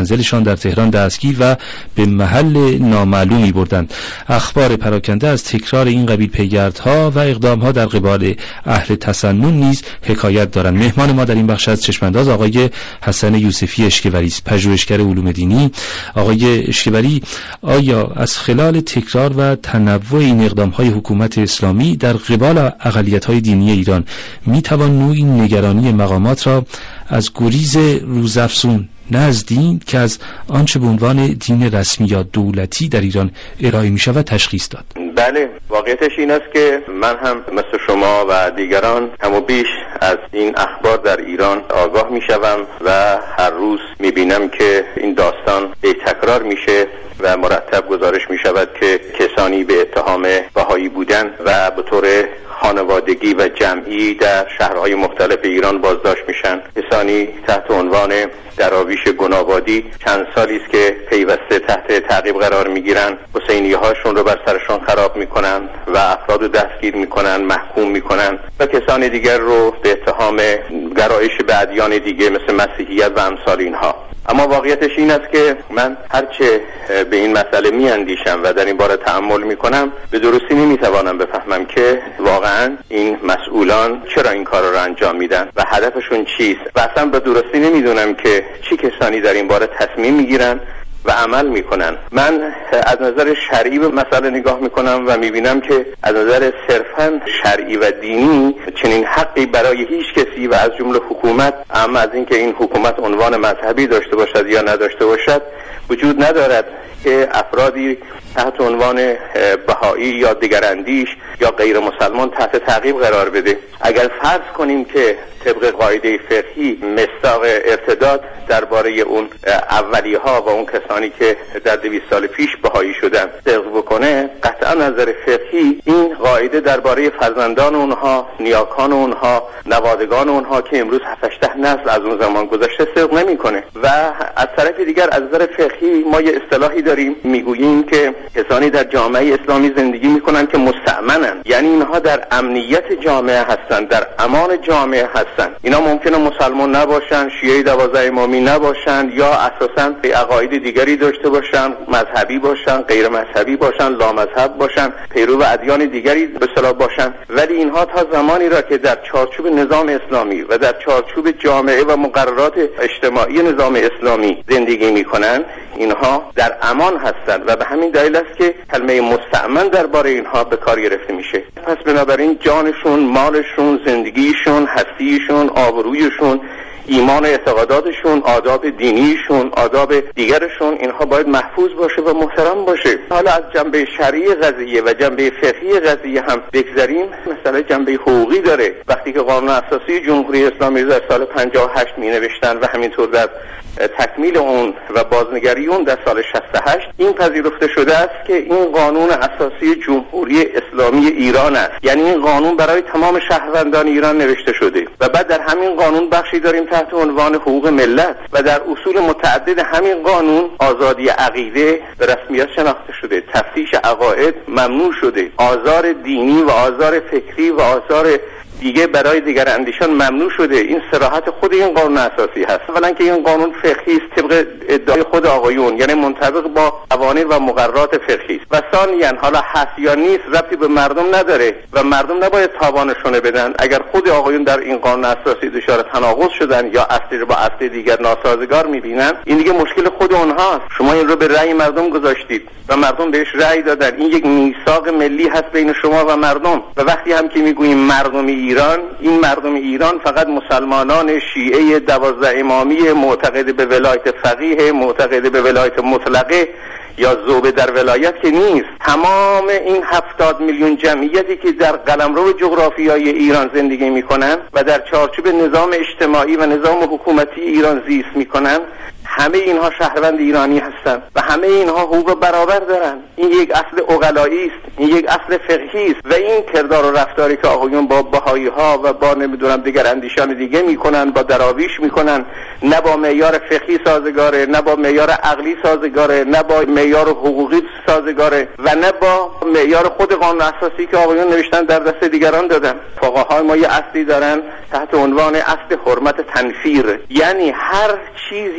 منزلشان در تهران دستگیر و به محل نامعلومی بردند. اخبار پراکنده از تکرار این قبیل پیگردها و اقدامها در قبال اهل تسنن نیز حکایت دارند. مهمان ما در این بخش از چشمانداز آقای حسن یوسفی اشکبری است، پژوهشگر علوم دینی. آقای اشکبری، آیا از خلال تکرار و تنوع این اقدام‌های حکومت اسلامی در قبال اقلیت‌های دینی ایران می‌توان نوعی نگرانی مقامات را از گریز روزافزون نه از دین که از آنچه به عنوان دین رسمی یا دولتی در ایران ارائه می‌شود تشخیص داد؟ بله، واقعیتش این است که من هم مثل شما و دیگران کم و بیش از این اخبار در ایران آگاه می‌شوم و هر روز می‌بینم که این داستان تکرار میشه و مرتب گزارش می‌شود که کسانی به اتهام بهایی بودن و به طور خانوادگی و جمعی در شهرهای مختلف ایران بازداشت میشن. کسانی تحت عنوان دراویش گناه‌بادی چند سالی است که پیوسته تحت تعقیب قرار میگیرن، حسینی هاشون رو بر سرشان خراب میکنن و افراد رو دستگیر میکنن، محکوم میکنن و کسان دیگر رو به اتهام گرایش به ادیان دیگه مثل مسیحیت و امثال اینها. اما واقعیتش این است که من هرچه به این مسئله میاندیشم و در این باره تأمل میکنم به درستی نمیتوانم بفهمم که واقعا این مسئولان چرا این کار رو انجام میدن و هدفشون چیست و اصلا به درستی نمیدونم که چه کسانی در این باره تصمیم میگیرن و عمل میکنن. من از نظر شرعی به مسئله نگاه میکنم و میبینم که از نظر صرفاً شرعی و دینی چنین حقی برای هیچ کسی و از جمله حکومت، اما از اینکه این حکومت عنوان مذهبی داشته باشد یا نداشته باشد، وجود ندارد که افرادی تحت عنوان بهایی یا دیگراندیش یا غیر مسلمان تحت تعقیب قرار بده. اگر فرض کنیم که طبق قاعده فقهی مصداق ارتداد درباره اون اولیها و اون کسانی که در 200 سال پیش بهایی شدن صدق بکنه، قطعا نظر فقهی این قاعده درباره فرزندان اونها، نیاکان اونها، نوادگان اونها که امروز 7-8 نسل از اون زمان گذشته صدق نمیکنه. و از طرف دیگر از نظر فقهی ما یه اصطلاحی داریم، میگوییم که کسانی در جامعه اسلامی زندگی میکنن که مستأمنن، یعنی اینها در امنیت جامعه هستن، در امان جامعه هستن. اینا ممکنه مسلمان نباشن، شیعه 12 امامی نباشن یا اساساً عقاید دیگری داشته باشن، مذهبی باشن، غیر مذهبی باشن، لامذهب باشن، پیرو ادیان دیگری به اصطلاح باشن، ولی اینها تا زمانی را که در چارچوب نظام اسلامی و در چارچوب جامعه و مقررات اجتماعی نظام اسلامی زندگی میکنن، اینها در امان هستند و به همین دلیل است که کلمه مستأمن درباره اینها به کار گرفته میشه. پس بنابراین جانشون، مالشون، زندگیشون، هستیشون، آبرویشون، ایمان و اعتقاداتشون، آداب دینیشون، آداب دیگرشون، اینها باید محفوظ باشه و محترم باشه. حالا از جنبه شرعی قضیه و جنبه فقهی قضیه هم بگذریم، مثلا جنبه حقوقی داره. وقتی که قانون اساسی جمهوری اسلامی در سال 58 می نوشتن و همینطور در تکمیل اون و بازنگری اون در سال 68 این پذیرفته شده است که این قانون اساسی جمهوری اسلامی ایران است، یعنی این قانون برای تمام شهروندان ایران نوشته شده و بعد در همین قانون بخشی داریم تحت عنوان حقوق ملت و در اصول متعدد همین قانون آزادی عقیده به رسمیت شناخته شده، تفتیش عقاید ممنوع شده، آزار دینی و آزار فکری و آزار دیگه برای دیگر اندیشان ممنوع شده. این صراحت خود این قانون اساسی هست. اولا که این قانون فقهی است طبق ادعای خود آقایون، یعنی منطبق با قوانین و مقررات فقهی است. و ثانیاً حالا هست یا نیست ربطی به مردم نداره و مردم نباید تاوانشون بدن. اگر خود آقایون در این قانون اساسی دچار تناقض شدن یا اصلی رو با اصل دیگر ناسازگار میبینن، این دیگه مشکل خود اونهاست. شما این رو به رأی مردم گذاشتید و مردم بهش رأی دادن. این یک میثاق ملی هست بین شما و مردم. و وقتی هم که میگوییم مردم ایران، این مردم ایران فقط مسلمانان شیعه 12 امامی معتقد به ولایت فقیه، معتقد به ولایت مطلقه یا ذوبه در ولایت که نیست. تمام این 70 میلیون جمعیتی که در قلمرو جغرافیایی ایران زندگی میکنن و در چارچوب نظام اجتماعی و نظام حکومتی ایران زیست میکنن، همه اینها شهروند ایرانی هستند و همه اینها حقوق برابر دارن. این یک اصل عقلایی است، این یک اصل فقهی است و این کردار و رفتاری که آقایون با بهایی ها و با نمیدونم دیگر اندیشان دیگه میکنن، با دراویش میکنن، نه با معیار فقهی سازگاره، نه با معیار عقلی سازگاره، نه با معیار حقوقی سازگاره و نه با معیار خود قانون اساسی که آقایون نوشتن در دست دیگران دادن. فقهای ما یه اصلی دارن تحت عنوان اصل حرمت تنفیر، یعنی هر چیزی که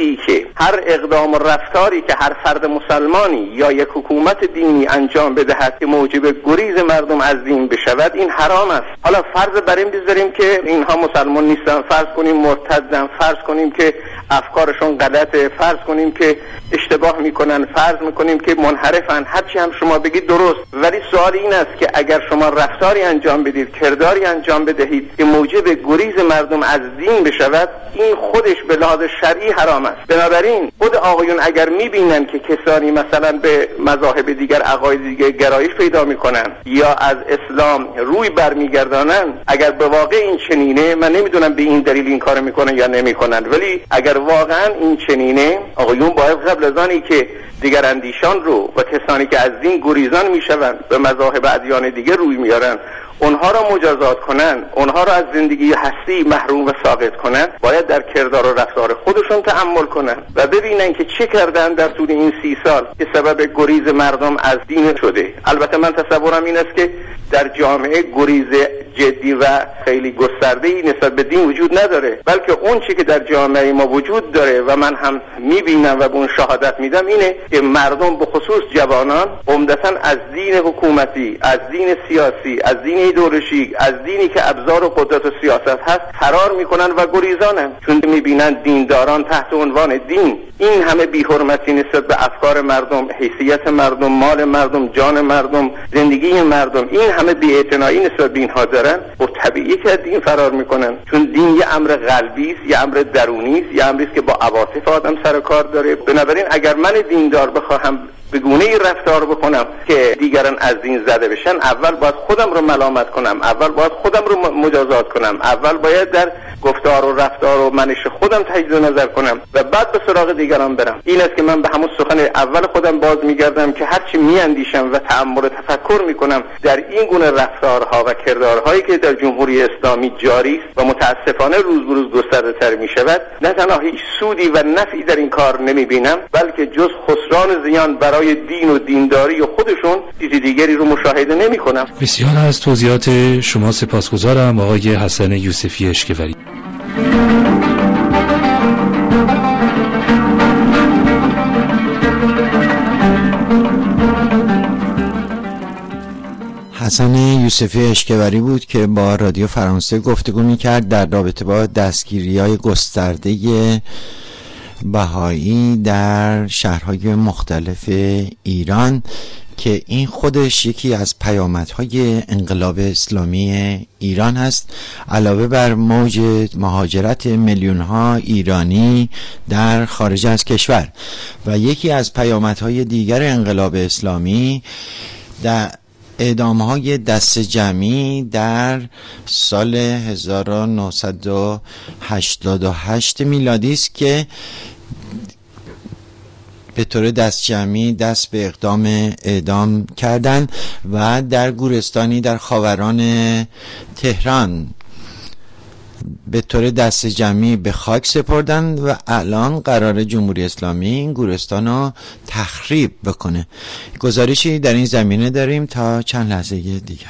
که هر اقدام و رفتاری که هر فرد مسلمانی یا یک حکومت دینی انجام بدهد که موجب گریز مردم از دین بشود این حرام است. حالا فرض بر این بذاریم که اینها مسلمان نیستن، فرض کنیم مرتدن، فرض کنیم که افکارشون غلطه، فرض کنیم که اشتباه میکنن، فرض میکنیم که منحرفن، هرچی هم شما بگید درست، ولی سوال این است که اگر شما رفتاری انجام بدید، کرداری انجام بدهید که موجب گریز مردم از دین بشود، این خودش به لحاظ شرعی حرام است. بنابراین خود آقایون اگر میبینن که کسانی مثلا به مذاهب دیگر، عقاید دیگر گرایش پیدا میکنن یا از اسلام روی برمیگردانن، اگر به واقع این چنینه، من نمیدونم به این دلیل این کارو میکنن یا نمیکنن، ولی اگر واقعا این چنینه، آقایون باید قبل از آنی که دیگر اندیشان رو و کسانی که از دین گریزان میشوند به مذاهب ادیان دیگه روی میارن، اونها را مجازات کنن، اونها را از زندگی هستی محروم و ساقط کنن، باید در کردار و رفتار خودشون تأمل کنن و ببینن که چه کردن در طول این 30 سال که سبب گریز مردم از دین شده. البته من تصورم این است که در جامعه گریز جدی و خیلی گسترده‌ای نسبت به دین وجود نداره، بلکه اون چی که در جامعه ما وجود داره و من هم میبینم و به اون شهادت میدم اینه که مردم به خصوص جوانان عمدتاً از دین حکومتی، از دین سیاسی، از دین ایدئولوژیک، از دینی که ابزار و قدرت و سیاست هست فرار میکنن و گریزانن، چون میبینن دینداران تحت عنوان دین این همه بی‌حرمتی نسبت به افکار مردم، حیثیت مردم، مال مردم، جان مردم، زندگی مردم، این همه بی‌اعتنایی نسبت به اینها دارن، و طبیعیه که از دین فرار میکنن، چون دین یه امر قلبی است، یه امر درونی است، یه امری است که با عواطف آدم سر کار داره. بنابراین اگر من دیندار بخواهم به گونه‌ای رفتار بکنم که دیگران از دین زده بشن، اول باید خودم رو ملامت کنم، اول باید خودم رو مجازات کنم، اول باید در گفتار و رفتار و منش خودم تجدید نظر کنم و بعد به سراغ دیگران برم. این است که من به همون سخن اول خودم باز میگردم که هرچی میاندیشم و تأمل و تفکر میکنم در این گونه رفتارها و کردارهایی که در جمهوری اسلامی جاری است و متاسفانه روز به روز گسترده‌تر میشود، نه تنها هیچ سودی و نفعی در این کار نمیبینم، بلکه جز خسران زیان برای دین و دینداری و خودشون چیزی دیگری رو مشاهده نمی‌کنم. بسیار از توضیحات شما سپاسگزارم آقای حسن یوسفی اشکوری. حسن یوسفی اشکوری بود که با رادیو فرانسه گفتگو می‌کرد در رابطه با دستگیری‌های گسترده بهایی در شهرهای مختلف ایران که این خودش یکی از پیامدهای انقلاب اسلامی ایران هست، علاوه بر موج مهاجرت میلیون‌ها ایرانی در خارج از کشور. و یکی از پیامدهای دیگر انقلاب اسلامی در اعدام‌های دست جمعی در سال 1988 میلادی است که به طور دست جمعی دست به اعدام کردند و در گورستانی در خاوران تهران به طور دست جمعی به خاک سپردند و الان قرار جمهوری اسلامی این گورستان رو تخریب بکنه. گزارشی در این زمینه داریم تا چند لحظه دیگر.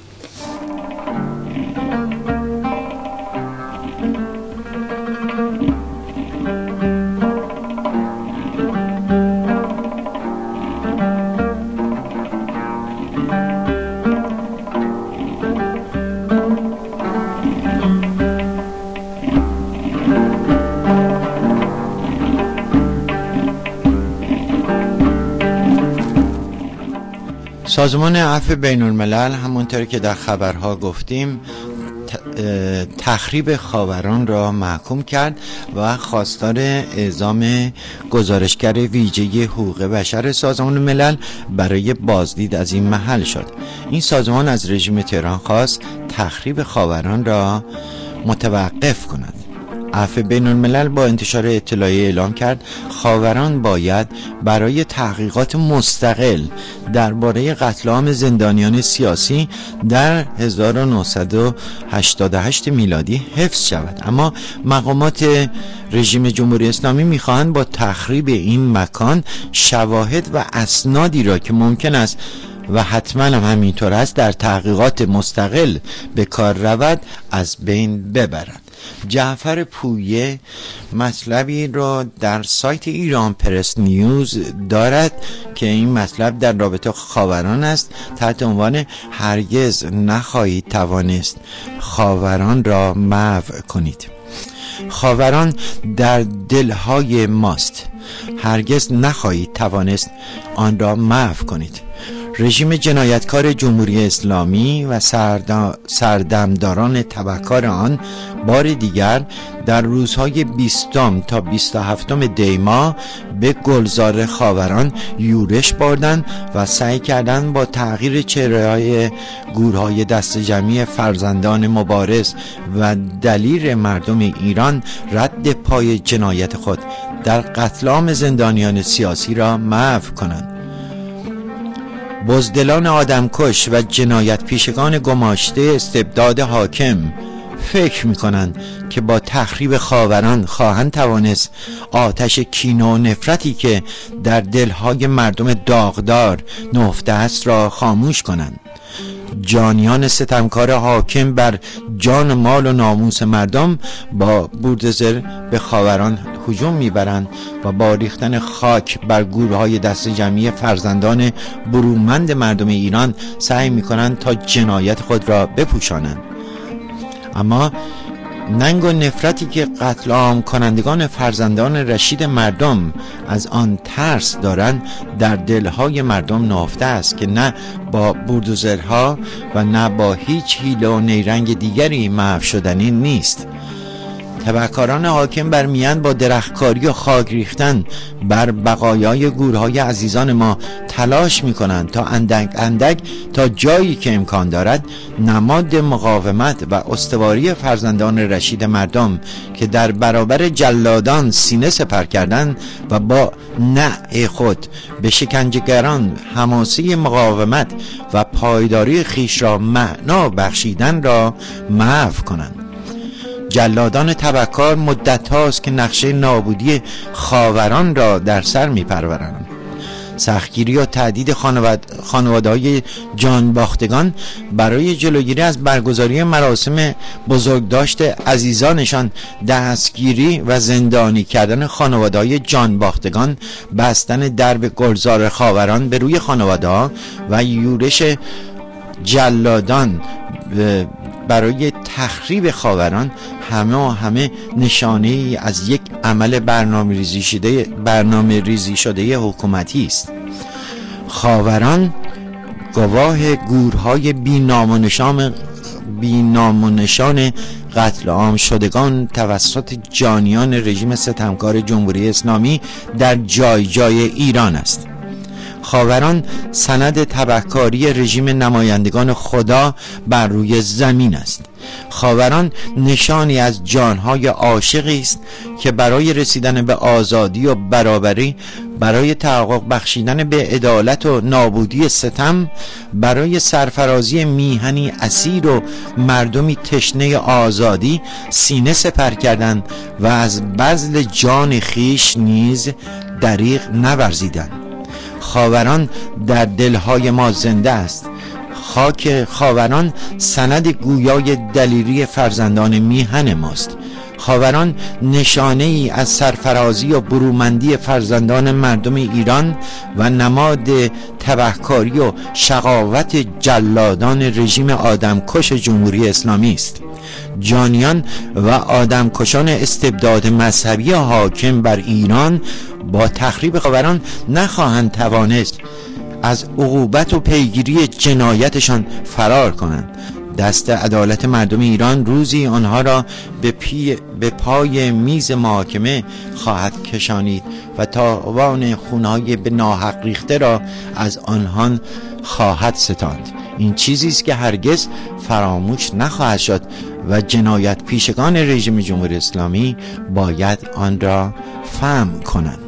سازمان عفو بین الملل همونطور که در خبرها گفتیم تخریب خاوران را محکوم کرد و خواستار اعزام گزارشگر ویژه حقوق بشر سازمان ملل برای بازدید از این محل شد. این سازمان از رژیم تهران خواست تخریب خاوران را متوقف کند. عفو بین الملل با انتشار اطلاعیه اعلام کرد خاوران باید برای تحقیقات مستقل درباره قتل عام زندانیان سیاسی در 1988 میلادی حفظ شود، اما مقامات رژیم جمهوری اسلامی میخواهند با تخریب این مکان شواهد و اسنادی را که ممکن است و حتما هم همینطور است در تحقیقات مستقل به کار رود از بین ببرند. جعفر پویه مطلبی را در سایت ایران پرس نیوز دارد که این مطلب در رابطه خاوران است تحت عنوان هرگز نخواهید توانست خاوران را محو کنید. خاوران در دلهای ماست، هرگز نخواهید توانست آن را محو کنید. رژیم جنایتکار جمهوری اسلامی و سردمداران تبهکار آن بار دیگر در روزهای 20 تا 27 دی ماه به گلزار خاوران یورش بردند و سعی کردند با تغییر چهره‌های گورهای دست جمعی فرزندان مبارز و دلیر مردم ایران رد پای جنایت خود در قتل عام زندانیان سیاسی را محو کنند. بزدلان آدمکش و جنایت پیشگان گماشته استبداد حاکم فکر می‌کنند که با تخریب خاوران خواهند توانست آتش کینه و نفرتی که در دلهای مردم داغدار نهفته است را خاموش کنند. جانیان ستمکار حاکم بر جان مال و ناموس مردم با بولدوزر به خاوران هجوم میبرند و با ریختن خاک بر گورهای دست جمعی فرزندان برومند مردم ایران سعی میکنند تا جنایت خود را بپوشانند. اما ننگ و نفرتی که قتل عام کنندگان فرزندان رشید مردم از آن ترس دارند در دلهای مردم نهفته است که نه با بولدوزرها و نه با هیچ حیله و نیرنگ دیگری محو شدنی نیست. تبهکاران حاکم بر میان با درختکاری و خاک ریختن بر بقایای گورهای عزیزان ما تلاش می‌کنند تا اندک اندک تا جایی که امکان دارد نماد مقاومت و استواری فرزندان رشید مردم که در برابر جلادان سینه سپر کردند و با نع خود به شکنجهگران حماسه مقاومت و پایداری خیش را معنا بخشیدن را محو کنند. جلادان تبهکار مدت هاست که نقشه نابودی خاوران را در سر می پرورند. سختگیری و تهدید خانواده‌های جانباختگان برای جلوگیری از برگزاری مراسم بزرگداشت عزیزانشان، دستگیری و زندانی کردن خانواده‌های جانباختگان، بستن درب گلزار خاوران به روی خانواده‌ها و یورش جلادان برای تخریب خاوران همه نشانه ای از یک عمل برنامه ریزی شده حکومتی است. خاوران گواه گورهای بی‌نام و نشان قتل عام شدگان توسط جانیان رژیم ستمکار جمهوری اسلامی در جای جای ایران است. خاوران سند تبهکاری رژیم نمایندگان خدا بر روی زمین است. خاوران نشانی از جانهای عاشقی است که برای رسیدن به آزادی و برابری، برای تحقق بخشیدن به عدالت و نابودی ستم، برای سرفرازی میهنی اسیر و مردمی تشنه آزادی سینه سپر کردند و از بذل جان خیش نیز دریغ نورزیدند. خاوران در دلهای ما زنده است. خاک خاوران سند گویای دلیری فرزندان میهن ماست. خاوران نشانه ای از سرفرازی و برومندی فرزندان مردم ایران و نماد تبهکاری و شقاوت جلادان رژیم آدمکش جمهوری اسلامی است. جانیان و آدمکشان استبداد مذهبی حاکم بر ایران با تخریب خاوران نخواهند توانست از عقوبت و پیگیری جنایتشان فرار کنند. دست عدالت مردم ایران روزی آنها را به پای میز محاکمه خواهد کشانید و تاوان خونهای به ناحق ریخته را از آنها خواهد ستاند. این چیزی است که هرگز فراموش نخواهد شد و جنایت پیشگان رژیم جمهوری اسلامی باید آن را فهم کنند.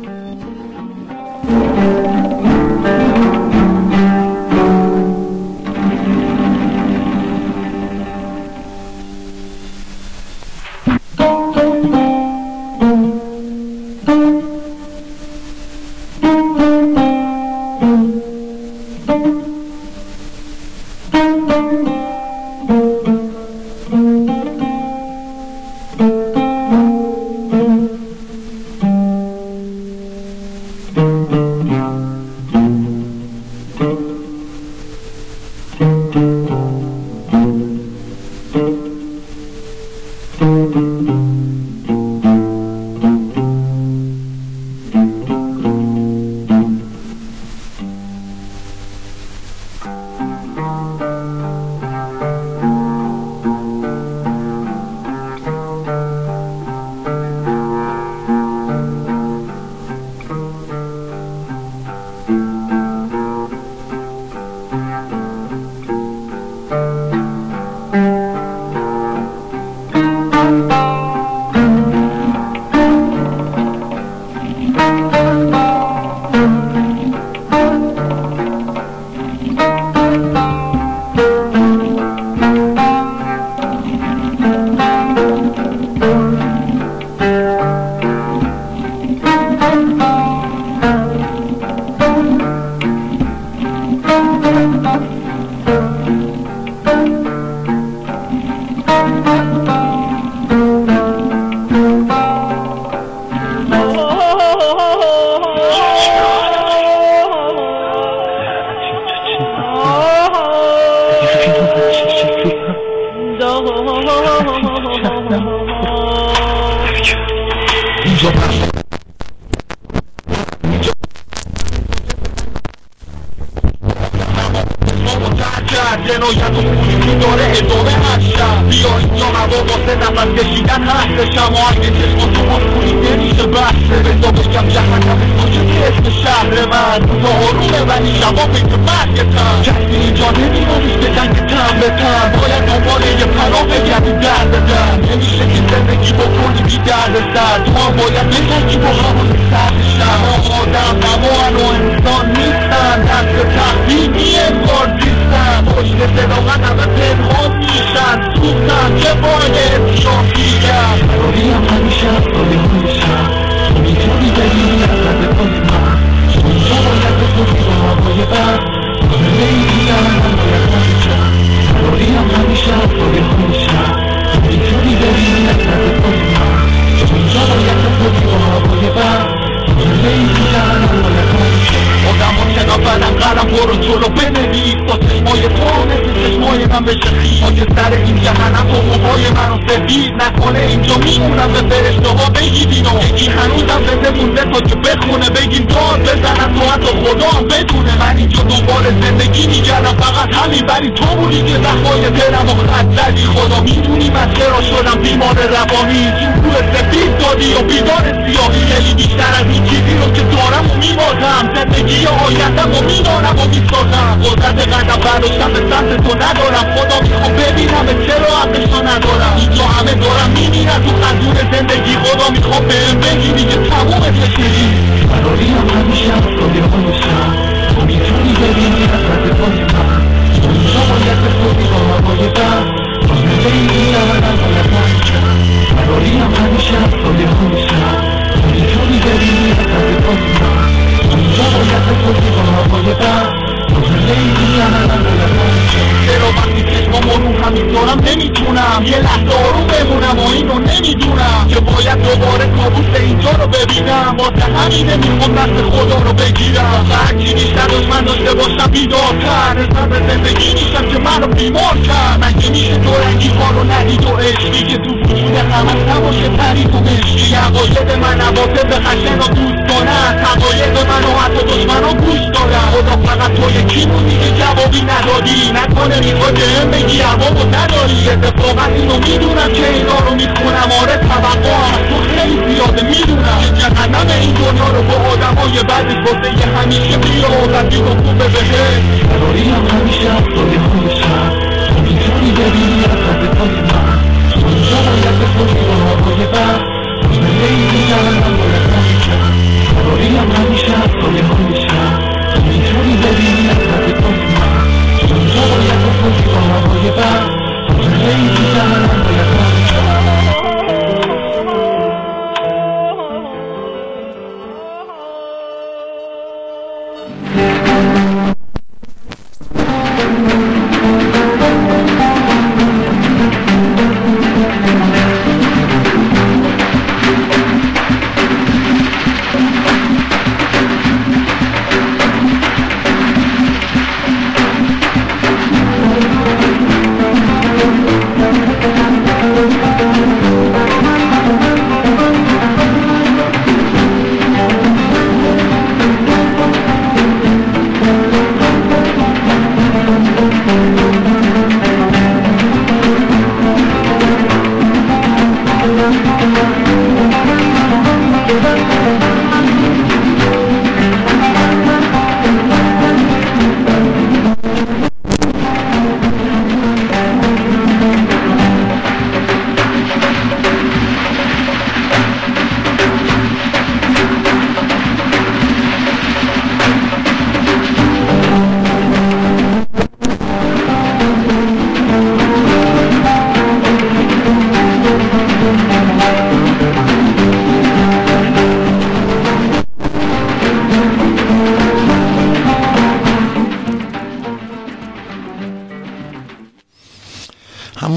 جنایت و پولی داره ادامه هستم بیا اینجا هوا واسه نفس کشیدن هستشم و اگه چشم تو پولی نمیشه بحثه بزا بگم جهنم کجا که اسم شهر من تا حرومه ولی شبا فکر مرگتم کسی اینجا نمیدونیش به جنگ تن به تن باید دنبال یه پناه بگردی درد دن نمیشه که زندگی بکنی بی درد سر تو هم باید بجنگی با همون سردشم آدم نمان و انسان نیستن دست تقدیمی انگار زیستن پشت صداقت همه پنهان میشن سوختن که باید شاکیگم رابیم همیشه از ساله هایشم تو میتونی ببینی از رد پای من تو اینجا باید بکنی با هوای بر زنده ای دیدن من باید همیشم رابیم همیشه از ساله هایشم تو میتونی ببینی از رد پای من تو اینجا باید بکنی با هوای بر زنده ای دیدن من باید همیشم آدم ها شنافدن قلم برو جلو بنویس تا چشمای تو مثل چشمای من بشه خیش آگه سر این جهنم تو موهای منو سفید نکنه اینجا میمونم به فرشته ها بگید اینو یکی هنوزم زنده مونده تا که بخونه بگین داد بزنن تو حتی خدا هم بدونه من اینجا دنبال زندگی میگردم فقط همین ولی تو بودی که زخمای دلم و خط زدی خدا میدونی من چرا شدم بیمار روانی این روح سفید دادی و بیدار سیاهی خیلی بیشتر از این چیزی رو که دارم و میبازم زندگی آیندم و میدانم و میسازم قدرت قدم برداشتم به سمت تو ندارم خدا میخوام ببینم چرا حقشو ندارم اینجا همه دارم میبینم تو خندون زندگی خدا میخوام بهم بگی دیگه تموم چشیدی فراریم همیشه از ساله هایشم تو میتونی ببینی از رد پای من تو اینجا باید بخوری با هوای بر تا زنده ای دیدن باید همیشم فراریم همیشه از ساله هایشم تو میتونی ببینی از رد پای من اینجا باید بخوری با هوای بر تا زنده ای دیدن باید همیشم چرا وقتی چشمامو رو همین دارم نمیتونم یه لحظه آروم بمونم و اینو نمیدونم که باید دوباره کابوس اینجا رو ببینم واسه همینه میخوام دست خدا رو بگیرم هرچی بیشتر دشمن داشته باشم بیدارتر نسبت به زندگی نیستم که منو بیمار کرد مگه میشه تو رنگی ها رو ندید و عشقی که تو وجود همه نباشه تریف و مشکی عقاید من عواطف خشن و دوستانه حقایق من و حتی دشمن ها گوش دارم خدا فقط تو یکی بودی که جوابی ندادی نکنه میخواد هم بگی عوامو نداری اتفاقا اینو میدونم که اینا رو میخونم آره توقع از تو خیلی زیاده میدونم که جهنم این دنیا رو با آدم های بعدش واسه یه همیشه بیا و رفیق و خوبه بهه فراریم همیشه از ساله هایشم تو میتونی ببینی از رد پای من تو اینجا باید بخوری با هوای بر زنده ای دیدن من باید همیشم فراریم همیشه از ساله هایشم تو میتونی ببینی از رد پای من تو اینجا باید بخوری با هوای بر زنده ای دیدن من باید همیشم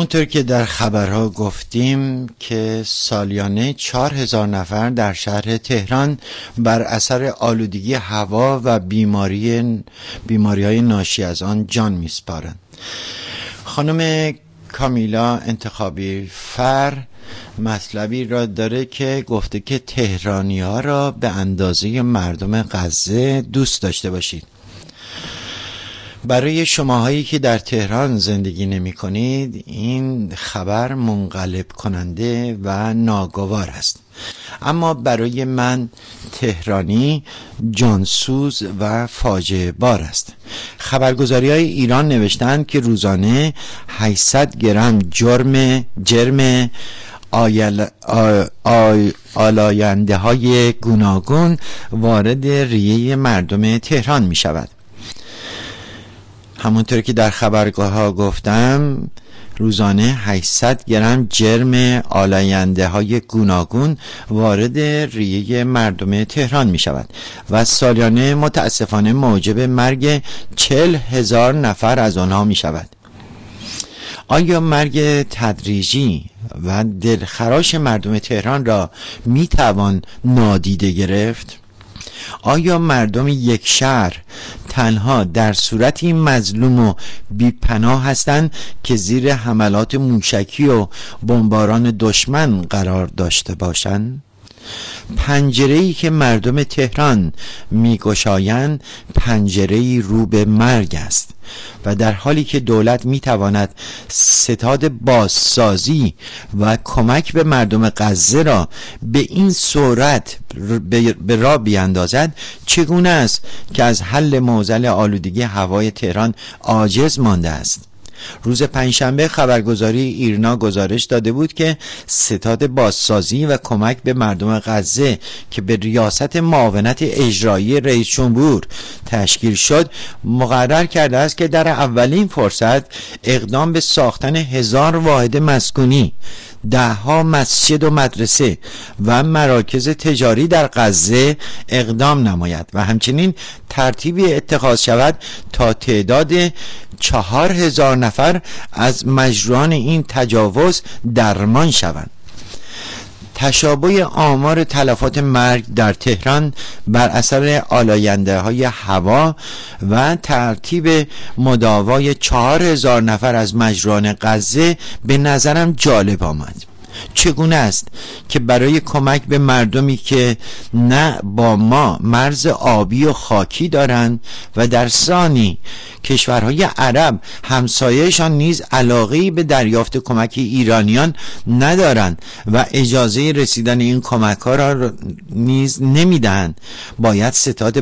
همونطور که در خبرها گفتیم که سالیانه 4000 نفر در شهر تهران بر اثر آلودگی هوا و بیماری‌های ناشی از آن جان می‌سپارند. خانم کامیلا انتخابی فر مطلبی را داره که گفته که تهرانی‌ها را به اندازه مردم غزه دوست داشته باشید. برای شماهایی که در تهران زندگی نمی کنید این خبر منقلب کننده و ناگوار است، اما برای من تهرانی جانسوز و فاجعه بار است. خبرگزاری‌های ایران نوشتند که روزانه 800 گرم جرم آلاینده های گوناگون وارد ریه مردم تهران می شود. همونطور که در خبرگاه ها گفتم روزانه 800 گرم جرم آلاینده های گوناگون وارد ریه مردم تهران می شود و سالیانه متاسفانه موجب مرگ 40,000 نفر از آنها می شود. آیا مرگ تدریجی و دلخراش مردم تهران را می توان نادیده گرفت؟ آیا مردم یک شهر تنها در صورتی مظلوم و بی‌پناه هستند که زیر حملات موشکی و بمباران دشمن قرار داشته باشند؟ پنجره‌ای که مردم تهران می‌گشایند پنجره‌ای رو به مرگ است و در حالی که دولت می‌تواند ستاد بازسازی و کمک به مردم غزه را به این صورت به راه بیاندازد، چگونه است که از حل معضل آلودگی هوای تهران عاجز مانده است؟ روز پنجشنبه خبرگزاری ایرنا گزارش داده بود که ستاد بازسازی و کمک به مردم غزه که به ریاست معاونت اجرایی رئیس جمهور تشکیل شد مقرر کرده است که در اولین فرصت اقدام به ساختن 1000 واحد مسکونی، 10 مسجد و مدرسه و مراکز تجاری در غزه اقدام نماید و همچنین ترتیبی اتخاذ شود تا تعداد 4000 نفر از مجروحان این تجاوز درمان شوند. تشابه آمار تلفات مرگ در تهران بر اثر آلاینده های هوا و ترتیب مداوای 4000 نفر از مجروحان غزه به نظرم جالب آمد. چگونه است که برای کمک به مردمی که نه با ما مرز آبی و خاکی دارند و در ثانی کشورهای عرب همسایه‌شان نیز علاقه‌ای به دریافت کمک ایرانیان ندارند و اجازه رسیدن این کمک‌ها را نیز نمی‌دهند، باید ستاد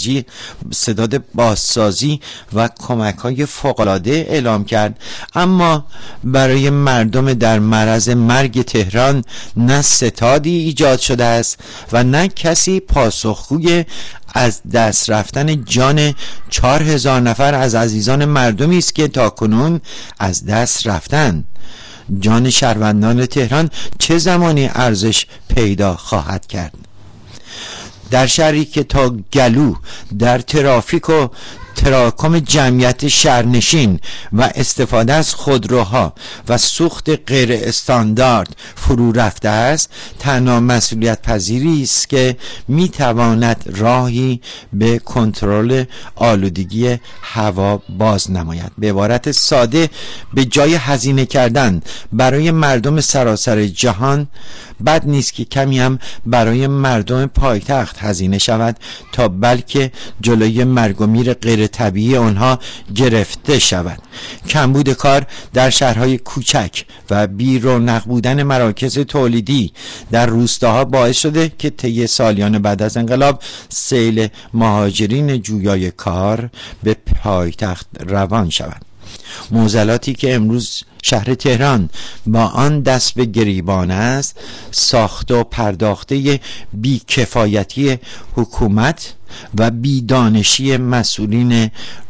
بازسازی و کمک‌های فوق‌العاده اعلام کرد. اما برای مردم در معرض مرگ تهران نه ستادی ایجاد شده است و نه کسی پاسخگوی از دست رفتن جان 4000 نفر از عزیزان مردمی است که تاکنون از دست رفتند. جان شهروندان تهران چه زمانی ارزش پیدا خواهد کرد؟ در شهری که تا گلو در ترافیک و تراکم جمعیت شهرنشین و استفاده از خودروها و سوخت غیر استاندارد فرو رفته است، تنها مسئولیت پذیری است که می تواند راهی به کنترل آلودگی هوا باز نماید. به عبارت ساده، به جای هزینه کردن برای مردم سراسر جهان، بد نیست که کمی هم برای مردم پایتخت هزینه شود تا بلکه جلوی مرگ و میر غیر طبیعی آنها گرفته شود. کمبود کار در شهرهای کوچک و بی رونق بودن مراکز تولیدی در روستاها باعث شده که طی سالیان بعد از انقلاب سیل مهاجرین جویای کار به پایتخت روان شود. معضلاتی که امروز شهر تهران با آن دست به گریبان است، ساخته و پرداخته بیکفایتی حکومت و بیدانشی مسئولین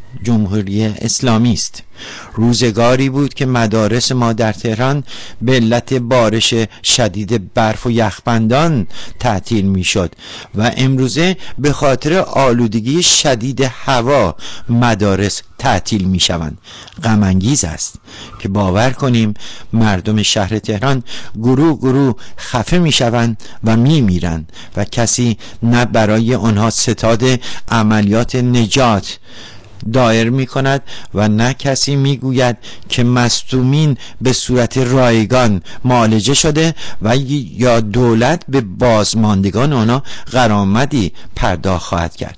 جمهوری اسلامی است. روزگاری بود که مدارس ما در تهران به علت بارش شدید برف و یخبندان تعطیل میشد و امروزه به خاطر آلودگی شدید هوا مدارس تعطیل می شوند. غم انگیز است که باور کنیم مردم شهر تهران گروه خفه می شوند و می میرند و کسی نه برای آنها ستاد عملیات نجات دایر می کند و نه کسی می گوید که مصدومین به صورت رایگان معالجه شده و یا دولت به بازماندگان آنها غرامتی پرداخت خواهد کرد.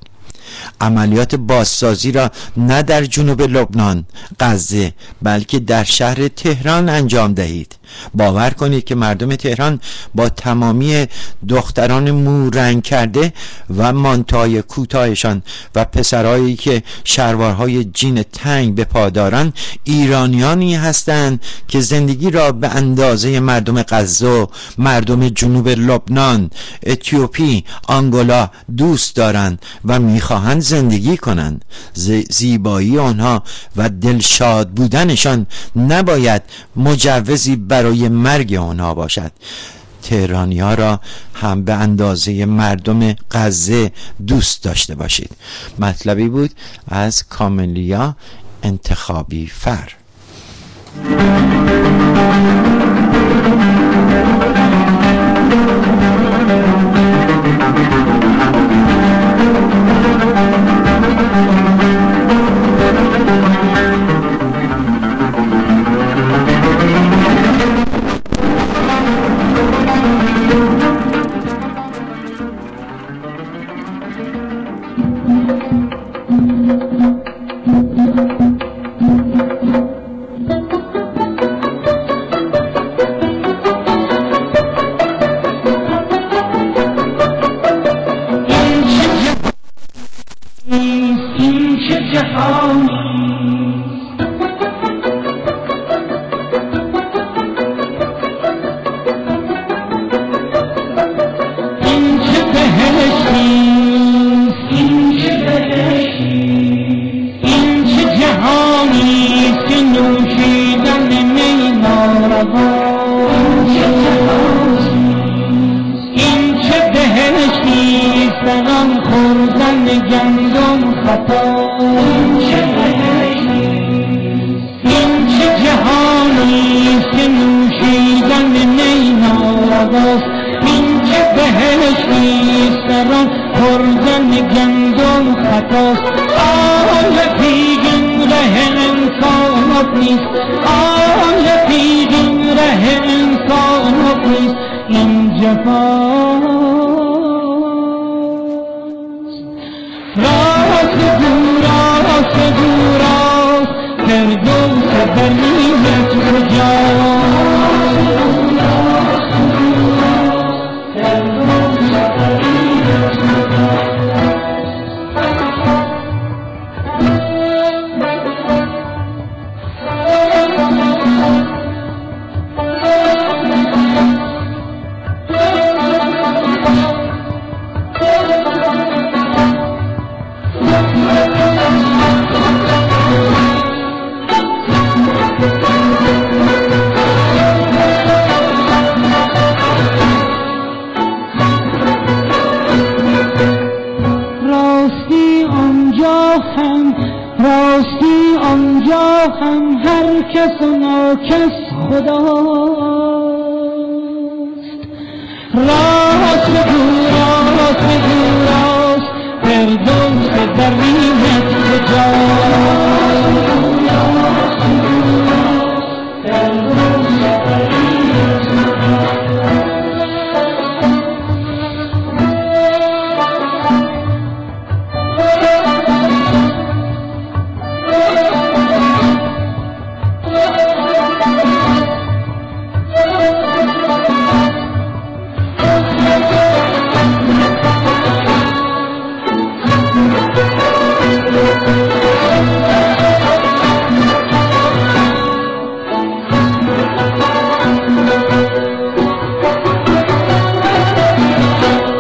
عملیات بازسازی را نه در جنوب لبنان، غزه، بلکه در شهر تهران انجام دهید. باور کنید که مردم تهران با تمامی دختران مورنگ کرده و مانتوهای کوتاهشان و پسرهایی که شلوارهای جین تنگ به پا دارند ایرانیانی هستند که زندگی را به اندازه مردم غزه، مردم جنوب لبنان، اتیوپی، آنگولا دوست دارند و میخواهند زندگی کنند. زیبایی آنها و دلشاد بودنشان نباید مجوزی برای مرگ آنها باشد. تهرانی‌ها را هم به اندازه مردم غزه دوست داشته باشید. مطلبی بود از کاملیا انتخابی فر.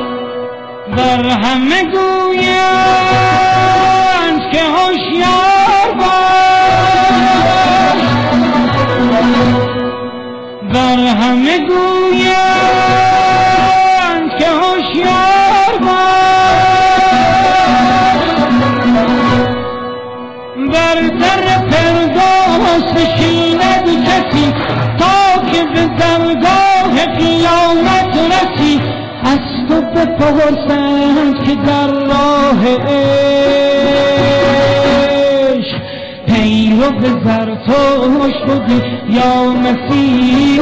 همه گویند که هوشیار بر همه گویند که هوشیار باش، بر در فردوس نشیند کسی تا که به درگاه قیامت رسی. از تو بپرسند که در راه عشق پیرو به زرتشت بودی یا مسیح.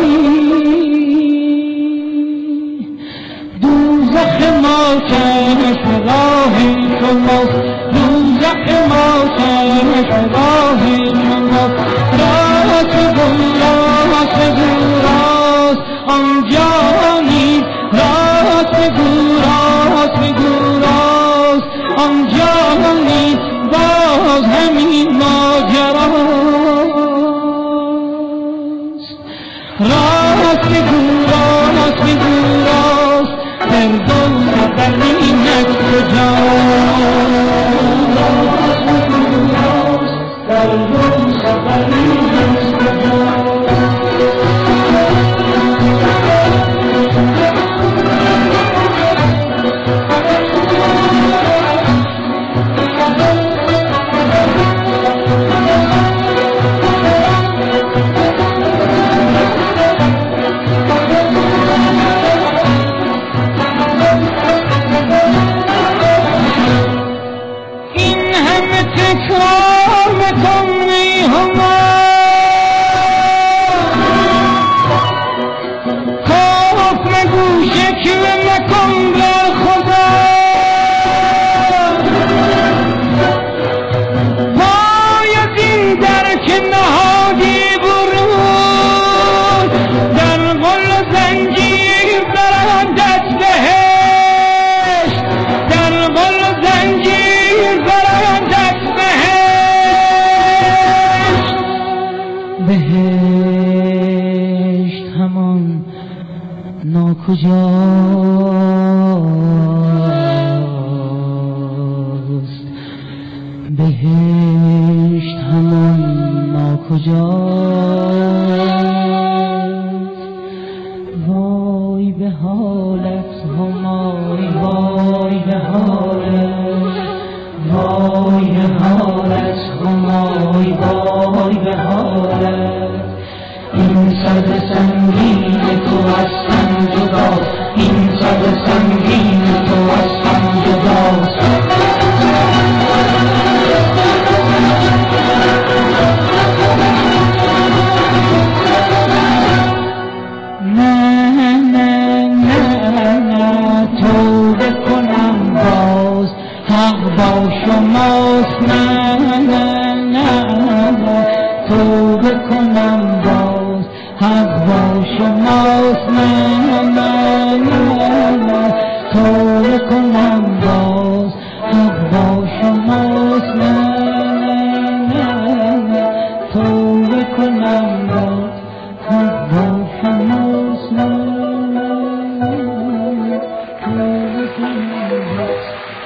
دوزخ ما چشم راه شماست، دوزخ ما چشم راه شماست. راست بگو راست بگو راست آنجا نیست، راست بگو راست بگو راست آنجا نیست. باز همین ماجراست. راست بگو راست بگو راست فردوس برینت کجاست؟ راست بگو راست فردوس برینت کجاست؟ بهشت همان ناکجاست، بهشت همان ناکجاست. وای به حالت همای، وای به حالت، وای به حالت همای، وای به حالت. این صد سنگین تو از تن جداست، این صد سنگین تو از تن جداست. نه نه نه نه توبه کنم باز حق با شماست. نه نه نه توبه کنم باز حق با شماست. نه نه نه توبه کنم باز حق با شماست. نه نه نه توبه کنم باز حق با شماست. نه نه توبه کنم باز.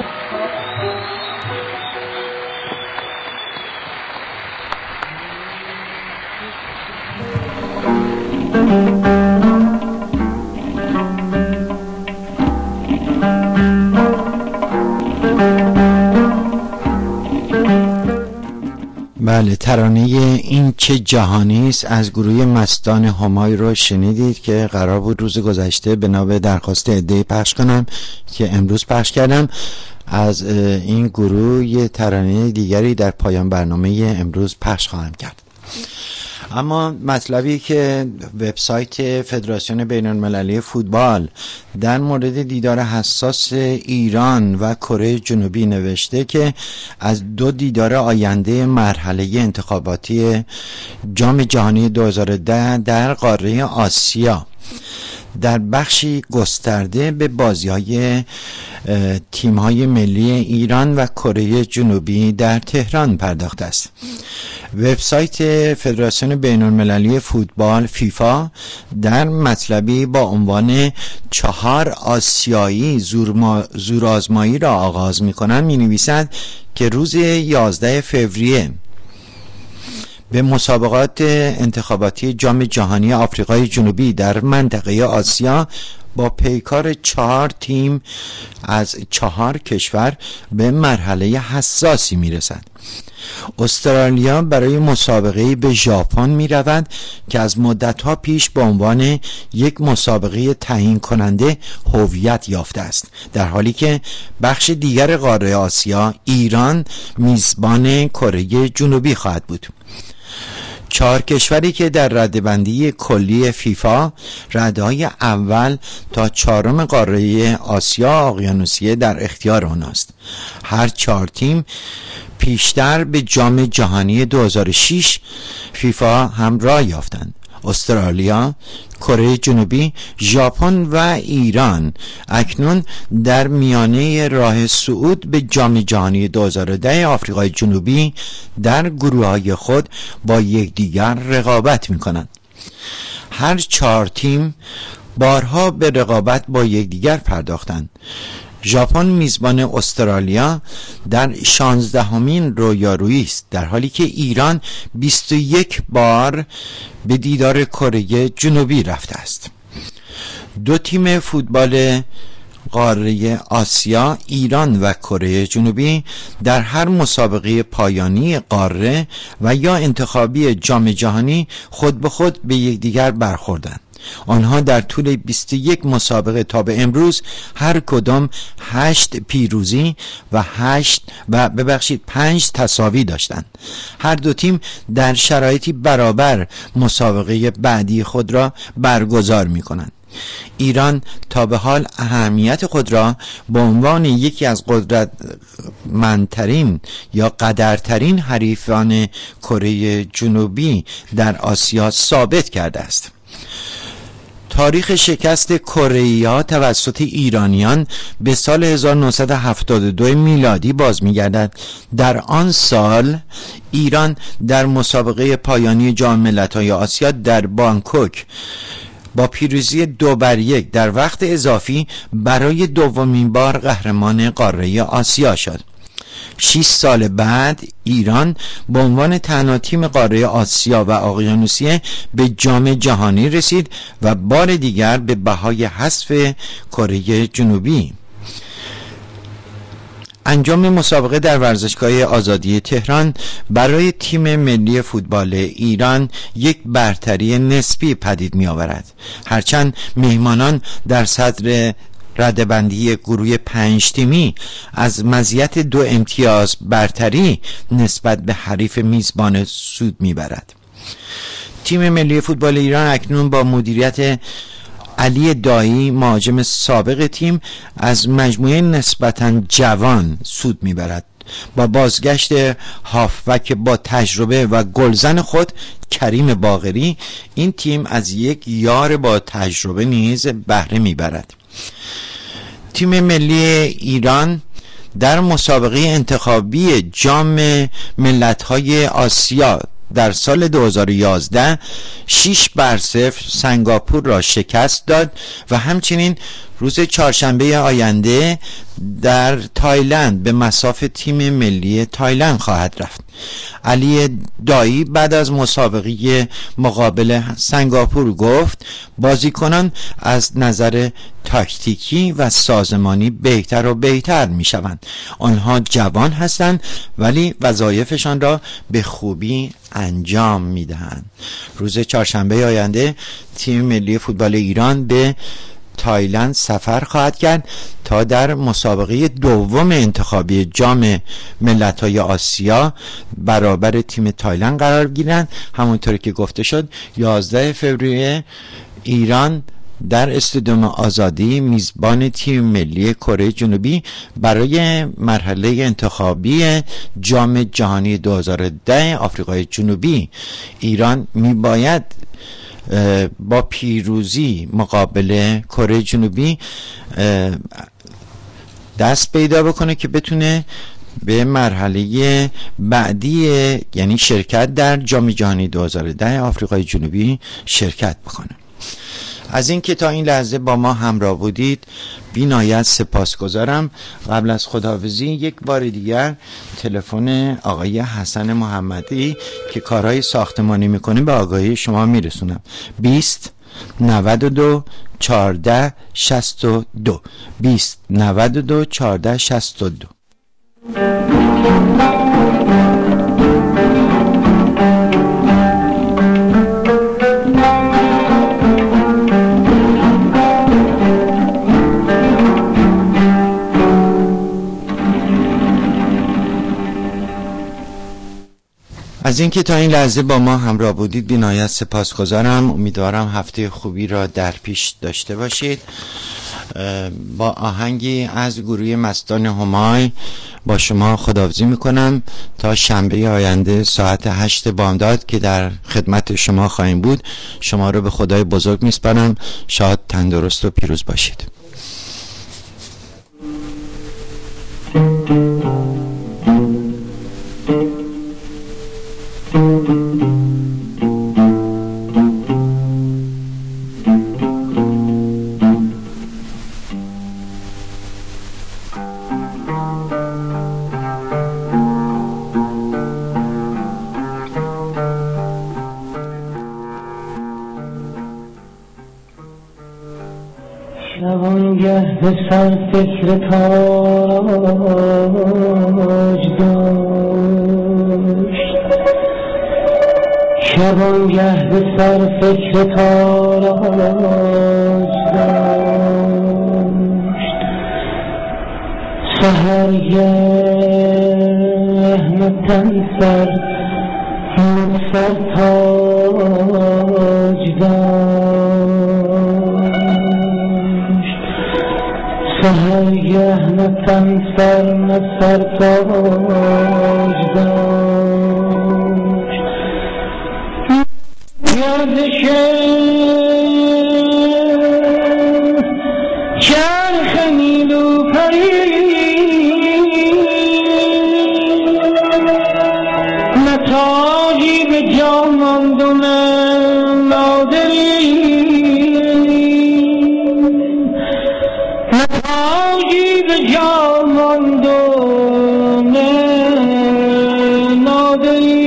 بله، ترانه این چه جهانی است از گروه مستان همای رو شنیدید که قرار بود روز گذشته به نوبه درخواست عده‌ای پخش کنم که امروز پخش کردم. از این گروه یه ترانه دیگری در پایان برنامه امروز پخش خواهم کرد. اما مطلبی که وبسایت فدراسیون بین المللی فوتبال در مورد دیدار حساس ایران و کره جنوبی نوشته که از 2 دیدار آینده مرحله انتخاباتی جام جهانی 2010 در قاره آسیا در بخشی گسترده به بازی‌های تیم‌های ملی ایران و کره جنوبی در تهران پرداخته است. وبسایت فدراسیون بین المللی فوتبال فیفا در مطلبی با عنوان 4 آسیایی زورآزمایی را آغاز می‌کنند می‌نویسد که روز 11 فوریه به مسابقات انتخاباتی جام جهانی آفریقای جنوبی در منطقه آسیا با پیکار 4 تیم از 4 کشور به مرحله حساسی میرسد. استرالیا برای مسابقه به ژاپن می رود که از مدتها پیش به عنوان یک مسابقه تعیین کننده هویت یافته است، در حالی که بخش دیگر قاره آسیا ایران میزبان کره جنوبی خواهد بود. 4 کشوری که در رده‌بندی کلی فیفا رده‌های اول تا 4 قاره آسیا اقیانوسیه در اختیار آنهاست. هر 4 تیم پیشتر به جام جهانی 2006 فیفا هم راه یافتند. استرالیا، کره جنوبی، ژاپن و ایران اکنون در میانه راه صعود به جام جهانی 2010 آفریقای جنوبی در گروه‌های خود با یکدیگر رقابت می‌کنند. هر 4 تیم بارها به رقابت با یکدیگر پرداختند. ژاپن میزبان استرالیا در 16مین رویارویی است، در حالی که ایران 21 بار به دیدار کره جنوبی رفته است. 2 تیم فوتبال قاره آسیا، ایران و کره جنوبی، در هر مسابقه پایانی قاره و یا انتخابی جام جهانی خود به خود به یکدیگر برخوردند. آنها در طول 21 مسابقه تا به امروز هر کدام 8 پیروزی و 5 تساوی داشتند. هر 2 تیم در شرایطی برابر مسابقه بعدی خود را برگزار می کنند. ایران تا به حال اهمیت خود را به عنوان یکی از قدرتمندترین یا قدرترین حریفان کره جنوبی در آسیا ثابت کرده است. تاریخ شکست کره‌ای‌ها توسط ایرانیان به سال 1972 میلادی باز می‌گردد. در آن سال ایران در مسابقه پایانی جام ملت‌های آسیا در بانکوک با پیروزی 2-1 در وقت اضافی برای دومین بار قهرمان قاره آسیا شد. 6 سال بعد ایران به عنوان تنها تیم قاره آسیا و اقیانوسیه به جام جهانی رسید و بار دیگر به بهای حذف کره جنوبی. انجام مسابقه در ورزشگاه آزادی تهران برای تیم ملی فوتبال ایران یک برتری نسبی پدید می آورد. هرچند میهمانان در صدر رده‌بندی گروه 5 تیمی از مزیت 2 امتیاز برتری نسبت به حریف میزبان سود میبرد. تیم ملی فوتبال ایران اکنون با مدیریت علی دایی، مهاجم سابق تیم، از مجموعه نسبتاً جوان سود میبرد. با بازگشت هافبک با تجربه و گلزن خود کریم باقری، این تیم از یک یار با تجربه نیز بهره میبرد. تیم ملی ایران در مسابقه انتخابی جام ملت‌های آسیا در سال 2011 6-0 سنگاپور را شکست داد و همچنین روز چهارشنبه آینده در تایلند به مصاف تیم ملی تایلند خواهد رفت. علی دایی بعد از مسابقه مقابل سنگاپور گفت بازیکنان از نظر تاکتیکی و سازمانی بهتر و بهتر می شوند. آنها جوان هستند ولی وظایفشان را به خوبی انجام می دهند. روز چهارشنبه آینده تیم ملی فوتبال ایران به تایلند سفر خواهد کرد تا در مسابقه دوم انتخابی جام ملت‌های آسیا برابر تیم تایلند قرار گیرند. همونطور که گفته شد 11 فوریه ایران در استادیوم آزادی میزبان تیم ملی کره جنوبی برای مرحله انتخابی جام جهانی 2010 آفریقای جنوبی. ایران میباید با پیروزی مقابل کره جنوبی دست پیدا بکنه که بتونه به مرحله بعدی یعنی شرکت در جام جهانی 2010 آفریقای جنوبی شرکت بکنه. از اینکه تا این لحظه با ما همراه بودید بی نهایت سپاسگزارم. قبل از خداحافظی یک بار دیگر تلفن آقای حسن محمدی که کارهای ساختمانی میکنه به آگاهی شما میرسونم. 20 92 14 62 20 92 14 62. از اینکه تا این لحظه با ما همراه بودید بی نهایت سپاسگزارم. امیدوارم هفته خوبی را در پیش داشته باشید. با آهنگی از گروه مستان همای با شما خداحافظی میکنم تا شنبه آینده ساعت 8 بامداد که در خدمت شما خواهیم بود. شما رو به خدای بزرگ میسپارم. شاد، تندرست و پیروز باشید. شبانگه به سر فکر تاج داشت، شبانگه به سر فکر تاج داشت، سحرگه متن سر تاج داشت، سحرگه متن سر تاج داشت، گردش چرخ نیلوفری نه تاجی به جا ماند و نه نادری، نه تاجی به جا ماند و نه نادری.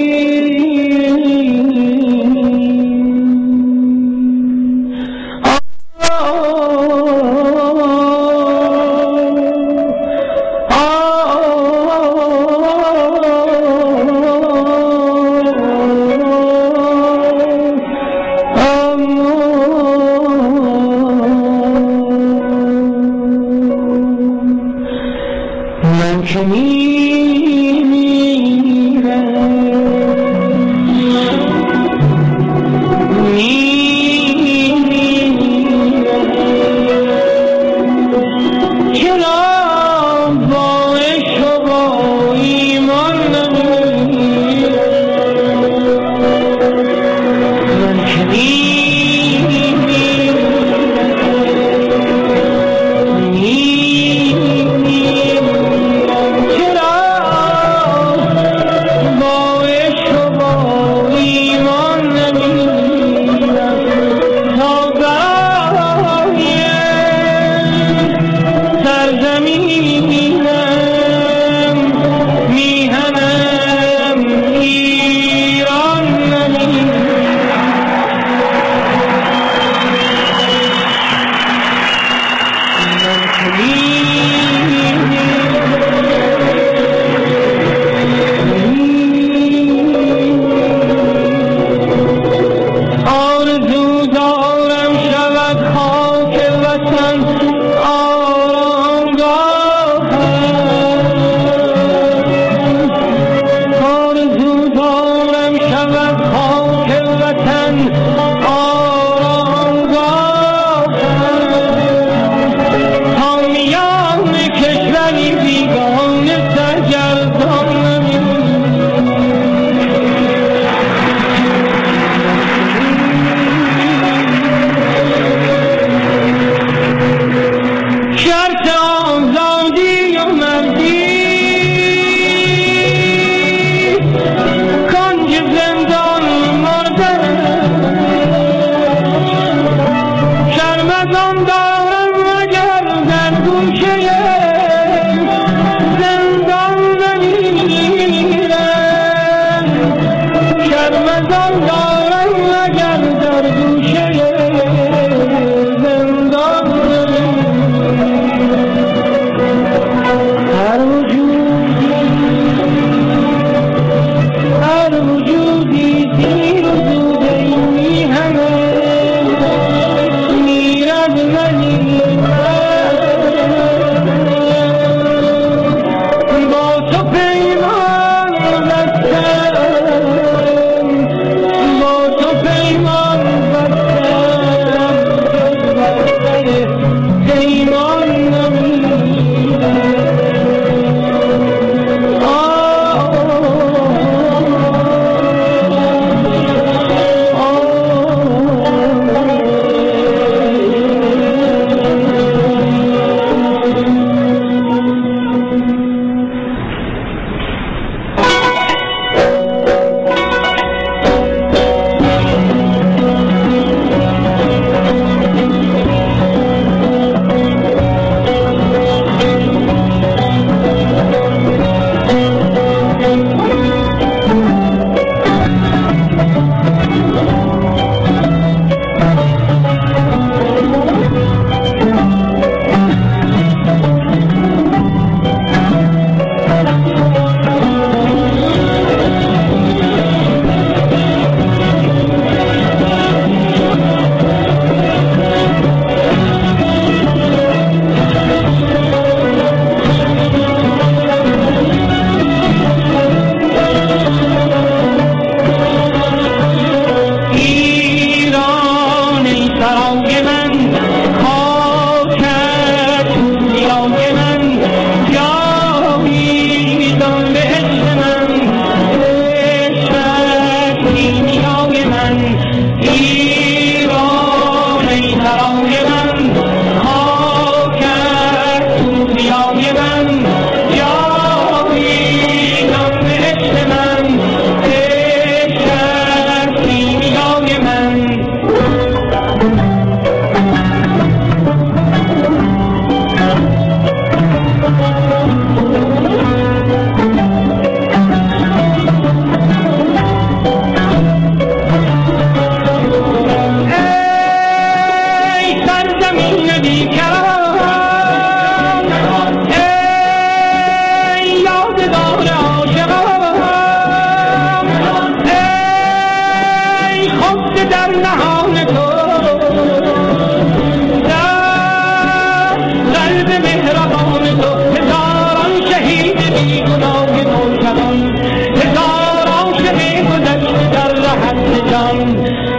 بیگناه نوجوان هزار عاشق گذشته در رهت جان